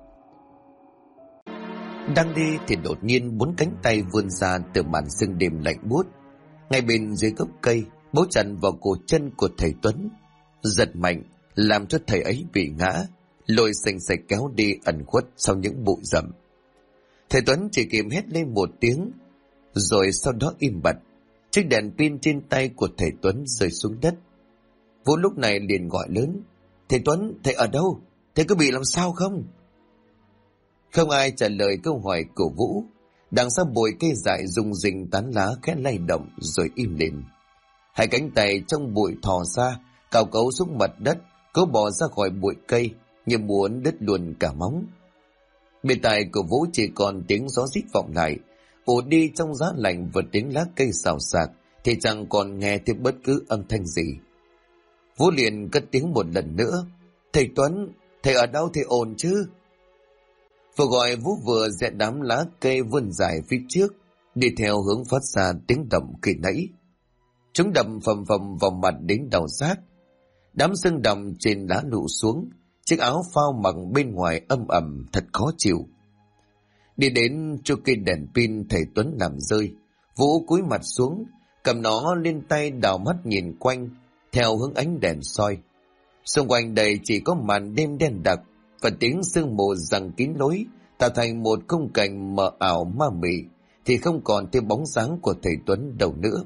Đang đi thì đột nhiên 4 cánh tay vươn ra từ màn sương đêm lạnh buốt, ngay bên dưới gốc cây, bấu chặt vào cổ chân của thầy Tuấn, giật mạnh làm cho thầy ấy bị ngã, lôi sành sạch kéo đi ẩn khuất sau những bụi rậm. Thầy Tuấn chỉ kịp hét lên một tiếng, rồi sau đó im bặt, chiếc đèn pin trên tay của thầy Tuấn rơi xuống đất. Vũ lúc này liền gọi lớn, thầy Tuấn, thầy ở đâu? Thầy có bị làm sao không? Không ai trả lời câu hỏi của Vũ. Đằng sau bụi cây dại rung rinh tán lá khẽ lay động rồi im lìm. Hai cánh tay trong bụi thò ra, cào cấu xuống mặt đất, cố bò ra khỏi bụi cây như muốn đứt luôn cả móng. Bên tai của Vũ chỉ còn tiếng gió rít vọng lại, ùa đi trong giá lạnh và tiếng lá cây xào xạc, thì chẳng còn nghe thêm bất cứ âm thanh gì. Vũ liền cất tiếng một lần nữa, thầy Tuấn, thầy ở đâu thì ổn chứ? Vừa gọi Vũ vừa dẹt đám lá cây vươn dài phía trước, đi theo hướng phát ra tiếng động khi nãy. Chúng đầm phầm phầm vào mặt đến đầu xác. Đám sương đọng trên lá lụ xuống, chiếc áo phao mặc bên ngoài âm ẩm thật khó chịu. Đi đến chỗ cây đèn pin thầy Tuấn làm rơi, Vũ cúi mặt xuống, cầm nó lên tay đảo mắt nhìn quanh, theo hướng ánh đèn soi. Xung quanh đây chỉ có màn đêm đen đặc, và tiếng sương mù giăng kín lối, tạo thành một khung cảnh mờ ảo ma mị, thì không còn thêm bóng dáng của thầy Tuấn đâu nữa.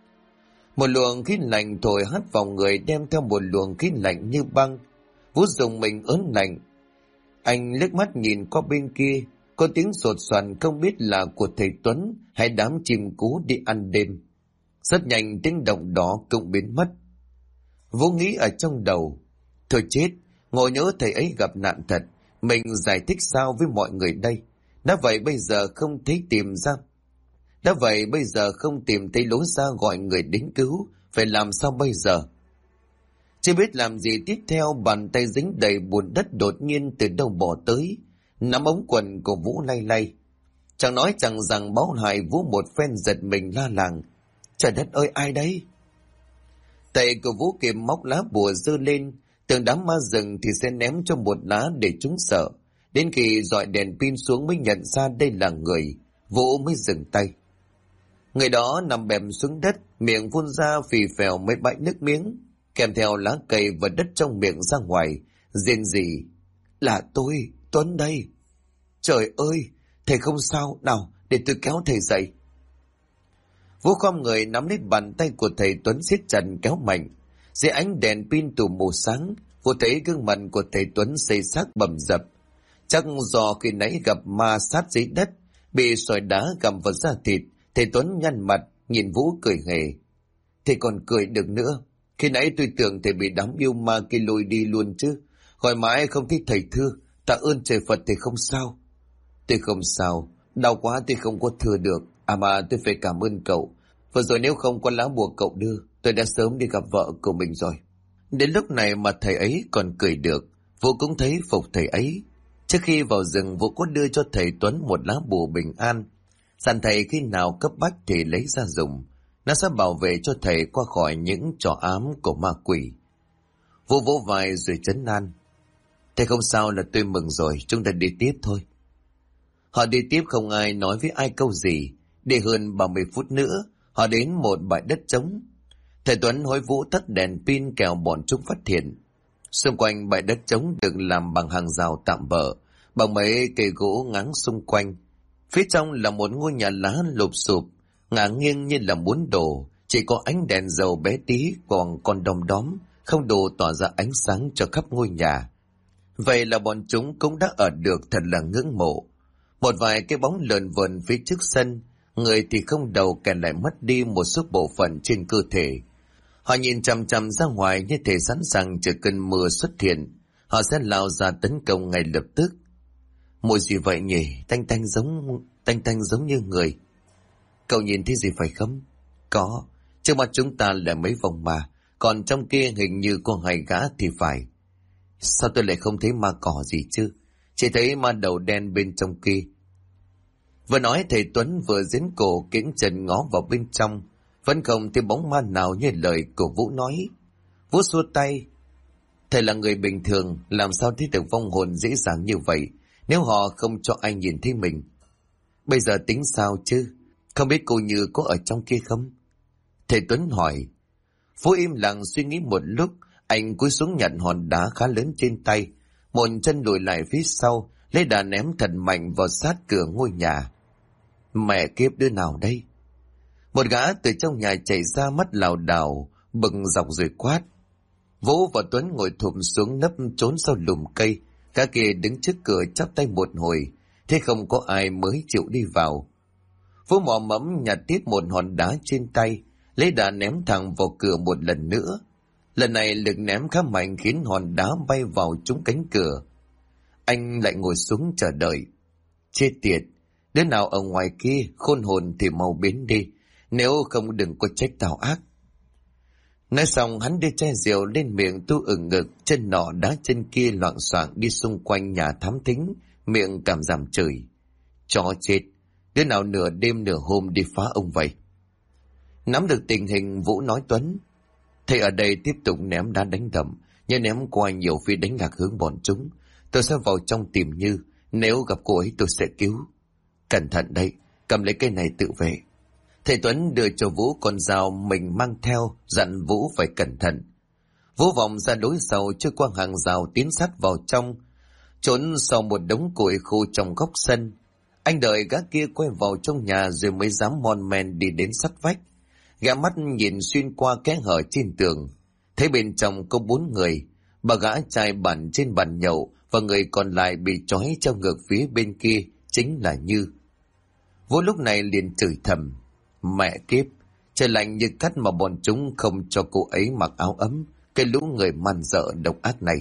Một luồng khí lạnh thổi hắt vào người, đem theo một luồng khí lạnh như băng. Vũ dùng mình ớn lạnh. Anh liếc mắt nhìn qua bên kia, có tiếng sột soàn không biết là của thầy Tuấn hay đám chim cú đi ăn đêm. Rất nhanh tiếng động đó cũng biến mất. Vũ nghĩ ở trong đầu, thôi chết, ngồi nhớ thầy ấy gặp nạn thật, mình giải thích sao với mọi người đây? Đã vậy bây giờ không tìm thấy lối ra gọi người đến cứu, phải làm sao bây giờ? Chưa biết làm gì tiếp theo, bàn tay dính đầy bùn đất đột nhiên từ đâu bỏ tới, nắm ống quần của Vũ lay lay. Chẳng nói chẳng rằng báo hại, Vũ một phen giật mình la làng, trời đất ơi, ai đấy? Tay của Vũ kịp móc lá bùa giơ lên, tưởng đám ma rừng thì sẽ ném cho một lá để chúng sợ. Đến khi dọi đèn pin xuống mới nhận ra đây là người, Vũ mới dừng tay. Người đó nằm bẹp xuống đất, miệng phun ra phì phèo mấy bãi nước miếng, kèm theo lá cây và đất trong miệng ra ngoài, rên rỉ, là tôi, Tuấn đây. Trời ơi, thầy không sao, nào, để tôi kéo thầy dậy. Vũ khom người nắm lấy bàn tay của thầy Tuấn siết chặt kéo mạnh. Dưới ánh đèn pin tù mù sáng, Vũ thấy gương mặt của thầy Tuấn xây xác bầm dập. Chắc do khi nãy gặp ma sát dưới đất, bị sỏi đá gặm vào da thịt, thầy Tuấn nhăn mặt, nhìn Vũ cười hề. Thầy còn cười được nữa. Khi nãy tôi tưởng thầy bị đám yêu ma kia lôi đi luôn chứ. Gọi mãi không thấy thầy thưa, tạ ơn trời Phật thầy không sao. Tôi không sao, đau quá tôi không có thưa được. À mà tôi phải cảm ơn cậu. Vừa rồi nếu không có lá bùa cậu đưa, tôi đã sớm đi gặp vợ của mình rồi. Đến lúc này mà thầy ấy còn cười được, Vũ cũng thấy phục thầy ấy. Trước khi vào rừng, Vũ có đưa cho thầy Tuấn một lá bùa bình an, dặn thầy khi nào cấp bách thì lấy ra dùng. Nó sẽ bảo vệ cho thầy qua khỏi những trò ám của ma quỷ. Vũ vỗ vai rồi trấn an. Thầy không sao là tôi mừng rồi, chúng ta đi tiếp thôi. Họ đi tiếp không ai nói với ai câu gì. Đi hơn 30 phút nữa, họ đến một bãi đất trống. Thầy Tuấn hối Vũ tắt đèn pin kẻo bọn chúng phát hiện. Xung quanh bãi đất trống được làm bằng hàng rào tạm bợ, bằng mấy cây gỗ ngáng xung quanh. Phía trong là một ngôi nhà lá lụp xụp, ngả nghiêng như là muốn đổ, chỉ có ánh đèn dầu bé tí còn đom đóm, không đủ tỏa ra ánh sáng cho khắp ngôi nhà. Vậy là bọn chúng cũng đã ở được, thật là ngưỡng mộ. Một vài cái bóng lờn vờn phía trước sân, người thì không đầu, kẻ lại mất đi một số bộ phận trên cơ thể. Họ nhìn chằm chằm ra ngoài như thể sẵn sàng chờ cơn mưa xuất hiện, họ sẽ lao ra tấn công ngay lập tức. Mùi gì vậy nhỉ? Tanh tanh giống như người. Cậu nhìn thấy gì phải không? Có, trước mặt chúng ta là mấy vòng ma, còn trong kia hình như có 2 gã thì phải. Sao tôi lại không thấy ma cỏ gì chứ? Chỉ thấy ma đầu đen bên trong kia. Vừa nói thầy Tuấn vừa giến cổ kiễng chân ngó vào bên trong, vẫn không thấy bóng ma nào như lời của Vũ nói. Vũ xua tay. Thầy là người bình thường, làm sao thấy được vong hồn dễ dàng như vậy, nếu họ không cho ai nhìn thấy mình. Bây giờ tính sao chứ? Không biết cô Như có ở trong kia không? Thầy Tuấn hỏi. Vũ im lặng suy nghĩ một lúc, anh cúi xuống nhặt hòn đá khá lớn trên tay, một chân lùi lại phía sau, lấy đá ném thật mạnh vào sát cửa ngôi nhà. Mẹ kiếp, đứa nào đây? Một gã từ trong nhà chạy ra, mắt lảo đảo, bừng dọc rồi quát. Vũ và Tuấn ngồi thụp xuống nấp trốn sau lùm cây, cả kia đứng trước cửa chắp tay một hồi, thế không có ai mới chịu đi vào. Vũ mò mẫm nhặt tiếp một hòn đá trên tay, lấy đá ném thẳng vào cửa một lần nữa. Lần này lực ném khá mạnh khiến hòn đá bay vào trúng cánh cửa. Anh lại ngồi xuống chờ đợi. Chết tiệt, đứa nào ở ngoài kia khôn hồn thì mau biến đi, nếu không đừng có trách tao ác. Nói xong hắn đưa chai rượu lên miệng tu ửng ngực, chân nọ đá chân kia loạng xoạng đi xung quanh nhà thám thính, miệng cảm giảm chửi. Chó chết, đứa nào nửa đêm nửa hôm đi phá ông vậy? Nắm được tình hình, Vũ nói Tuấn. Thầy ở đây tiếp tục ném đá đánh đầm, nhưng ném qua nhiều phía đánh lạc hướng bọn chúng. Tôi sẽ vào trong tìm Như, nếu gặp cô ấy tôi sẽ cứu. Cẩn thận đấy, cầm lấy cây này tự vệ. Thầy Tuấn đưa cho Vũ con dao mình mang theo, dặn Vũ phải cẩn thận. Vũ vòng ra lối sau, trôi qua hàng rào tiến sát vào trong, trốn sau một đống củi khô trong góc sân. Anh đợi gã kia quay vào trong nhà rồi mới dám mon men đi đến sát vách. Gã mắt nhìn xuyên qua kẽ hở trên tường, thấy bên trong có 4 người, 3 gã trai bàn trên bàn nhậu và người còn lại bị trói treo ngược phía bên kia chính là Như. Vũ lúc này liền chửi thầm. Mẹ kiếp, trời lạnh như cắt mà bọn chúng không cho cô ấy mặc áo ấm, cái lũ người man dợ độc ác này.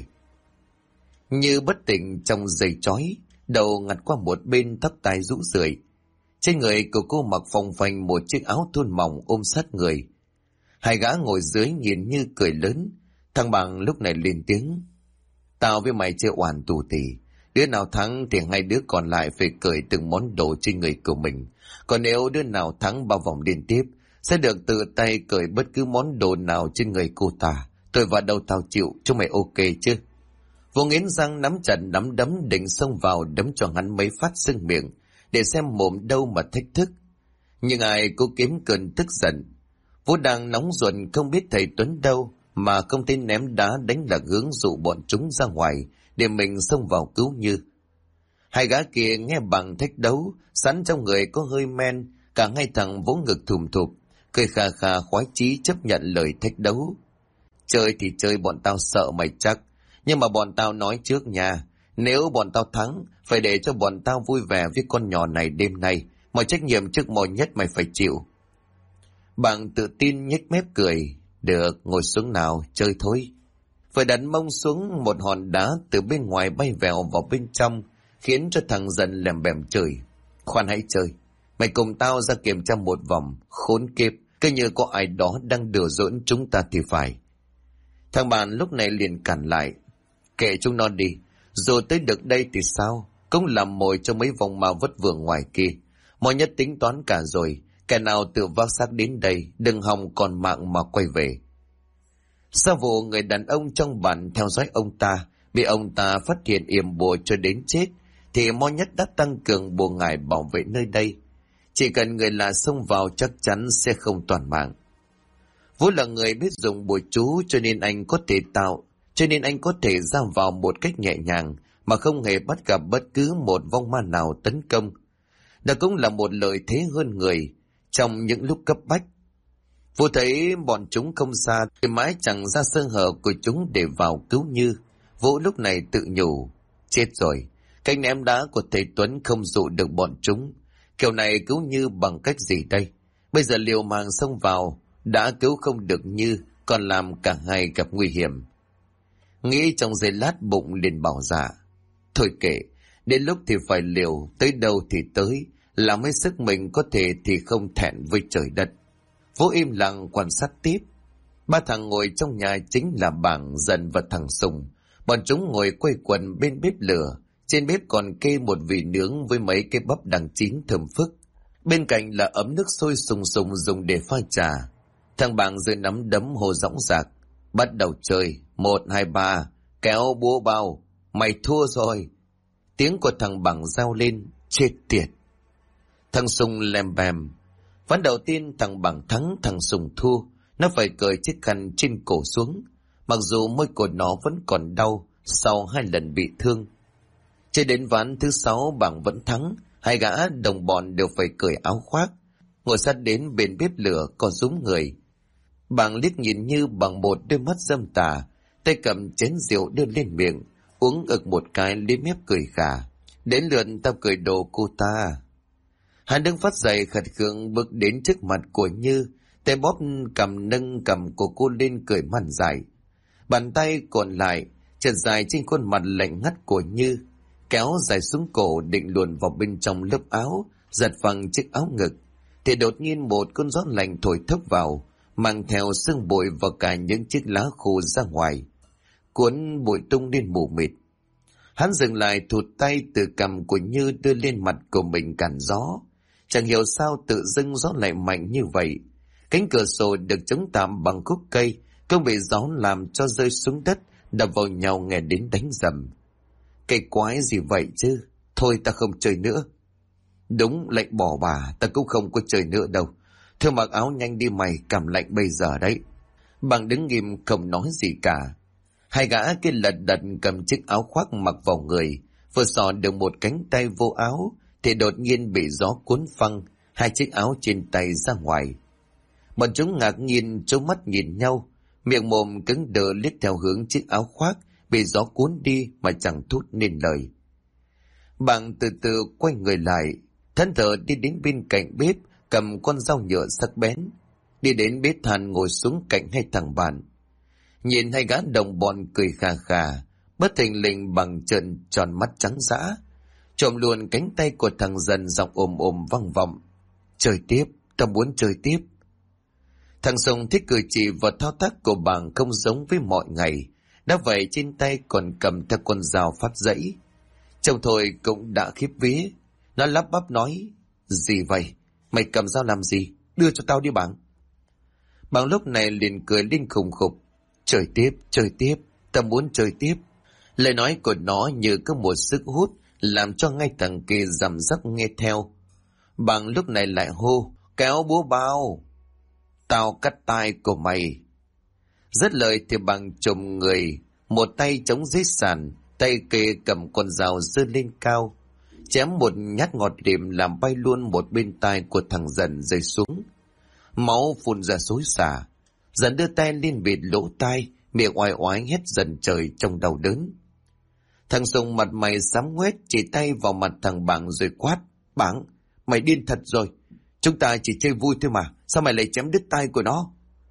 Như bất tỉnh trong giày trói, đầu ngặt qua một bên, tóc tai rũ rượi. Trên người của cô mặc phồng phềnh một chiếc áo thun mỏng ôm sát người. 2 gã ngồi dưới nhìn Như cười lớn. Thằng Bằng lúc này lên tiếng. Tao với mày chơi oàn tù tì, đứa nào thắng thì 2 đứa còn lại phải cởi từng món đồ trên người của mình. Còn nếu đứa nào thắng 3 vòng liên tiếp, sẽ được tự tay cởi bất cứ món đồ nào trên người cô ta. Tôi vào đâu tao chịu, chúng mày ok chứ? Vô nghiến răng nắm chặt nắm đấm định xông vào đấm cho hắn mấy phát sưng miệng, để xem mồm đâu mà thách thức. Nhưng ai cố kiếm cơn tức giận. Vũ đang nóng ruột không biết thầy Tuấn đâu, mà không thấy ném đá đánh lạc hướng dụ bọn chúng ra ngoài để mình xông vào cứu Như. 2 gã kia nghe Bằng thách đấu, sẵn trong người có hơi men, cả 2 thằng vỗ ngực thùm thụp, cười khà khà khoái chí chấp nhận lời thách đấu. Chơi thì chơi, bọn tao sợ mày chắc, nhưng mà bọn tao nói trước nha, nếu bọn tao thắng, phải để cho bọn tao vui vẻ với con nhỏ này đêm nay, mọi trách nhiệm trước mọi nhất mày phải chịu. Bằng tự tin nhếch mép cười. Được, ngồi xuống nào, chơi thôi. Vừa đặt mông xuống, một hòn đá từ bên ngoài bay vèo vào bên trong, khiến cho thằng dần lèm bèm chửi. Khoan hãy chơi, mày cùng tao ra kiểm tra một vòng, khốn kiếp, cứ như có ai đó đang đùa giỡn chúng ta thì phải. Thằng bạn lúc này liền cản lại. Kệ chúng nó đi, dù tới được đây thì sao, cũng làm mồi cho mấy vòng ma vất vưởng ngoài kia. Mọi nhất tính toán cả rồi, kẻ nào tự vác xác đến đây, đừng hòng còn mạng mà quay về. Sau vụ người đàn ông trong bản theo dõi ông ta, bị ông ta phát hiện yểm bùa cho đến chết, thì Mo Nhất đã tăng cường bùa ngải bảo vệ nơi đây. Chỉ cần người lạ xông vào chắc chắn sẽ không toàn mạng. Vũ là người biết dùng bùa chú, cho nên anh có thể ra vào một cách nhẹ nhàng mà không hề bắt gặp bất cứ một vong ma nào tấn công. Đó cũng là một lợi thế hơn người trong những lúc cấp bách. Vũ thấy bọn chúng không xa thì mãi chẳng ra sơ hở của chúng để vào cứu Như. Vũ lúc này tự nhủ, chết rồi, cách ném đá của thầy Tuấn không dụ được bọn chúng. Kiểu này cứu Như bằng cách gì đây? Bây giờ liều mạng xông vào, đã cứu không được Như, còn làm cả hai gặp nguy hiểm. Nghĩ trong giây lát bụng liền bảo dạ, thôi kệ, đến lúc thì phải liều, tới đâu thì tới, làm hết sức mình có thể thì không thẹn với trời đất. Vũ im lặng quan sát tiếp. Ba thằng ngồi trong nhà chính là Bảng, Dần và thằng Sùng. Bọn chúng ngồi quây quần bên bếp lửa. Trên bếp còn kê một vỉ nướng với mấy cái bắp đang chín thơm phức. Bên cạnh là ấm nước sôi sùng sùng dùng để pha trà. Thằng Bảng giơ nắm đấm hồ dõng dạc. Bắt đầu chơi, 1, 2, 3, kéo búa bao, mày thua rồi. Tiếng của thằng Bảng reo lên, chết tiệt. Thằng Sùng lèm bèm. Ván đầu tiên thằng Bảng thắng, thằng Sùng thua. Nó phải cởi chiếc khăn trên cổ xuống, mặc dù môi của nó vẫn còn đau sau 2 lần bị thương. Chơi đến ván thứ 6 Bảng vẫn thắng. 2 gã đồng bọn đều phải cởi áo khoác, ngồi sát đến bên bếp lửa có rúm người. Bảng liếc nhìn Như bằng một đôi mắt dâm tà, tay cầm chén rượu đưa lên miệng, uống ực một cái liếm mép cười khà. Đến lượt tao cười đồ cô ta. Hắn đứng phát dậy khật khưởng bước đến trước mặt của Như, tay bóp cầm nâng cầm của cô lên cười man dại. Bàn tay còn lại chợt dài trên khuôn mặt lạnh ngắt của Như, kéo dài xuống cổ định luồn vào bên trong lớp áo, giật phăng chiếc áo ngực. Thì đột nhiên một cơn gió lạnh thổi thốc vào, mang theo sương bụi và cả những chiếc lá khô ra ngoài, cuốn bụi tung lên mù mịt. Hắn dừng lại, thụt tay từ cằm của Như đưa lên mặt của mình cản gió. Chẳng hiểu sao tự dưng gió lại mạnh như vậy. Cánh cửa sổ được chống tạm bằng khúc cây, không bị gió làm cho rơi xuống đất, đập vào nhau nghe đến đánh rầm. Cái quái gì vậy chứ? Thôi ta không chơi nữa. Đúng, lệnh bỏ bà, ta cũng không có chơi nữa đâu. Thôi mặc áo nhanh đi mày, cảm lạnh bây giờ đấy. Bằng đứng nghiêm không nói gì cả. 2 gã kia lật đật cầm chiếc áo khoác mặc vào người, vừa xỏ được một cánh tay vô áo thì đột nhiên bị gió cuốn phăng 2 chiếc áo trên tay ra ngoài. Bọn chúng ngạc nhiên trố mắt nhìn nhau, miệng mồm cứng đờ liếc theo hướng chiếc áo khoác bị gió cuốn đi mà chẳng thốt nên lời. Bạn từ từ quay người lại, thẫn thờ đi đến bên cạnh bếp, cầm con dao nhựa sắc bén, đi đến bếp than ngồi xuống cạnh 2 thằng bạn. Nhìn 2 gã đồng bọn cười khà khà, bất thình lình bằng trợn tròn mắt trắng dã, trộm luôn cánh tay của thằng Dần, giọng ồm ồm vang vọng. Chơi tiếp, ta muốn chơi tiếp. Thằng Sùng thích cử chỉ và thao tác của Bảng không giống với mọi ngày, đã vậy trên tay còn cầm theo con dao phát dãy. Chồng thôi cũng đã khiếp vía, nó lắp bắp nói, gì vậy? Mày cầm dao làm gì? Đưa cho tao đi Bảng. Bảng lúc này liền cười lên khùng khục. Chơi tiếp, ta muốn chơi tiếp. Lời nói của nó như có một sức hút, làm cho ngay thằng kia rằm rắp nghe theo. Bảng lúc này lại hô, kéo búa bao, tao cắt tai của mày. Dứt lời thì Bảng chồm người, một tay chống dưới sàn, tay kia cầm con dao giơ lên cao, chém một nhát ngọt điểm làm bay luôn một bên tai của thằng Dần rơi xuống. Máu phun ra xối xả. Dần đưa tay lên bịt lỗ tai, miệng oai oái hét dần trời trong đau đớn. Thằng Sùng mặt mày xám ngoét, chỉ tay vào mặt thằng Bảng rồi quát, Bảng, mày điên thật rồi, chúng ta chỉ chơi vui thôi mà, sao mày lại chém đứt tai của nó?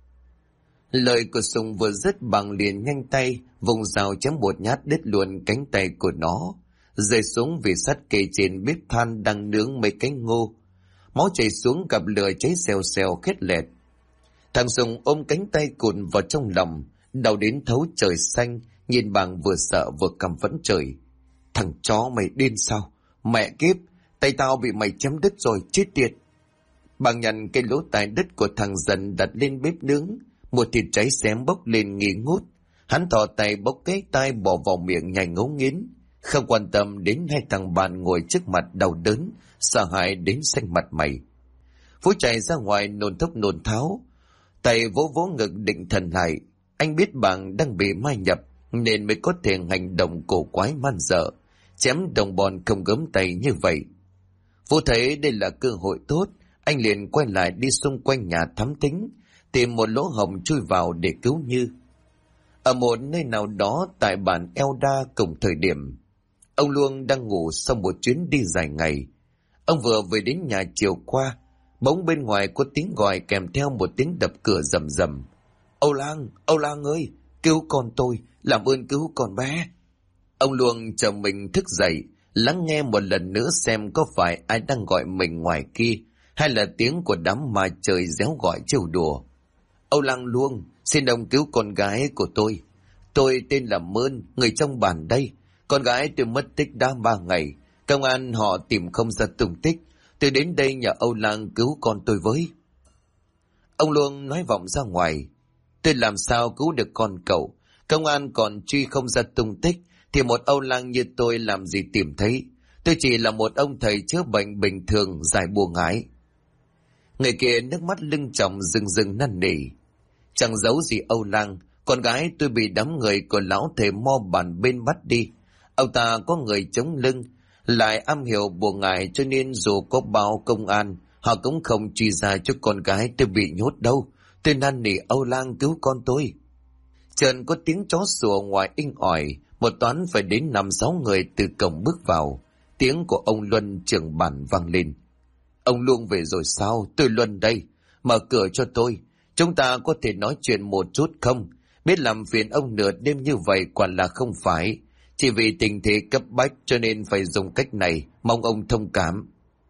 Lời của Sùng vừa dứt, Bảng liền nhanh tay vùng dao chém một nhát đứt luôn cánh tay của nó, rơi xuống vì sắt kê trên bếp than đang nướng mấy cánh ngô. Máu chảy xuống, cặp lửa cháy xèo xèo khét lẹt. Thằng Sùng ôm cánh tay cụn vào trong lòng, đau đến thấu trời xanh, nhìn Bảng vừa sợ vừa căm phẫn trời. Thằng chó mày điên sao? Mẹ kiếp, tay tao bị mày chém đứt rồi, chết tiệt. Bảng nhận cái lỗ tai đứt của thằng Dần đặt lên bếp nướng, một thịt cháy xém bốc lên nghi ngút. Hắn thò tay bốc cái tai bỏ vào miệng nhai ngấu nghiến, không quan tâm đến 2 thằng bạn ngồi trước mặt đau đớn, sợ hãi đến xanh mặt mày. Phú chạy ra ngoài nôn thốc nôn tháo, Tay vỗ vỗ ngực định thần lại. Anh biết bạn đang bị mai nhập nên mới có thể hành động cổ quái man dợ, chém đồng bọn không gớm tay như vậy. Vũ thấy đây là cơ hội tốt, anh liền quay lại đi xung quanh nhà thám thính, tìm một lỗ hổng chui vào để cứu Như. Ở một nơi nào đó tại bản Eo Đa cùng thời điểm, ông Luông đang ngủ sau một chuyến đi dài ngày. Ông vừa về đến nhà chiều qua, bỗng bên ngoài có tiếng gọi kèm theo một tiếng đập cửa rầm rầm. Âu Lang ơi, cứu con tôi, làm ơn cứu con bé. Ông Luông chờ mình thức dậy, lắng nghe một lần nữa xem có phải ai đang gọi mình ngoài kia, hay là tiếng của đám ma trời réo gọi trêu đùa. Âu Lang Luông, xin ông cứu con gái của tôi. Tôi tên là Mơn, người trong bản đây. Con gái tôi mất tích đã 3 ngày. Công an họ tìm không ra tung tích. Tôi đến đây nhờ Âu Lang cứu con tôi với. Ông Luông nói vọng ra ngoài. Tôi làm sao cứu được con cậu? Công an còn truy không ra tung tích, thì một Âu Lang như tôi làm gì tìm thấy? Tôi chỉ là một ông thầy chữa bệnh bình thường, giải buồn ngái. Người kia nước mắt lưng tròng rưng rưng năn nỉ. Chẳng giấu gì Âu Lang, con gái tôi bị đám người của lão thầy mo bản bên bắt đi. Ông ta có người chống lưng, lại am hiểu buồn ngại, cho nên dù có báo công an, họ cũng không truy ra cho con gái tôi bị nhốt đâu. Tôi năn nỉ Âu Lang cứu con tôi. Chợt có tiếng chó sủa ngoài inh ỏi, một toán phải đến 5-6 người từ cổng bước vào. Tiếng của ông Luân trưởng bản vang lên. Ông Luông về rồi sao? Tôi Luân đây. Mở cửa cho tôi. Chúng ta có thể nói chuyện một chút không? Biết làm phiền ông nửa đêm như vậy quả là không phải. Chỉ vì tình thế cấp bách cho nên phải dùng cách này. Mong ông thông cảm.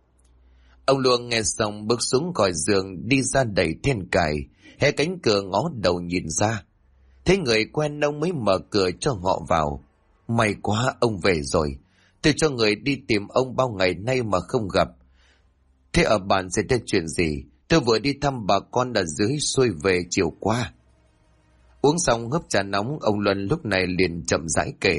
Ông Luông nghe xong bước xuống khỏi giường, đi ra đẩy then cài, hé cánh cửa ngó đầu nhìn ra. Thấy người quen ông mới mở cửa cho họ vào. May quá ông về rồi. Tôi cho người đi tìm ông bao ngày nay mà không gặp. Thế ở bản xảy ra chuyện gì? Tôi vừa đi thăm bà con ở dưới xuôi về chiều qua. Uống xong hớp trà nóng, ông Luân lúc này liền chậm rãi kể.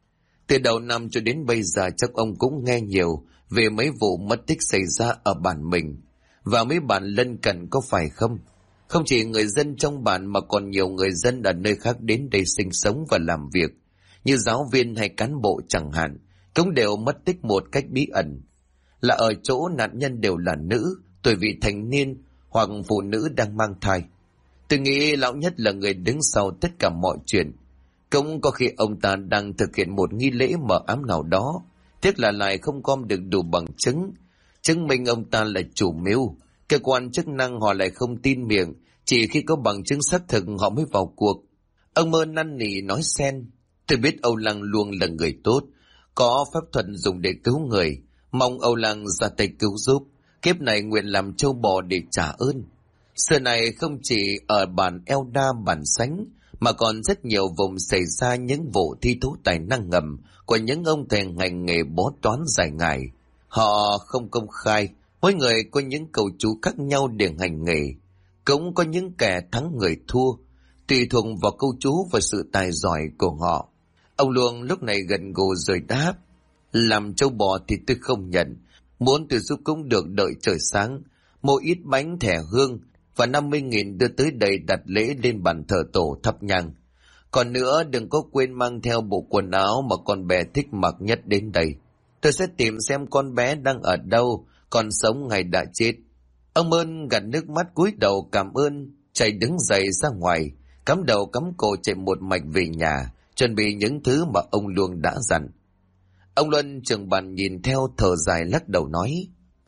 Từ đầu năm cho đến bây giờ chắc ông cũng nghe nhiều về mấy vụ mất tích xảy ra ở bản mình và mấy bản lân cận, có phải không? Không chỉ người dân trong bản mà còn nhiều người dân ở nơi khác đến đây sinh sống và làm việc, như giáo viên hay cán bộ chẳng hạn, cũng đều mất tích một cách bí ẩn. Là ở chỗ nạn nhân đều là nữ, tuổi vị thành niên hoặc phụ nữ đang mang thai. Tôi nghĩ lão nhất là người đứng sau tất cả mọi chuyện. Cũng có khi ông ta đang thực hiện một nghi lễ mờ ám nào đó, tiếc là lại không gom được đủ bằng chứng, chứng minh ông ta là chủ mưu. Cơ quan chức năng họ lại không tin miệng, chỉ khi có bằng chứng xác thực họ mới vào cuộc. Ông Mơ năn nỉ nói xen. Tôi biết Âu Lang luôn là người tốt, có pháp thuật dùng để cứu người. Mong Âu Lang ra tay cứu giúp. Kiếp này nguyện làm trâu bò để trả ơn. Xưa này không chỉ ở bản Eo Đa, bản Sánh, mà còn rất nhiều vùng xảy ra những vụ thi thố tài năng ngầm của những ông thầy ngành nghề bói toán dài ngày. Họ không công khai, mỗi người có những câu chú khác nhau để hành nghề. Cũng có những kẻ thắng người thua, tùy thuộc vào câu chú và sự tài giỏi của họ. Ông Luông lúc này gần gù rồi đáp. Làm trâu bò thì tôi không nhận, muốn tôi giúp cũng được, đợi trời sáng. Mua ít bánh thẻ hương và 50.000 đưa tới đây đặt lễ lên bàn thờ tổ thắp nhang. Còn nữa đừng có quên mang theo bộ quần áo mà con bé thích mặc nhất đến đây. Tôi sẽ tìm xem con bé đang ở đâu, còn sống hay đã chết. Ông Ơn gạt nước mắt cúi đầu cảm ơn, chạy đứng dậy ra ngoài, cắm đầu cắm cổ chạy một mạch về nhà, chuẩn bị những thứ mà ông Luông đã dặn. Ông Luân trưởng bản nhìn theo thở dài lắc đầu nói.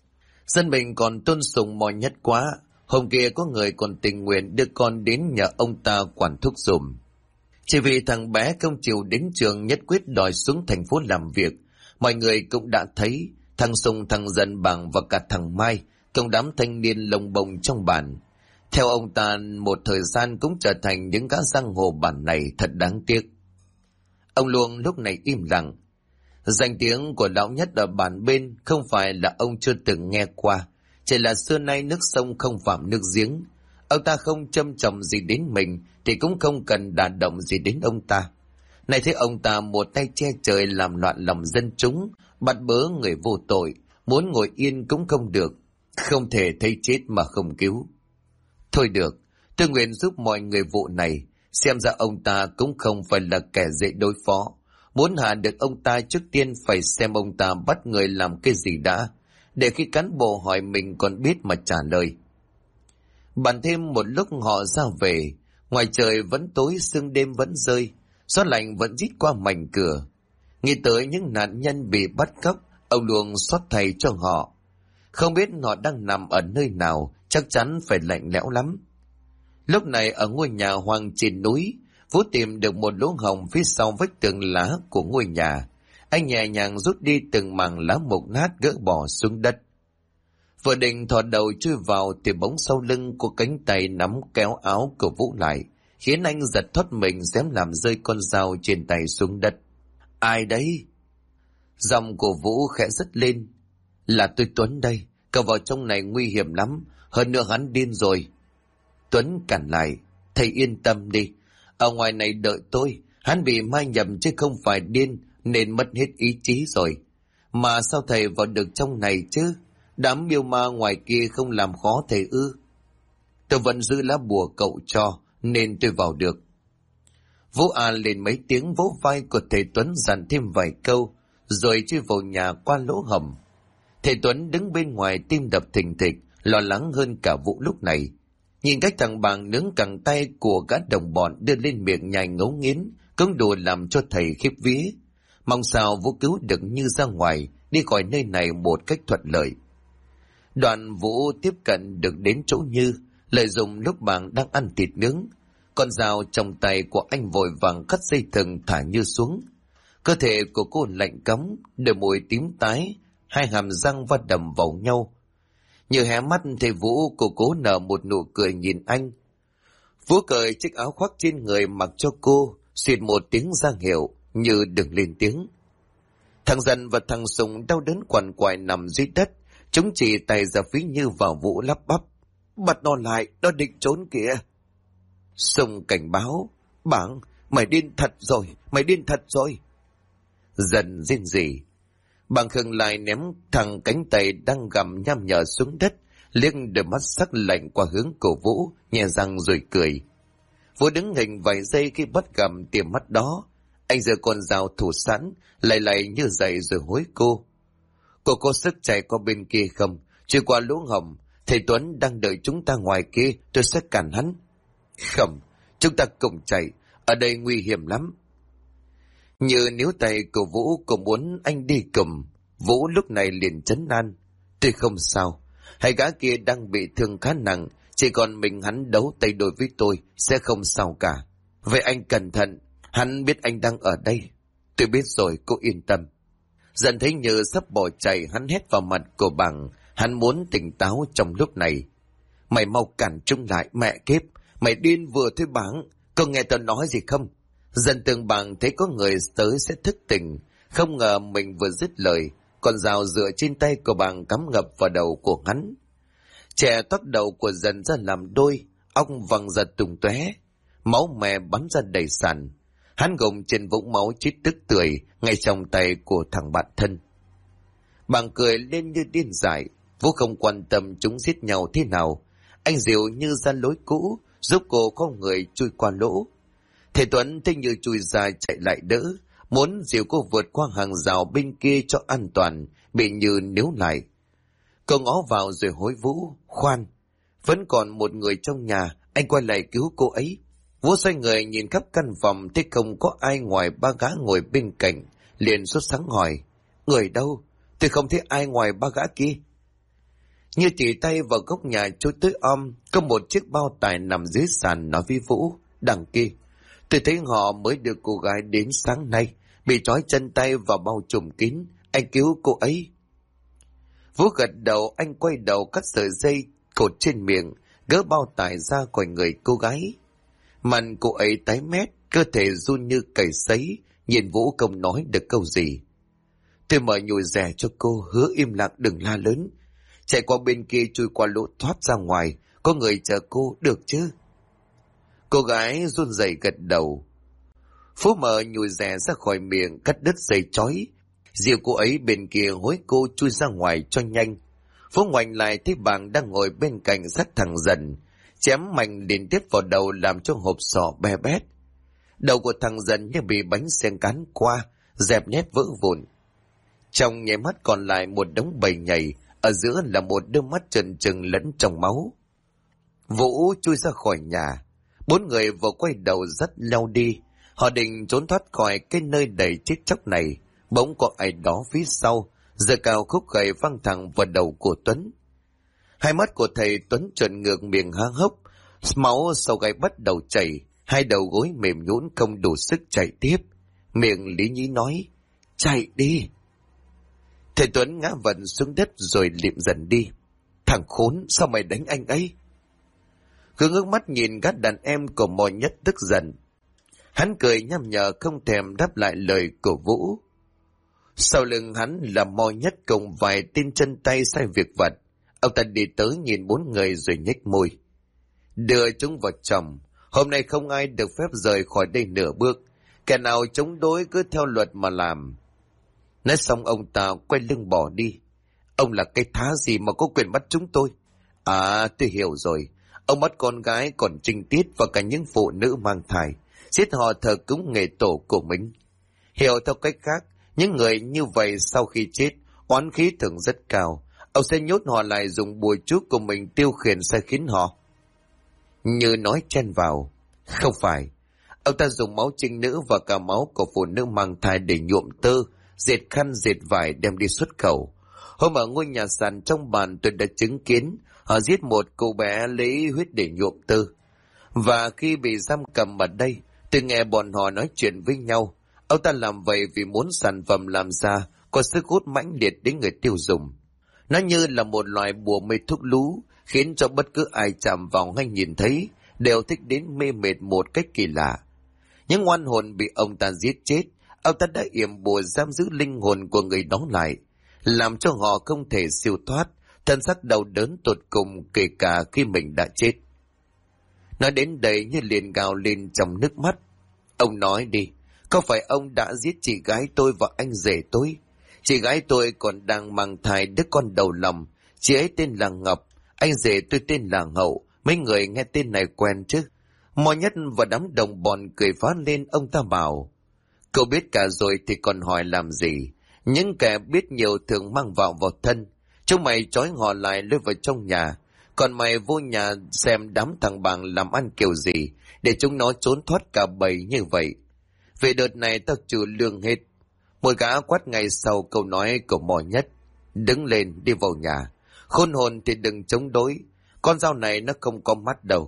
Dân mình còn tôn sùng mọi nhất quá. Hôm kia có người còn tình nguyện đưa con đến nhờ ông ta quản thúc dùm. Chỉ vì thằng bé không chịu đến trường, nhất quyết đòi xuống thành phố làm việc. Mọi người cũng đã thấy thằng Sùng, thằng Dần Bằng và cả thằng Mai, cùng đám thanh niên lồng bồng trong bản. Theo ông ta một thời gian cũng trở thành những gã giang hồ bản này, thật đáng tiếc. Ông Luông lúc này im lặng. Danh tiếng của lão nhất ở bản bên không phải là ông chưa từng nghe qua, chỉ là xưa nay nước sông không phạm nước giếng. Ông ta không châm chọc gì đến mình thì cũng không cần đả động gì đến ông ta. Này thấy ông ta một tay che trời làm loạn lòng dân chúng, bắt bớ người vô tội, muốn ngồi yên cũng không được, không thể thấy chết mà không cứu. Thôi được, Tôi nguyện giúp mọi người vụ này. Xem ra ông ta cũng không phải là kẻ dễ đối phó. Muốn hạ được ông ta trước tiên phải xem ông ta bắt người làm cái gì đã, để khi cán bộ hỏi mình còn biết mà trả lời. Bàn thêm một lúc họ ra về, ngoài trời vẫn tối, sương đêm vẫn rơi, gió lạnh vẫn rít qua mảnh cửa. Nghĩ tới những nạn nhân bị bắt cóc, ông Luồng xót thay cho họ. Không biết họ đang nằm ở nơi nào, chắc chắn phải lạnh lẽo lắm. Lúc này ở ngôi nhà hoang trên núi, Vũ tìm được một lỗ hổng phía sau vách tường lá của ngôi nhà. Anh nhẹ nhàng rút đi từng mảng lá mục nát gỡ bỏ xuống đất. Vừa định thò đầu chui vào thì bóng sau lưng của cánh tay nắm kéo áo của Vũ lại, khiến anh giật thoát mình xém làm rơi con dao trên tay xuống đất. Ai đấy? Giọng của Vũ khẽ rứt lên. Là tôi Tuấn đây, cậu vào trong này nguy hiểm lắm, hơn nữa hắn điên rồi. Tuấn cản lại. Thầy yên tâm đi, ở ngoài này đợi tôi, hắn bị mai nhầm chứ không phải điên nên mất hết ý chí rồi. Mà sao thầy vào được trong này chứ? Đám miêu ma ngoài kia không làm khó thầy ư? Tôi vẫn giữ lá bùa cậu cho nên tôi vào được. Vũ lên mấy tiếng vỗ vai của thầy Tuấn dặn thêm vài câu, rồi chui vào nhà qua lỗ hổng. Thầy Tuấn đứng bên ngoài tim đập thình thịch, lo lắng hơn cả Vũ lúc này. Nhìn cách thằng Bàng nướng cẳng tay của gã đồng bọn đưa lên miệng nhai ngấu nghiến, cũng đủ làm cho thầy khiếp vía. Mong sao Vũ cứu được Như ra ngoài, đi khỏi nơi này một cách thuận lợi. Đoạn Vũ tiếp cận được đến chỗ Như, lợi dụng lúc Bàng đang ăn thịt nướng. Con dao trong tay của anh vội vàng cắt dây thừng thả Như xuống. Cơ thể của cô lạnh cóng, đôi môi tím tái, hai hàm răng va đầm vào nhau. Như hé mắt thấy Vũ, cô cố nở một nụ cười nhìn anh. Vũ cởi chiếc áo khoác trên người mặc cho cô, xịt một tiếng ra hiệu, Như đừng lên tiếng. Thằng Dần và thằng Sùng đau đớn quằn quại nằm dưới đất, chúng chỉ tay ra phía Như vào Vũ lắp bắp. Bắt nó lại, nó định trốn kìa. Sùng cảnh báo. Bảng, mày điên thật rồi, mày điên thật rồi. Dần rên rỉ. Bàng khựng lại ném thằng cánh tay đang gặm nham nhở xuống đất, liếc đôi mắt sắc lạnh qua hướng của Vũ, nhè răng rồi cười. Vũ đứng hình vài giây khi bắt gặp tia mắt đó. Anh giơ con dao thủ sẵn, lại như dậy rồi hối cô. Cô có sức chạy qua bên kia không? Chưa qua lỗ hổng, thầy Tuấn đang đợi chúng ta ngoài kia, tôi sẽ cản hắn. Không, chúng ta cùng chạy, ở đây nguy hiểm lắm. Như níu tay của Vũ, cô muốn anh đi cùng. Vũ lúc này liền trấn an. Tôi không sao, hai gã kia đang bị thương khá nặng, chỉ còn mình hắn đấu tay đôi với tôi, sẽ không sao cả. Vậy anh cẩn thận, hắn biết anh đang ở đây. Tôi biết rồi, cô yên tâm. Dần thấy Như sắp bỏ chạy, hắn hét vào mặt của Bằng, hắn muốn tỉnh táo trong lúc này. Mày mau cản chúng lại, mẹ kiếp, mày điên vừa thôi Bảng, có nghe tao nói gì không? Dần tưởng Bằng thấy có người tới sẽ thức tỉnh, không ngờ mình vừa dứt lời, con dao dựa trên tay của Bằng cắm ngập vào đầu của hắn. Trẻ tóc đầu của Dần ra làm đôi, óc văng ra tung tóe, máu me bắn ra đầy sàn. Hắn gồng trên vũng máu chít tức tưởi ngay trong tay của thằng bạn thân. Bằng cười lên như điên dại. Vũ không quan tâm chúng giết nhau thế nào, anh dìu Như ra lối cũ, giúp cô có người chui qua lỗ. Thầy Tuấn thấy Như chui ra chạy lại đỡ, muốn dìu cô vượt qua hàng rào bên kia cho an toàn, bị Như níu lại. Cô ngó vào rồi hối Vũ. Khoan, vẫn còn một người trong nhà, anh quay lại cứu cô ấy. Vũ xoay người nhìn khắp căn phòng, thấy không có ai ngoài ba gã ngồi bên cạnh, liền sốt sắng hỏi. Người đâu? Tôi không thấy ai ngoài ba gã kia. Như chỉ tay vào góc nhà trôi tới có một chiếc bao tải nằm dưới sàn, nói với Vũ. Đằng kia, tôi thấy họ mới đưa cô gái đến sáng nay, bị trói chân tay vào bao trùm kín, anh cứu cô ấy. Vũ gật đầu, anh quay đầu cắt sợi dây cột trên miệng, gỡ bao tải ra khỏi người cô gái. Mặt cô ấy tái mét, cơ thể run như cầy sấy, nhìn Vũ không nói được câu gì. Tôi mở nhồi rẻ cho cô, hứa im lặng đừng la lớn. Chạy qua bên kia chui qua lỗ thoát ra ngoài, có người chờ cô, được chứ? Cô gái run rẩy gật đầu. Phú mở nhồi rẻ ra khỏi miệng, cắt đứt dây trói, dìu cô ấy bên kia hối cô chui ra ngoài cho nhanh. Phú ngoảnh lại thấy Bằng đang ngồi bên cạnh sát thằng Dần, chém mạnh liên tiếp vào đầu làm cho hộp sọ be bét. Đầu của thằng Dần như bị bánh xe cán qua, dẹp nét vỡ vụn. Trong nháy mắt còn lại một đống bầy nhầy, ở giữa là một đôi mắt trần trừng lẫn trong máu. Vũ chui ra khỏi nhà, 4 người vừa quay đầu dắt nhau đi. Họ định trốn thoát khỏi cái nơi đầy chết chóc này, bỗng có ai đó phía sau giơ cao khúc gậy văng thẳng vào đầu của Tuấn. Hai mắt của thầy Tuấn trợn ngược, miệng há hốc, máu sau gáy bắt đầu chảy, hai đầu gối mềm nhũn không đủ sức chạy tiếp. Miệng lý nhí nói: "Chạy đi!" Thầy Tuấn ngã vật xuống đất rồi liệm dần đi. "Thằng khốn, sao mày đánh anh ấy?" Cứ ngước mắt nhìn các đàn em của Mò Nhất tức giận. Hắn cười nham nhở không thèm đáp lại lời của Vũ. Sau lưng hắn là Mò Nhất cùng vài tên chân tay sai việc vặt. Ông ta đi tới nhìn 4 người rồi nhếch môi: "Đưa chúng vào chồng. Hôm nay không ai được phép rời khỏi đây nửa bước. Kẻ nào chống đối cứ theo luật mà làm." Nói xong ông ta quay lưng bỏ đi. "Ông là cái thá gì mà có quyền bắt chúng tôi?" "À, tôi hiểu rồi. Ông bắt con gái còn trinh tiết và cả những phụ nữ mang thai, giết họ thờ cúng nghề tổ của mình. Hiểu theo cách khác, những người như vậy sau khi chết, oán khí thường rất cao. Ông sẽ nhốt họ lại, dùng bùa chú của mình tiêu khiển sai khiến họ." Như nói chen vào: "Không phải. Ông ta dùng máu trinh nữ và cả máu của phụ nữ mang thai để nhuộm tơ, dệt khăn dệt vải đem đi xuất khẩu. Hôm ở ngôi nhà sàn trong bản tôi đã chứng kiến họ giết một cô bé lấy huyết để nhuộm tơ. Và khi bị giam cầm ở đây, tôi nghe bọn họ nói chuyện với nhau. Ông ta làm vậy vì muốn sản phẩm làm ra có sức hút mãnh liệt đến người tiêu dùng. Nó như là một loại bùa mê thuốc lú, khiến cho bất cứ ai chạm vào hay nhìn thấy đều thích đến mê mệt một cách kỳ lạ. Những oan hồn bị ông ta giết chết, ông ta đã yểm bùa giam giữ linh hồn của người đó lại, làm cho họ không thể siêu thoát, thân xác đau đớn tột cùng kể cả khi mình đã chết." Nói đến đây như liền gào lên trong nước mắt: "Ông nói đi, có phải ông đã giết chị gái tôi và anh rể tôi? Chị gái tôi còn đang mang thai đứa con đầu lòng. Chị ấy tên là Ngọc, anh rể tôi tên là Hậu. Mấy người nghe tên này quen chứ?" Mò Nhất và đám đồng bọn cười phá lên. Ông ta bảo: "Cậu biết cả rồi thì còn hỏi làm gì? Những kẻ biết nhiều thường mang vào thân. Chúng mày trói họ lại lôi vào trong nhà. Còn mày vô nhà xem đám thằng Bằng làm ăn kiểu gì để chúng nó trốn thoát cả bầy như vậy. Về đợt này tao trừ lương hết." Một gã quát ngay sau câu nói của Mò Nhất: "Đứng lên, đi vào nhà. Khôn hồn thì đừng chống đối. Con dao này nó không có mắt đâu."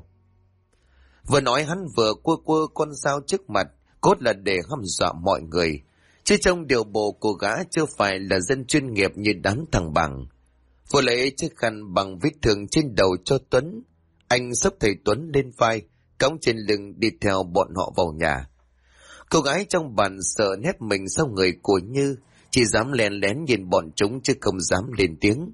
Vừa nói hắn vừa cua con dao trước mặt, cốt là để hăm dọa mọi người. Chứ trong điều bộ của gã chưa phải là dân chuyên nghiệp như đám thằng Bằng. Vừa lấy chiếc khăn bằng vết thương trên đầu cho Tuấn. Anh xốc thầy Tuấn lên vai, cõng trên lưng đi theo bọn họ vào nhà. Cô gái trong bàn sợ nép mình sau người của Như, chỉ dám lén lén nhìn bọn chúng chứ không dám lên tiếng.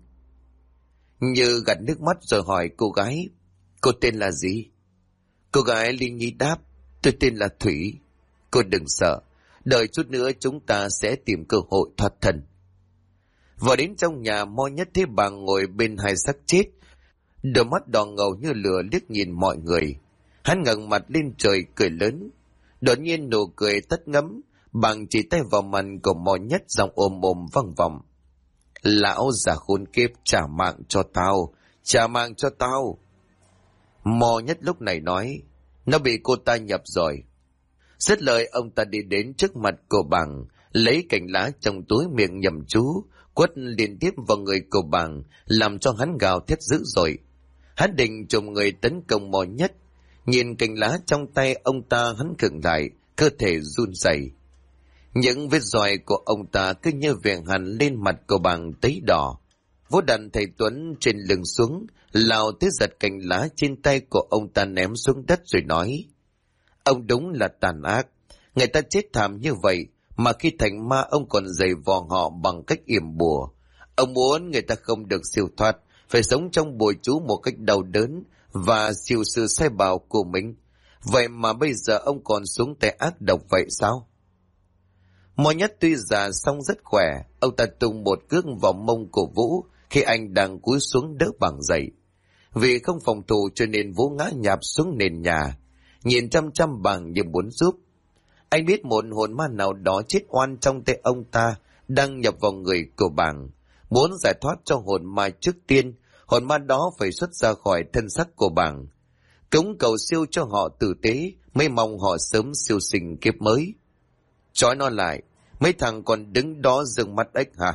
Như gạt nước mắt rồi hỏi cô gái: "Cô tên là gì?" Cô gái Linh Nhi đáp: "Tôi tên là Thủy." "Cô đừng sợ, đợi chút nữa chúng ta sẽ tìm cơ hội thoát thân." Vào đến trong nhà, Mo Nhất thấy bà ngồi bên hai xác chết, đôi mắt đỏ ngầu như lửa liếc nhìn mọi người. Hắn ngẩng mặt lên trời cười lớn. Đột nhiên nụ cười tắt ngấm, bằng chỉ tay vào mặt của Mo Nhất, giọng ồm ồm vang vọng: "Lão già khốn kiếp, trả mạng cho tao, trả mạng cho tao." Mo Nhất lúc này nói: "Nó bị cô ta nhập rồi." Dứt lời, ông ta đi đến trước mặt của Bằng, lấy cành lá trong túi miệng nhầm chú, quất liên tiếp vào người của Bằng, làm cho hắn gào thét dữ dội. Hắn định trùng người tấn công Mo Nhất. Nhìn cành lá trong tay ông ta, hắn khựng lại, cơ thể run rẩy. Những vết roi của ông ta cứ như vẹn hẳn lên mặt của Bằng tấy đỏ. Vỗ đặt thầy Tuấn trên lưng xuống, lao tới giật cành lá trên tay của ông ta ném xuống đất rồi nói: "Ông đúng là tàn ác. Người ta chết thảm như vậy mà khi thành ma ông còn giày vò họ bằng cách yểm bùa. Ông muốn người ta không được siêu thoát, phải sống trong bùa chú một cách đau đớn và chịu sự sai bảo của mình. Vậy mà bây giờ ông còn xuống tay ác độc vậy sao?" Mo Nhất tuy già song rất khỏe, ông ta tung một cước vào mông của Vũ khi anh đang cúi xuống đỡ Bằng dậy. Vì không phòng thủ cho nên Vũ ngã nhạp xuống nền nhà, nhìn chăm chăm Bằng như muốn giúp. Anh biết một hồn ma nào đó chết oan trong tay ông ta đang nhập vào người của Bằng. Muốn giải thoát cho hồn ma trước tiên, hồn ma đó phải xuất ra khỏi thân xác của Bằng. Cúng cầu siêu cho họ tử tế, mới mong họ sớm siêu sinh kiếp mới. Trói nó lại, mấy thằng còn đứng đó dừng mắt ếch hả?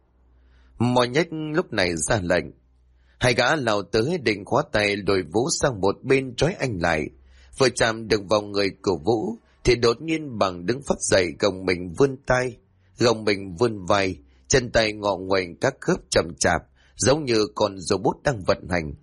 Mò Nhất lúc này ra lệnh. Hai gã lao tới định khóa tay lùi Vũ sang một bên trói anh lại. Vừa chạm được vào người của Vũ thì đột nhiên Bằng đứng phắt dậy, gồng mình vươn tay, gồng mình vươn vai, chân tay ngọ nguậy các khớp chậm chạp, giống như con robot đang vận hành.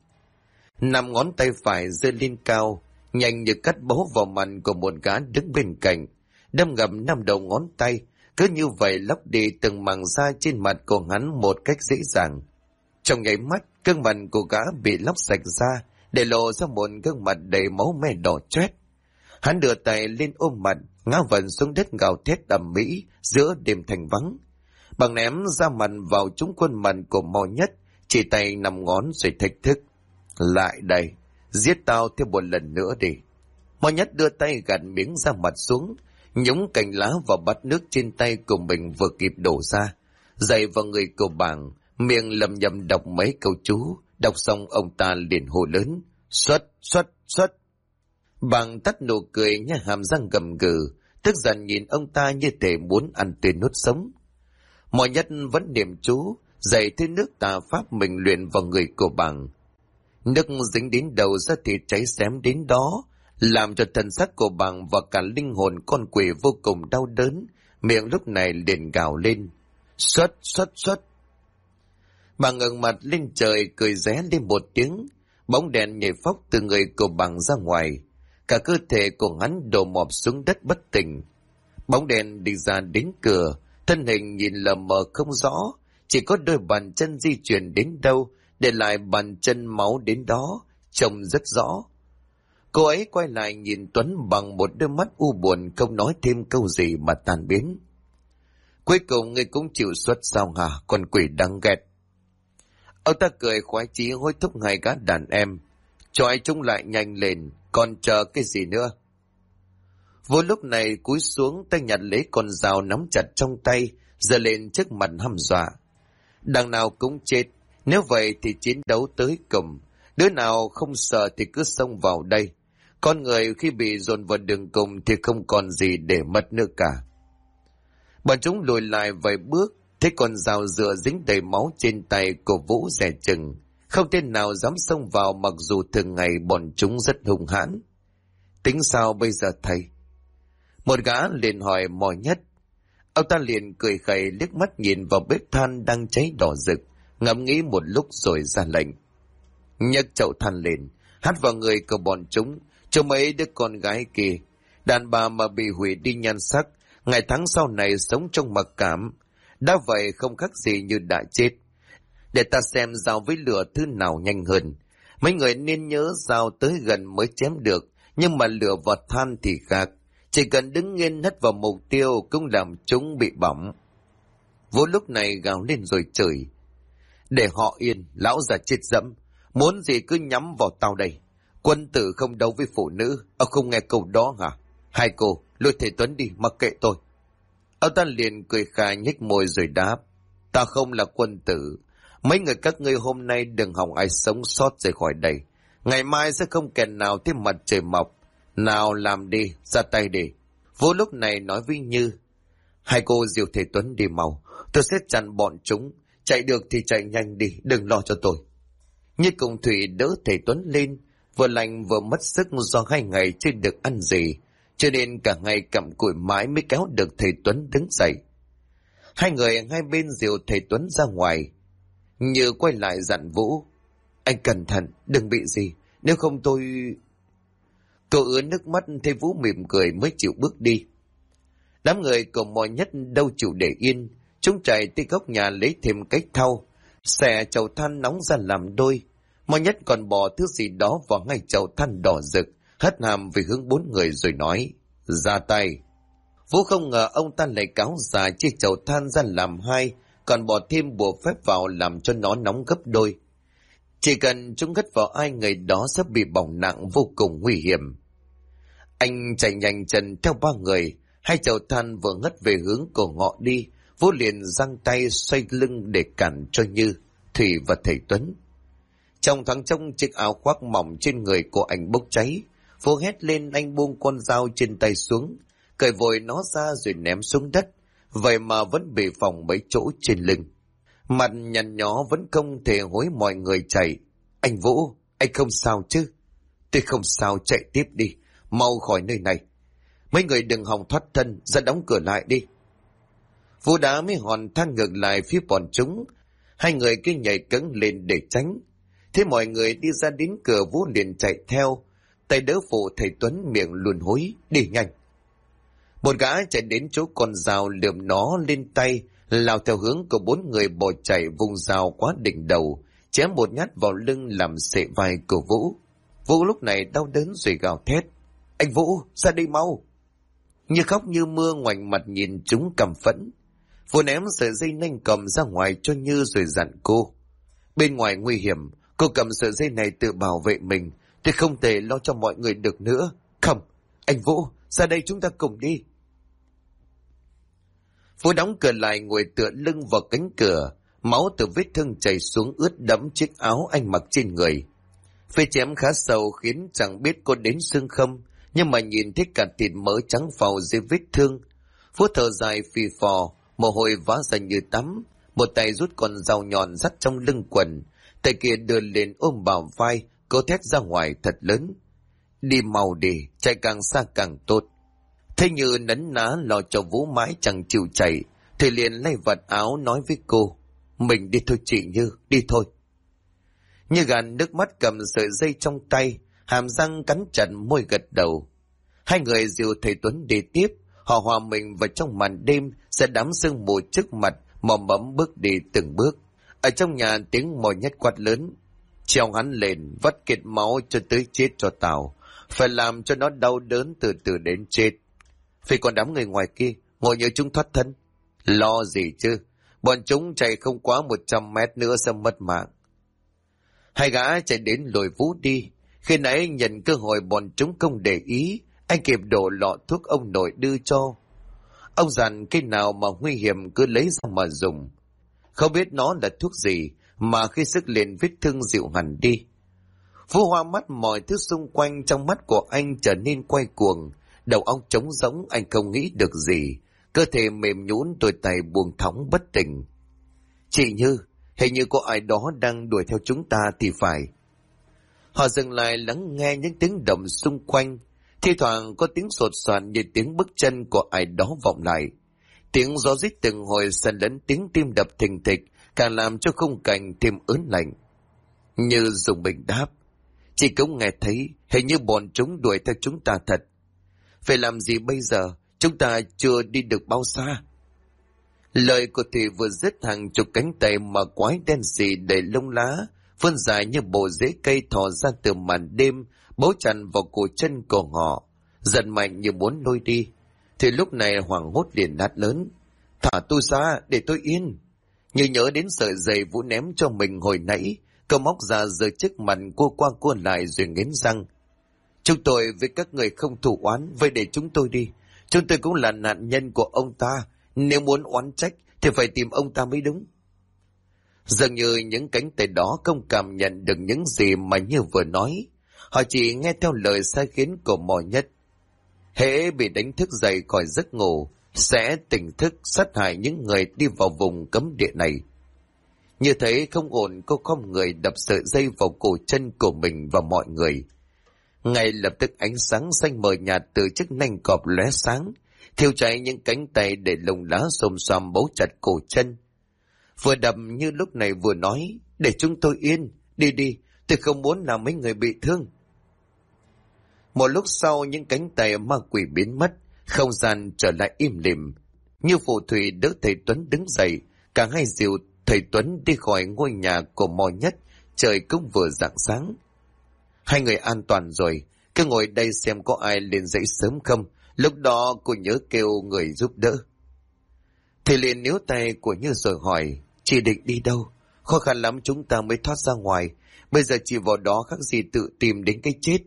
5 ngón tay phải giơ lên cao, nhanh như cắt bấu vào mặt của một gã đứng bên cạnh, đâm ngầm 5 đầu ngón tay, cứ như vậy lóc đi từng mảng da trên mặt của hắn một cách dễ dàng. Trong nháy mắt, gương mặt của gã bị lóc sạch ra, để lộ ra một gương mặt đầy máu me đỏ chét. Hắn đưa tay lên ôm mặt, ngã vật xuống đất gào thét ầm ĩ giữa đêm thành vắng. Bằng ném ra mặt vào trúng khuôn mặt của Mò Nhất, chỉ tay 5 ngón rồi thách thức. Lại đây, giết tao thêm một lần nữa đi. Mò Nhất đưa tay gạt miếng da mặt xuống, nhúng cành lá vào bát nước trên tay của mình vừa kịp đổ ra, dày vào người của Bằng, miệng lầm nhầm đọc mấy câu chú. Đọc xong ông ta liền hô lớn: Xuất, xuất, xuất. Bằng tắt nụ cười nhếch hàm răng gầm gừ, tức giận nhìn ông ta như thể muốn ăn tươi nuốt sống. Mò Nhất vẫn niệm chú, dày thứ nước tà pháp mình luyện vào người của Bằng. Nước dính đến đầu ra thì cháy xém đến đó, làm cho thân xác của Bằng và cả linh hồn con quỷ vô cùng đau đớn, miệng lúc này liền gào lên: Xuất, xuất, xuất. Bằng ngẩng mặt lên trời cười ré lên một tiếng, bóng đèn nhảy phóc từ người của Bằng ra ngoài, cả cơ thể của hắn đổ mọp xuống đất bất tỉnh. Bóng đèn đi ra đến cửa, thân hình nhìn lờ mờ không rõ, chỉ có đôi bàn chân di chuyển đến đâu, để lại bàn chân máu đến đó, trông rất rõ. Cô ấy quay lại nhìn Tuấn bằng một đôi mắt u buồn, không nói thêm câu gì mà tan biến. Cuối cùng ngươi cũng chịu xuất sao hả, con quỷ đáng ghét. Ông ta cười khoái chí hối thúc hai gã đàn em: Cho ai chúng lại nhanh lên, còn chờ cái gì nữa? Vô lúc này cúi xuống, tay nhặt lấy con dao nắm chặt trong tay, giơ lên trước mặt hăm dọa: Đằng nào cũng chết, nếu vậy thì chiến đấu tới cùng. Đứa nào không sợ thì cứ xông vào đây. Con người khi bị dồn vào đường cùng thì không còn gì để mất nữa cả. Bọn chúng lùi lại vài bước, thấy con dao dựa dính đầy máu trên tay của Vũ dè chừng, không tên nào dám xông vào, mặc dù thường ngày bọn chúng rất hung hãn. Tính sao bây giờ thầy? Một gã liền hỏi Mò Nhất. Ông ta liền cười khẩy liếc mắt nhìn vào bếp than đang cháy đỏ rực, ngẫm nghĩ một lúc rồi ra lệnh: Nhấc chậu than lên, hắt vào người của bọn chúng, cho mấy đứa con gái kia. Đàn bà mà bị hủy đi nhan sắc, ngày tháng sau này sống trong mặc cảm, đã vậy không khác gì như đã chết. Để ta xem dao với lửa thứ nào nhanh hơn. Mấy người nên nhớ dao tới gần mới chém được, nhưng mà lửa và than thì khác. Chỉ cần đứng yên hất vào mục tiêu cũng làm chúng bị bỏng. Vũ lúc này gào lên rồi chửi: Để họ yên, lão già chết dẫm, muốn gì cứ nhắm vào tao đây. Quân tử không đấu với phụ nữ, ông không nghe câu đó hả? Hai cô, lôi thầy Tuấn đi, mặc kệ tôi. Ông ta liền cười khà nhếch môi rồi đáp: Ta không là quân tử. Mấy người các ngươi hôm nay đừng hòng ai sống sót rời khỏi đây. Ngày mai sẽ không kèn nào thấy mặt trời mọc. Nào làm đi, ra tay đi. Vũ lúc này nói với Như: Hai cô dìu thầy Tuấn đi mau, tôi sẽ chặn bọn chúng. Chạy được thì chạy nhanh đi, đừng lo cho tôi. Như cùng Thủy đỡ thầy Tuấn lên, vừa lành vừa mất sức do 2 ngày chưa được ăn gì, cho nên cả ngày cặm cụi mãi mới kéo được thầy Tuấn đứng dậy. Hai người hai bên dìu thầy Tuấn ra ngoài. Như quay lại dặn Vũ: Anh cẩn thận, đừng bị gì, nếu không tôi... Cô ứa nước mắt thấy Vũ mỉm cười mới chịu bước đi. Đám người của Mò Nhất đâu chịu để yên, chúng chạy tới góc nhà lấy thêm cái thau, xẻ chậu than nóng ra làm đôi. Mò Nhất còn bỏ thứ gì đó vào ngay chậu than đỏ rực, hất hàm về hướng 4 người rồi nói: Ra tay. Vũ không ngờ ông ta lại cáo già chia chậu than ra làm 2, còn bỏ thêm bùa phép vào làm cho nó nóng gấp đôi. Chỉ cần chúng ngất vào ai, người đó sẽ bị bỏng nặng vô cùng nguy hiểm. Anh chạy nhanh chân theo ba người, hai chậu than vừa ngất về hướng cổ ngọ đi, Vũ liền giang tay xoay lưng để cản cho Như, Thủy và thầy Tuấn. Trong thoáng trông chiếc áo khoác mỏng trên người của anh bốc cháy, Vũ hét lên, anh buông con dao trên tay xuống, cởi vội nó ra rồi ném xuống đất, vậy mà vẫn bị phỏng mấy chỗ trên lưng. Mặt nhăn nhó vẫn không thể hối mọi người chạy. Anh Vũ, anh không sao chứ? Tôi không sao, chạy tiếp đi, mau khỏi nơi này. Mấy người đừng hòng thoát thân, ra đóng cửa lại đi. Vũ đã mới hòn than ngược lại phía bọn chúng. Hai người kia nhảy cẫng lên để tránh. Thế mọi người đi ra đến cửa, Vũ liền chạy theo, tay đỡ phụ thầy Tuấn, miệng luôn hối, đi nhanh. Một gã chạy đến chỗ con dao, lượm nó lên tay, lao theo hướng của bốn người bỏ chạy, vùng dao quá đỉnh đầu, chém một nhát vào lưng làm sệ vai của Vũ. Vũ lúc này đau đớn rồi gào thét, anh Vũ, ra đây mau. Như khóc như mưa ngoảnh mặt nhìn chúng căm phẫn. Vũ ném sợi dây nanh cầm ra ngoài cho Như rồi dặn cô, bên ngoài nguy hiểm, cô cầm sợi dây này tự bảo vệ mình, tôi không thể lo cho mọi người được nữa. Không, anh Vũ, ra đây chúng ta cùng đi. Vũ đóng cửa lại, ngồi tựa lưng vào cánh cửa, máu từ vết thương chảy xuống ướt đẫm chiếc áo anh mặc trên người. Vết chém khá sâu khiến chẳng biết có đến xương không, nhưng mà nhìn thấy cả thịt mỡ trắng phau dưới vết thương. Vũ thở dài phì phò, mồ hôi vã ra như tắm, một tay rút con dao nhọn dắt trong lưng quần, tay kia đưa lên ôm bảo vai, cố thét ra ngoài thật lớn, đi mau đi, chạy càng xa càng tốt. Thế Như nấn ná lo cho Vũ mãi chẳng chịu chạy, thì liền lay vạt áo nói với cô, mình đi thôi chị Như, đi thôi. Như gàn nước mắt cầm sợi dây trong tay, hàm răng cắn chặt môi gật đầu. Hai người dìu thầy Tuấn đi tiếp, họ hòa mình vào trong màn đêm, sẽ đám sương mù trước mặt, mò mẫm bước đi từng bước. Ở trong nhà tiếng mồi nhét quát lớn, treo hắn lên, vắt kiệt máu cho tới chết cho tao, phải làm cho nó đau đớn từ từ đến chết. Vì còn đám người ngoài kia, ngồi nhớ chúng thoát thân. Lo gì chứ, bọn chúng chạy không quá 100 mét nữa sẽ mất mạng. Hai gã chạy đến lùi Vũ đi. Khi nãy nhận cơ hội bọn chúng không để ý, anh kịp đổ lọ thuốc ông nội đưa cho. Ông dặn cái nào mà nguy hiểm cứ lấy ra mà dùng. Không biết nó là thuốc gì mà khi sức liền vết thương dịu hẳn đi. Vũ hoa mắt, mọi thứ xung quanh trong mắt của anh trở nên quay cuồng. Đầu óc trống rỗng, anh không nghĩ được gì. Cơ thể mềm nhũn, đôi tay buông thõng bất tỉnh. Chị Như, hình như có ai đó đang đuổi theo chúng ta thì phải. Họ dừng lại lắng nghe những tiếng động xung quanh. Thi thoảng có tiếng sột soạt như tiếng bước chân của ai đó vọng lại. Tiếng gió rít từng hồi xen lẫn tiếng tim đập thình thịch, càng làm cho khung cảnh thêm ớn lạnh. Như dùng mình đáp, chị cũng nghe thấy, hình như bọn chúng đuổi theo chúng ta thật. Phải làm gì bây giờ? Chúng ta chưa đi được bao xa. Lời của Thủy vừa dứt, hàng chục cánh tay mà quái đen xì đầy lông lá, vươn dài như bộ rễ cây thò ra từ màn đêm, bấu chặt vào cổ chân của họ, giật mạnh như muốn lôi đi. Thì lúc này hoảng hốt liền nát lớn, thả tôi ra để tôi yên. Như nhớ đến sợi dây Vũ ném cho mình hồi nãy, cậu móc ra giơ trước mặt cua qua cua lại rồi nghiến răng. Chúng tôi với các người không thù oán, vậy để chúng tôi đi. Chúng tôi cũng là nạn nhân của ông ta, nếu muốn oán trách thì phải tìm ông ta mới đúng. Dường như những cánh tay đó không cảm nhận được những gì mà Như vừa nói. Họ chỉ nghe theo lời sai khiến của Mò Nhất. Hễ bị đánh thức dậy khỏi giấc ngủ, sẽ tỉnh thức sát hại những người đi vào vùng cấm địa này. Như thế không ổn, cô không người đập sợi dây vào cổ chân của mình và mọi người. Ngay lập tức ánh sáng xanh mờ nhạt từ chiếc nanh cọp lóe sáng, thiêu cháy những cánh tay để lông lá xồm xoàm bấu chặt cổ chân. Vừa đập như lúc này vừa nói, để chúng tôi yên, đi đi, tôi không muốn làm mấy người bị thương. Một lúc sau những cánh tay ma quỷ biến mất, không gian trở lại im lìm. Như phù thủy đỡ thầy Tuấn đứng dậy, cả hai dìu thầy Tuấn đi khỏi ngôi nhà của Mò Nhất, trời cũng vừa rạng sáng. Hai người an toàn rồi, cứ ngồi đây xem có ai lên dậy sớm không, lúc đó cô nhớ kêu người giúp đỡ. Thì liền níu tay của Như rồi hỏi, chị định đi đâu? Khó khăn lắm chúng ta mới thoát ra ngoài, bây giờ chỉ vào đó khác gì tự tìm đến cái chết.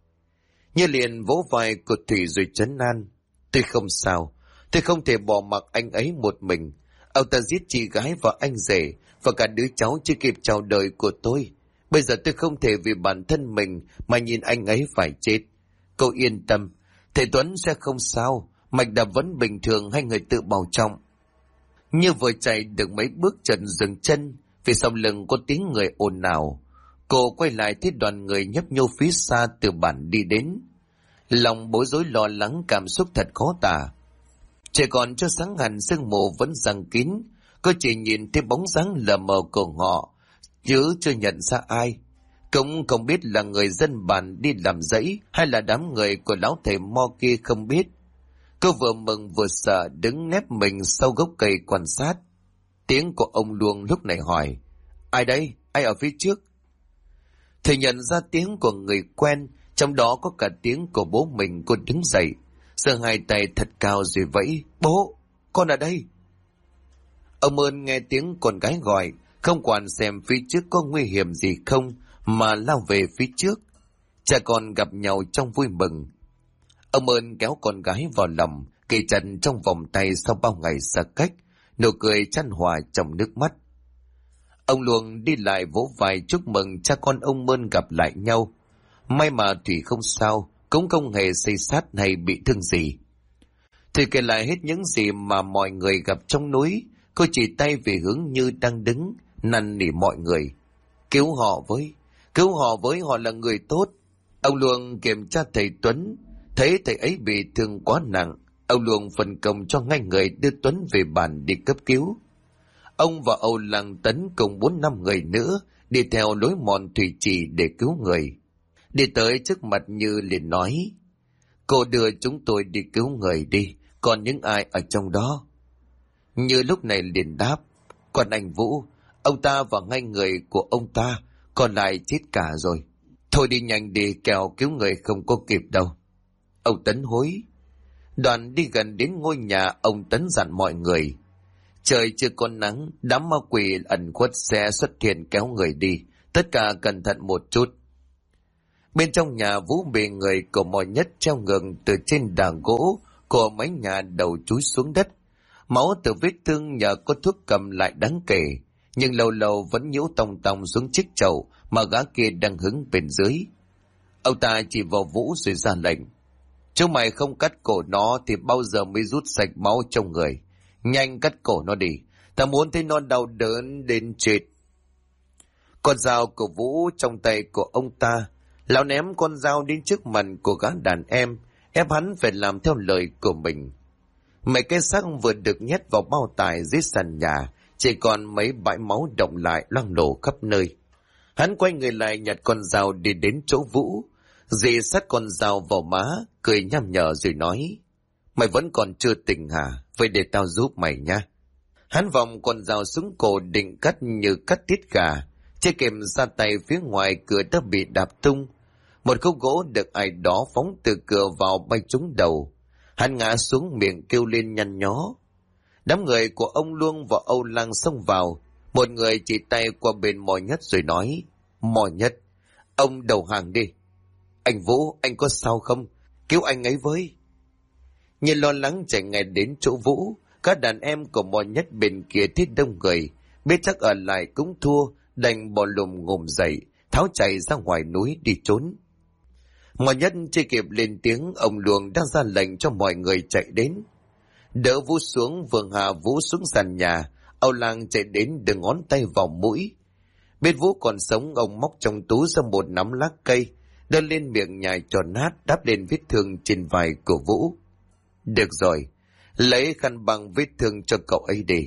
Như liền vỗ vai của Thủy rồi trấn an. Tôi không sao, tôi không thể bỏ mặc anh ấy một mình. Ông ta giết chị gái và anh rể và cả đứa cháu chưa kịp chào đời của tôi. Bây giờ tôi không thể vì bản thân mình mà nhìn anh ấy phải chết. Cô yên tâm, thầy Tuấn sẽ không sao, mạch đập vẫn bình thường, hai người tự bảo trọng. Như vừa chạy được mấy bước Trần dừng chân, vì sau lưng có tiếng người ồn ào. Cô quay lại thấy đoàn người nhấp nhô phía xa từ bản đi đến. Lòng bối rối lo lắng, cảm xúc thật khó tả. Trời còn cho sáng hẳn, sương mù vẫn giăng kín. Cô chỉ nhìn thấy bóng dáng lờ mờ của họ, chứ chưa nhận ra ai. Cũng không biết là người dân bản đi làm dãy hay là đám người của lão thầy Mo kia không biết. Cô vừa mừng vừa sợ đứng nép mình sau gốc cây quan sát. Tiếng của ông Luông lúc này hỏi: Ai đây? Ai ở phía trước? Thầy nhận ra tiếng của người quen, trong đó có cả tiếng của bố mình. Cô đứng dậy, giơ hai tay thật cao rồi vẫy: Bố, con ở đây. Ông ơn nghe tiếng con gái gọi, không quản xem phía trước có nguy hiểm gì không mà lao về phía trước. Cha con gặp nhau trong vui mừng. Ông ơn kéo con gái vào lòng, kề chặt trong vòng tay sau bao ngày xa cách, nụ cười chan hòa trong nước mắt. Ông Luông đi lại vỗ vai chúc mừng cha con ông Mơn gặp lại nhau. May mà Thủy không sao, cũng không hề xây sát hay bị thương gì. Thủy kể lại hết những gì mà mọi người gặp trong núi. Cô chỉ tay về hướng Như đang đứng, năn nỉ mọi người: Cứu họ với, họ là người tốt. Ông Luông kiểm tra thầy Tuấn, thấy thầy ấy bị thương quá nặng. Ông Luông phân công cho ngay người đưa Tuấn về bản đi cấp cứu. Ông và Âu Lăng Tấn cùng 4-5 người nữa đi theo lối mòn thủy trì để cứu người. Đi tới trước mặt Như liền nói: Cô đưa chúng tôi đi cứu người đi, còn những ai ở trong đó? Như lúc này liền đáp: Còn anh Vũ, ông ta và ngay người của ông ta, còn lại chết cả rồi. Thôi đi nhanh đi, kẻo cứu người không có kịp đâu. Ông Tấn hối. Đoàn đi gần đến ngôi nhà, ông Tấn dặn mọi người: Trời chưa có nắng, đám ma quỷ ẩn khuất sẽ xuất hiện kéo người đi, tất cả cẩn thận một chút. Bên trong nhà, Vũ bị người của mọi nhất treo ngược từ trên đà gỗ của mái nhà đầu chúi xuống đất. Máu từ vết thương nhờ có thuốc cầm lại đáng kể, nhưng lâu lâu vẫn nhiễu tòng tòng xuống chiếc chậu mà gã kia đang hứng bên dưới. Ông ta chỉ vào Vũ rồi ra lệnh: Chúng mày không cắt cổ nó thì bao giờ mới rút sạch máu trong người. Nhanh cắt cổ nó đi, ta muốn thấy nó đau đớn đến chết. Con dao của Vũ trong tay của ông ta, lão ném con dao đến trước mặt của gã đàn em, ép hắn phải làm theo lời của mình. Mấy cái xác vừa được nhét vào bao tải dưới sàn nhà, chỉ còn mấy bãi máu động lại loang lổ khắp nơi. Hắn quay người lại nhặt con dao đi đến chỗ Vũ, dì sát con dao vào má, cười nham nhở rồi nói: Mày vẫn còn chưa tỉnh hả? Vậy để tao giúp mày nhá. Hắn vòng con dao xuống cổ định cắt như cắt tiết gà, chưa kịp ra tay phía ngoài cửa đã bị đạp tung. Một khúc gỗ được ai đó phóng từ cửa vào bay trúng đầu. Hắn ngã xuống miệng kêu lên nhăn nhó. Đám người của ông Luông và Âu Lăng xông vào. Một người chỉ tay qua bên Mò Nhất rồi nói: Mò Nhất, ông đầu hàng đi. Anh Vũ, anh có sao không? Cứu anh ấy với. Như lo lắng chạy ngay đến chỗ Vũ. Các đàn em của Mò Nhất bên kia thấy đông người, biết chắc ở lại cũng thua, đành bỏ lùm ngồm dậy, tháo chạy ra ngoài núi đi trốn. Mò Nhất chưa kịp lên tiếng, ông Luông đã ra lệnh cho mọi người chạy đến. Đỡ Vũ xuống, vừa hạ Vũ xuống sàn nhà, Âu Lang chạy đến đưa ngón tay vào mũi. Biết Vũ còn sống, ông móc trong túi ra một nắm lá cây, đưa lên miệng nhai cho nát, đắp lên vết thương trên vai của Vũ. Được rồi, lấy khăn băng vết thương cho cậu ấy đi.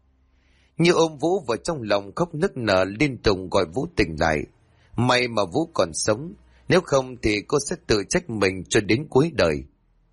Như ôm Vũ vào trong lòng khóc nức nở liên tục gọi Vũ tỉnh lại. May mà Vũ còn sống, nếu không thì cô sẽ tự trách mình cho đến cuối đời.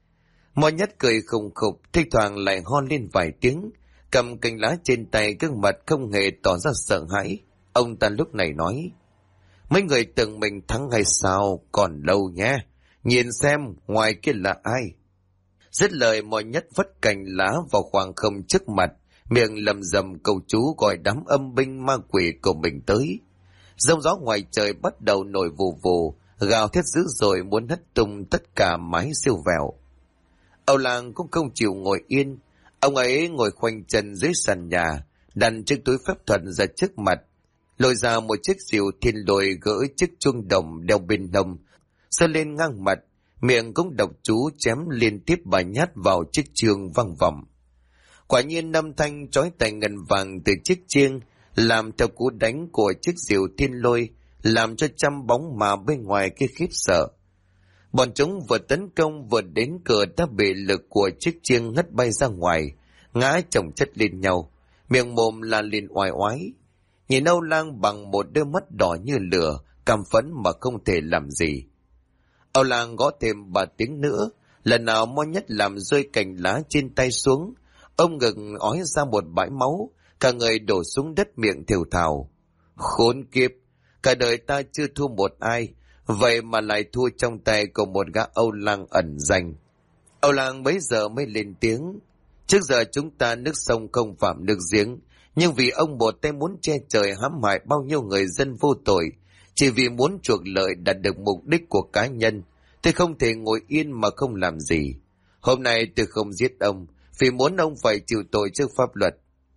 Mò Nhất cười khùng khục, thi thoảng lại ho lên vài tiếng, cầm cành lá trên tay, gương mặt không hề tỏ ra sợ hãi. Ông ta lúc này nói: Mấy người tưởng mình thắng hay sao? Còn lâu nhé, nhìn xem ngoài kia là ai. Dứt lời, Mò Nhất vất cành lá vào khoảng không trước mặt, miệng lầm rầm cầu chú gọi đám âm binh ma quỷ của mình tới. Giông gió ngoài trời bắt đầu nổi vù vù, gào thét dữ dội muốn hất tung tất cả mái siêu vẹo. Âu Lang cũng không chịu ngồi yên, ông ấy ngồi khoanh chân dưới sàn nhà, đặt chiếc túi phép thuật ra trước mặt, lôi ra một chiếc rìu thiên lôi gỡ chiếc chuông đồng đeo bên hông, giơ lên ngang mặt, miệng cũng đọc chú chém liên tiếp 3 nhát vào chiếc chuông vang vọng. Quả nhiên âm thanh chói tai ngân vàng từ chiếc chiêng làm theo cú đánh của chiếc rìu thiên lôi, làm cho trăm bóng mà bên ngoài kia khiếp sợ. Bọn chúng vừa tấn công vừa đến cửa đã bị lực của chiếc chiêng hất bay ra ngoài, ngã chồng chất lên nhau, miệng mồm là liền oai oái. Nhìn Âu Lang bằng một đôi mắt đỏ như lửa, căm phẫn mà không thể làm gì. Âu Lang gõ thêm 3 tiếng nữa, lần nào Mo Nhất làm rơi cành lá trên tay xuống, ông ngực ói ra một bãi máu, cả người đổ xuống đất miệng thều thào. Khốn kiếp, cả đời ta chưa thua một ai, vậy mà lại thua trong tay của một gã Âu Lang ẩn danh. Âu Lang bấy giờ mới lên tiếng. Trước giờ chúng ta nước sông không phạm nước giếng, nhưng vì ông một tay muốn che trời hãm hại bao nhiêu người dân vô tội, chỉ vì muốn chuộc lợi đạt được mục đích của cá nhân, tôi không thể ngồi yên mà không làm gì. Hôm nay tôi không giết ông, vì muốn ông phải chịu tội trước pháp luật.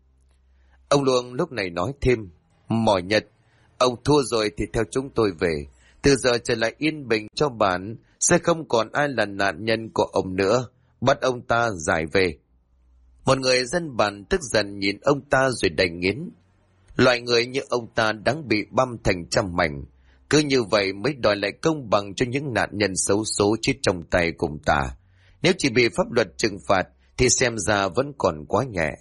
Ông Luông lúc này nói thêm, Mỏ Nhật, ông thua rồi thì theo chúng tôi về. Từ giờ trở lại yên bình cho bản, sẽ không còn ai là nạn nhân của ông nữa. Bắt ông ta giải về. Một người dân bản tức giận nhìn ông ta rồi đành nghiến. Loại người như ông ta đáng bị băm thành trăm mảnh. Cứ như vậy mới đòi lại công bằng cho những nạn nhân xấu số chết trong tay cùng ta. Nếu chỉ bị pháp luật trừng phạt thì xem ra vẫn còn quá nhẹ.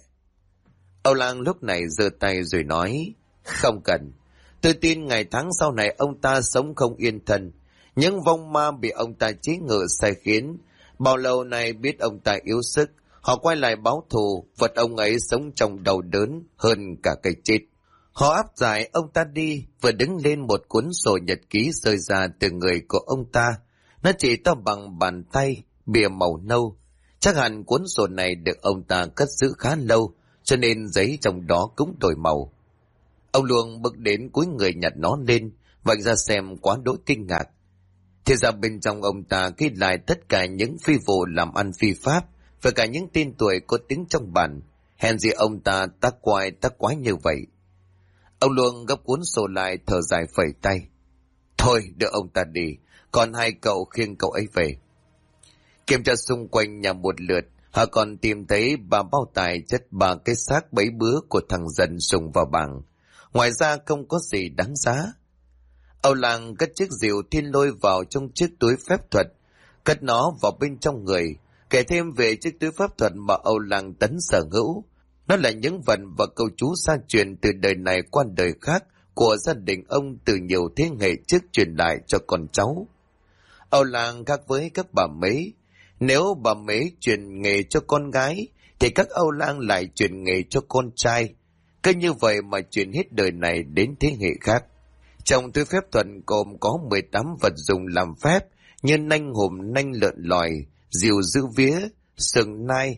Âu Lang lúc này giơ tay rồi nói, không cần. Tôi tin ngày tháng sau này ông ta sống không yên thân. Những vong ma bị ông ta chế ngự sai khiến. Bao lâu nay biết ông ta yếu sức, họ quay lại báo thù, vật ông ấy sống trong đau đớn hơn cả cái chết. Họ áp giải ông ta đi, vừa đứng lên một cuốn sổ nhật ký rơi ra từ người của ông ta. Nó chỉ to bằng bàn tay, bìa màu nâu. Chắc hẳn cuốn sổ này được ông ta cất giữ khá lâu, cho nên giấy trong đó cũng đổi màu. Ông Luông bước đến cuối người nhặt nó lên, vạch ra xem quá đỗi kinh ngạc. Thì ra bên trong ông ta ghi lại tất cả những phi vụ làm ăn phi pháp, và cả những tên tuổi có tiếng trong bản. Hèn gì ông ta tác quái như vậy. Ông Luông gấp cuốn sổ lại, thở dài phẩy tay. Thôi đưa ông ta đi, còn 2 cậu khiêng cậu ấy về. Kiểm tra xung quanh nhà một lượt, họ còn tìm thấy 3 bao tải chất 3 cái xác bấy bứa của thằng Dần sùng vào bảng. Ngoài ra không có gì đáng giá. Âu Lang cất chiếc rìu thiên lôi vào trong chiếc túi phép thuật, cất nó vào bên trong người, kể thêm về chiếc túi phép thuật mà Âu Lang Tấn sở hữu. Nó là những vật và câu chú xa truyền từ đời này qua đời khác của gia đình ông từ nhiều thế hệ trước truyền lại cho con cháu. Âu Lang khác với các bà Mế. Nếu bà Mế truyền nghề cho con gái, thì các Âu Lang lại truyền nghề cho con trai. Cứ như vậy mà truyền hết đời này đến thế hệ khác. Trong túi phép thuật gồm có 18 vật dụng làm phép như nanh hùm, nanh lợn lòi, diều giữ vía, sừng nai,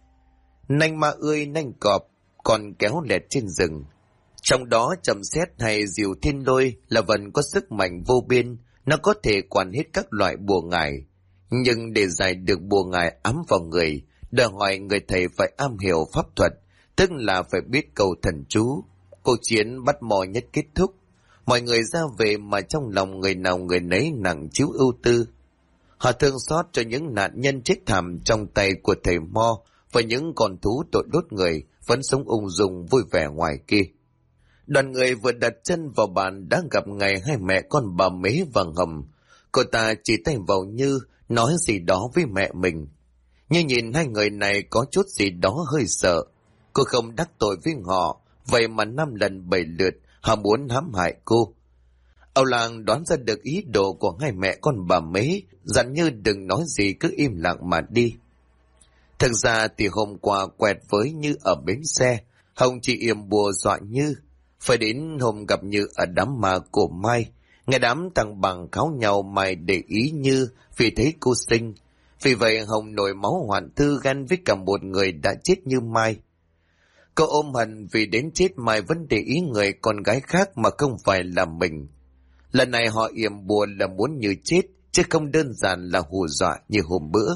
nanh ma ươi, nanh cọp, còn kéo lẹt trên rừng. Trong đó chầm sét hay diều thiên lôi là vật có sức mạnh vô biên, nó có thể quản hết các loại bùa ngải. Nhưng để giải được bùa ngải ám vào người, đòi hỏi người thầy phải am hiểu pháp thuật, tức là phải biết câu thần chú. Cuộc chiến bắt Mò Nhất kết thúc. Mọi người ra về mà trong lòng người nào người nấy nặng chiếu ưu tư. Họ thương xót cho những nạn nhân chết thảm trong tay của thầy Mo và những con thú tội đốt người vẫn sống ung dung vui vẻ ngoài kia. Đoàn người vừa đặt chân vào bàn đã gặp ngày 2 mẹ con bà Mế vàng hầm. Cô ta chỉ tay vào Như, nói gì đó với mẹ mình. Như nhìn 2 người này có chút gì đó hơi sợ. Cô không đắc tội với họ, vậy mà 5 lần 7 lượt họ muốn hãm hại cô. Âu Lang đoán ra được ý đồ của 2 mẹ con bà Mế, dặn Như đừng nói gì, cứ im lặng mà đi. Thực ra thì hôm qua quẹt với Như ở bến xe, Hồng chỉ yểm bùa dọa Như. Phải đến hôm gặp Như ở đám ma của Mai, ngày đám thằng Bằng kháo nhau Mai để ý Như vì thấy cô xinh. Vì vậy Hồng nổi máu hoạn thư ganh với cả một người đã chết như Mai. Cô ôm hận vì đến chết mai vẫn để ý người con gái khác mà không phải là mình. Lần này họ yểm bùa là muốn như chết, chứ không đơn giản là hù dọa như hôm bữa.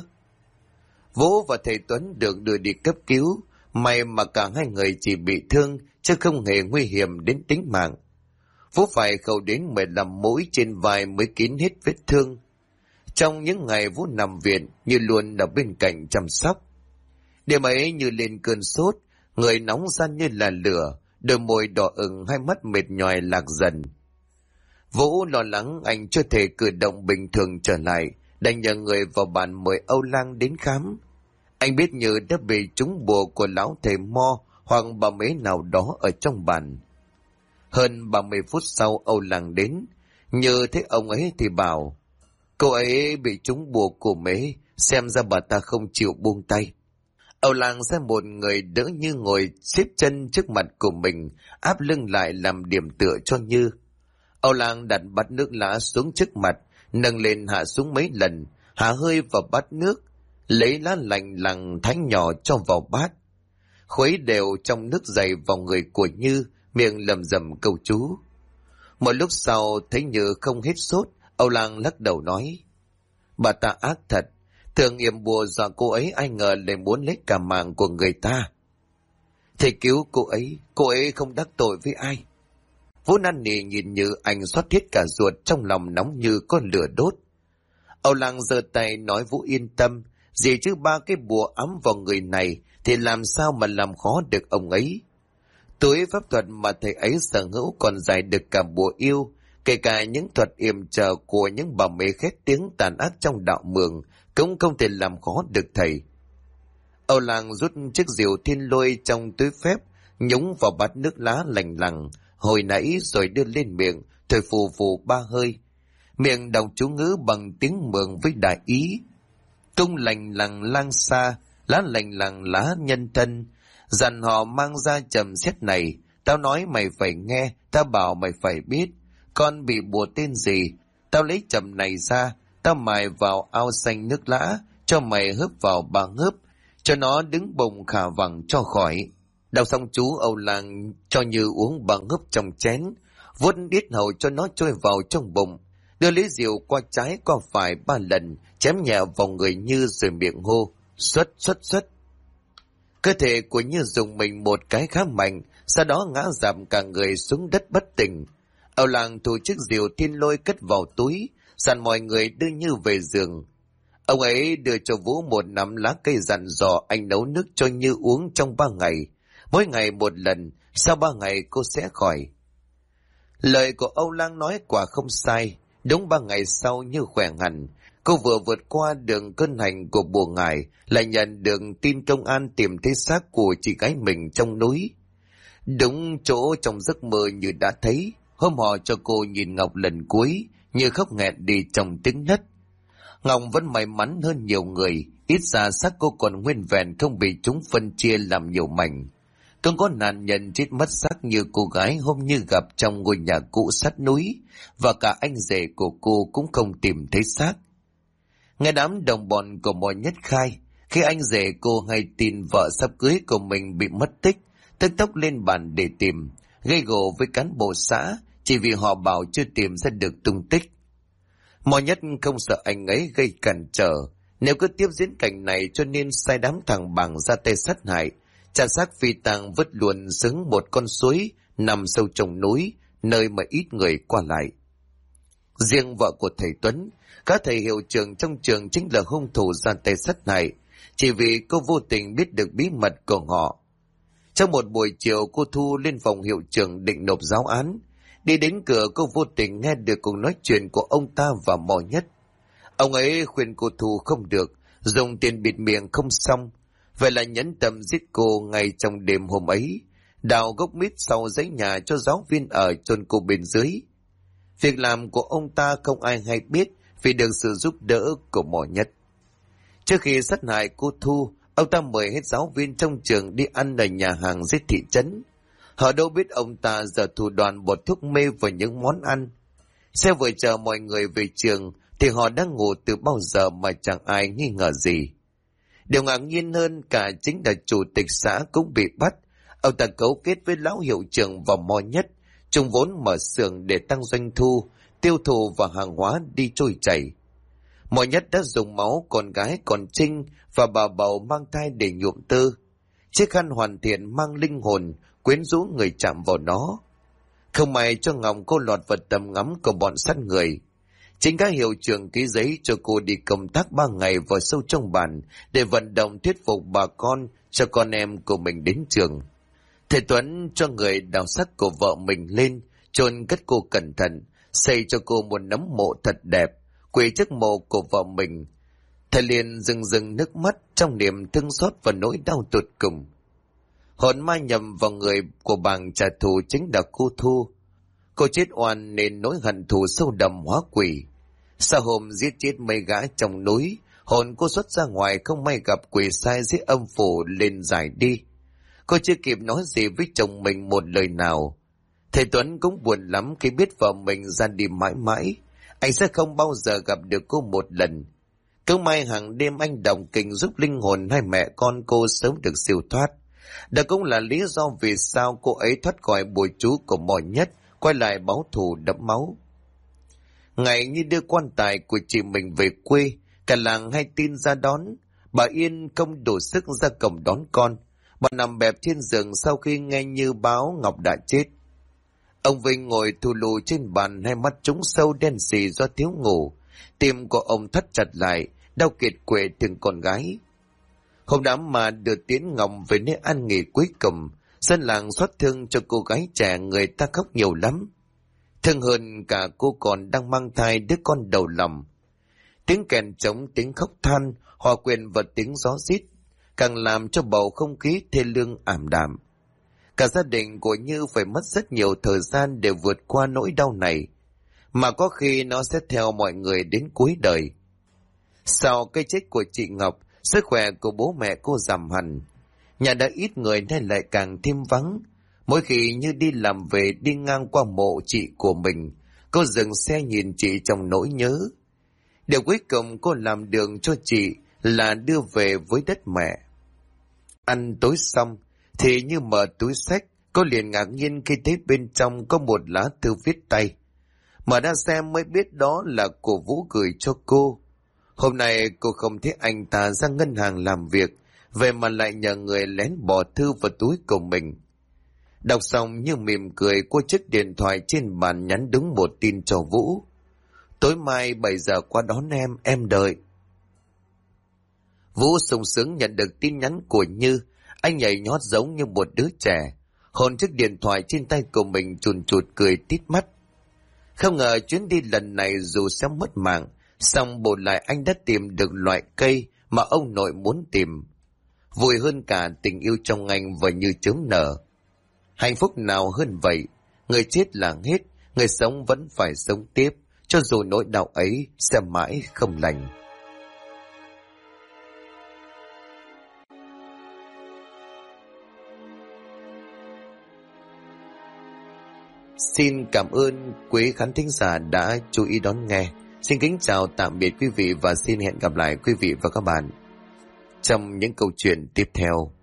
Vũ và thầy Tuấn được đưa đi cấp cứu, may mà cả hai người chỉ bị thương, chứ không hề nguy hiểm đến tính mạng. Vũ phải khâu đến 15 mũi trên vai mới kín hết vết thương. Trong những ngày Vũ nằm viện, Như luôn ở bên cạnh chăm sóc. Đêm ấy Như lên cơn sốt, người nóng gian như là lửa, đôi môi đỏ ửng, hai mắt mệt nhoài lạc dần. Vũ lo lắng anh chưa thể cử động bình thường trở lại, đành nhờ người vào bàn mời Âu Lang đến khám. Anh biết Như đã bị trúng bùa của lão thầy Mo hoặc bà mế nào đó ở trong bàn. Hơn 30 phút sau Âu Lang đến, Như thấy ông ấy thì bảo, cô ấy bị trúng bùa của mế, xem ra bà ta không chịu buông tay. Âu Lang xem một người đỡ Như ngồi xếp chân trước mặt của mình, áp lưng lại làm điểm tựa cho Như. Âu Lang đặt bát nước lá xuống trước mặt, nâng lên hạ xuống mấy lần, hạ hơi vào bát nước, lấy lá lành lằng thái nhỏ cho vào bát. Khuấy đều trong nước dày vào người của Như, miệng lẩm rẩm câu chú. Một lúc sau thấy Như không hết sốt, Âu Lang lắc đầu nói, bà ta ác thật, thường yểm bùa dọa cô ấy, ai ngờ lại muốn lấy cả mạng của người ta. Thầy cứu cô ấy không đắc tội với ai. Vũ năn nỉ nhìn Như, anh xót hết cả ruột, trong lòng nóng như có lửa đốt. Âu Lang giơ tay nói Vũ yên tâm, gì chứ 3 cái bùa ấm vào người này thì làm sao mà làm khó được ông ấy. Túi pháp thuật mà thầy ấy sở hữu còn giải được cả bùa yêu, kể cả những thuật yểm trợ của những bà mẹ khét tiếng tàn ác trong đạo mường cũng không thể làm khó được thầy. Âu Lang rút chiếc diều thiên lôi trong túi phép, nhúng vào bát nước lá lành lằng hồi nãy rồi đưa lên miệng, thổi phù phù 3 hơi. Miệng đọc chú ngữ bằng tiếng mường với đại ý. Tung lành lằng lang xa, lá lành lằng lá nhân thân, dặn họ mang ra trầm xét này. Tao nói mày phải nghe, tao bảo mày phải biết. Con bị bùa tên gì, tao lấy trầm này ra, tao mài vào ao xanh nước lã, cho mày hớp vào 3 hớp, cho nó đứng bồng khả vẳng cho khỏi. Đọc xong chú, Âu Lang cho Như uống 3 hớp trong chén, vuốt điết hầu cho nó trôi vào trong bụng, đưa lấy rượu qua trái qua phải 3 lần, chém nhẹ vào người Như rồi miệng hô, xuất xuất xuất. Cơ thể của Như dùng mình một cái khá mạnh, sau đó ngã rạp cả người xuống đất bất tỉnh. Âu Lang thu chiếc rượu thiên lôi cất vào túi, dặn mọi người đưa Như về giường. Ông ấy đưa cho Vũ một nắm lá cây dặn dò anh nấu nước cho Như uống trong 3 ngày, mỗi ngày 1 lần, sau 3 ngày cô sẽ khỏi. Lời của Âu Lang nói quả không sai, đúng 3 ngày sau Như khỏe hẳn. Cô vừa vượt qua đường cơn hành của bùa ngải, lại nhận được tin công an tìm thấy xác của chị gái mình trong núi. Đúng chỗ trong giấc mơ Như đã thấy, hôm họ cho cô nhìn Ngọc lần cuối, Như khóc nghẹn đi trong tiếng nấc. Ngọc vẫn may mắn hơn nhiều người, ít ra xác cô còn nguyên vẹn, không bị chúng phân chia làm nhiều mảnh. Không có nạn nhân chết mất xác như cô gái hôm Như gặp trong ngôi nhà cũ sát núi, và cả anh rể của cô cũng không tìm thấy xác. Nghe đám đồng bọn của Mò Nhất khai, khi anh rể cô hay tin vợ sắp cưới của mình bị mất tích, tức tốc lên bàn để tìm, gây gổ với cán bộ xã, chỉ vì họ bảo chưa tìm ra được tung tích. Mò Nhất không sợ anh ấy gây cản trở, nếu cứ tiếp diễn cảnh này cho nên sai đám thằng Bằng ra tay sát hại, chặt xác phi tang vứt luôn xứng một con suối nằm sâu trong núi, nơi mà ít người qua lại. Riêng vợ của thầy Tuấn, các thầy hiệu trưởng trong trường chính là hung thủ ra tay sát hại, chỉ vì cô vô tình biết được bí mật của họ. Trong một buổi chiều, cô Thu lên phòng hiệu trưởng định nộp giáo án. Đi đến cửa, cô vô tình nghe được cuộc nói chuyện của ông ta và Mò Nhất. Ông ấy khuyên cô Thu không được, dùng tiền bịt miệng không xong, vậy là nhẫn tâm giết cô ngay trong đêm hôm ấy, đào gốc mít sau dãy nhà cho giáo viên ở chôn cô bên dưới. Việc làm của ông ta không ai hay biết vì được sự giúp đỡ của Mò Nhất. Trước khi sát hại cô Thu, ông ta mời hết giáo viên trong trường đi ăn ở nhà hàng dưới thị trấn. Họ đâu biết ông ta giờ thủ đoàn bột thuốc mê vào những món ăn. Xe vừa chờ mọi người về trường thì họ đã ngủ từ bao giờ mà chẳng ai nghi ngờ gì. Điều ngạc nhiên hơn cả chính là chủ tịch xã cũng bị bắt. Ông ta cấu kết với lão hiệu trưởng và Mo Nhất, chung vốn mở xưởng để tăng doanh thu, tiêu thụ và hàng hóa đi trôi chảy. Mo Nhất đã dùng máu con gái còn Trinh và bà bầu mang thai để nhuộm tơ. Chiếc khăn hoàn thiện mang linh hồn, quyến rũ người chạm vào nó. Không may cho Ngọc cô lọt vào tầm ngắm của bọn sát người. Chính các hiệu trưởng ký giấy cho cô đi công tác 3 ngày vào sâu trong bản để vận động thuyết phục bà con cho con em của mình đến trường. Thầy Tuấn cho người đào xác của vợ mình lên, chôn cất cô cẩn thận, xây cho cô một nấm mộ thật đẹp, quỳ trước mộ của vợ mình. Thầy liền rưng nước mắt trong niềm thương xót và nỗi đau tột cùng. Hồn ma nhầm vào người của bàng trả thù chính là cô Thu. Cô chết oan nên nỗi hận thù sâu đậm hóa quỷ. Sau hôm giết chết mấy gã trong núi, hồn cô xuất ra ngoài không may gặp quỷ sai dưới âm phủ lên giải đi. Cô chưa kịp nói gì với chồng mình một lời nào. Thầy Tuấn cũng buồn lắm khi biết vợ mình ra đi mãi mãi. Anh sẽ không bao giờ gặp được cô một lần. Cứ may hàng đêm anh đồng kinh giúp linh hồn hai mẹ con cô sớm được siêu thoát. Đó cũng là lý do vì sao cô ấy thoát khỏi bùa chú của Mo Nhất, quay lại báo thù đẫm máu. Ngày như đưa quan tài của chị mình về quê, cả làng hay tin ra đón. Bà Yên không đủ sức ra cổng đón con. Bà nằm bẹp trên giường sau khi nghe như báo Ngọc đã chết. Ông Vinh ngồi thù lù trên bàn, hai mắt trũng sâu đen sì do thiếu ngủ. Tim của ông thắt chặt lại, đau kiệt quệ từng con gái. Hôm đó mà đưa Tiến Ngọc về nơi ăn nghỉ cuối cùng, dân làng xót thương cho cô gái trẻ, người ta khóc nhiều lắm. Thương hơn cả cô còn đang mang thai đứa con đầu lòng. Tiếng kèn trống, tiếng khóc than, hòa quyện và tiếng gió rít, càng làm cho bầu không khí thê lương ảm đạm. Cả gia đình của Như phải mất rất nhiều thời gian để vượt qua nỗi đau này, mà có khi nó sẽ theo mọi người đến cuối đời. Sau cái chết của chị Ngọc, sức khỏe của bố mẹ cô giảm hẳn. Nhà đã ít người nên lại càng thêm vắng. Mỗi khi Như đi làm về, đi ngang qua mộ chị của mình, cô dừng xe nhìn chị trong nỗi nhớ. Điều cuối cùng cô làm đường cho chị là đưa về với đất mẹ. Ăn tối xong thì Như mở túi xách, cô liền ngạc nhiên khi thấy bên trong có một lá thư viết tay. Mở ra xem mới biết đó là của Vũ gửi cho cô. Hôm nay cô không thấy anh ta ra ngân hàng làm việc, vậy mà lại nhờ người lén bỏ thư vào túi của mình. Đọc xong Như mỉm cười, cô chiếc điện thoại trên bàn nhắn đúng một tin cho Vũ. Tối mai 7 giờ qua đón em đợi. Vũ sung sướng nhận được tin nhắn của Như, anh nhảy nhót giống như một đứa trẻ, hôn chiếc điện thoại trên tay của mình, chùn chụt cười tít mắt. Không ngờ chuyến đi lần này dù sẽ mất mạng, song bù lại anh đã tìm được loại cây mà ông nội muốn tìm. Vui hơn cả tình yêu trong anh và Như chớm nở. Hạnh phúc nào hơn vậy? Người chết là hết, người sống vẫn phải sống tiếp, cho dù nỗi đau ấy sẽ mãi không lành. Xin cảm ơn quý khán thính giả đã chú ý đón nghe. Xin kính chào tạm biệt quý vị và xin hẹn gặp lại quý vị và các bạn trong những câu chuyện tiếp theo.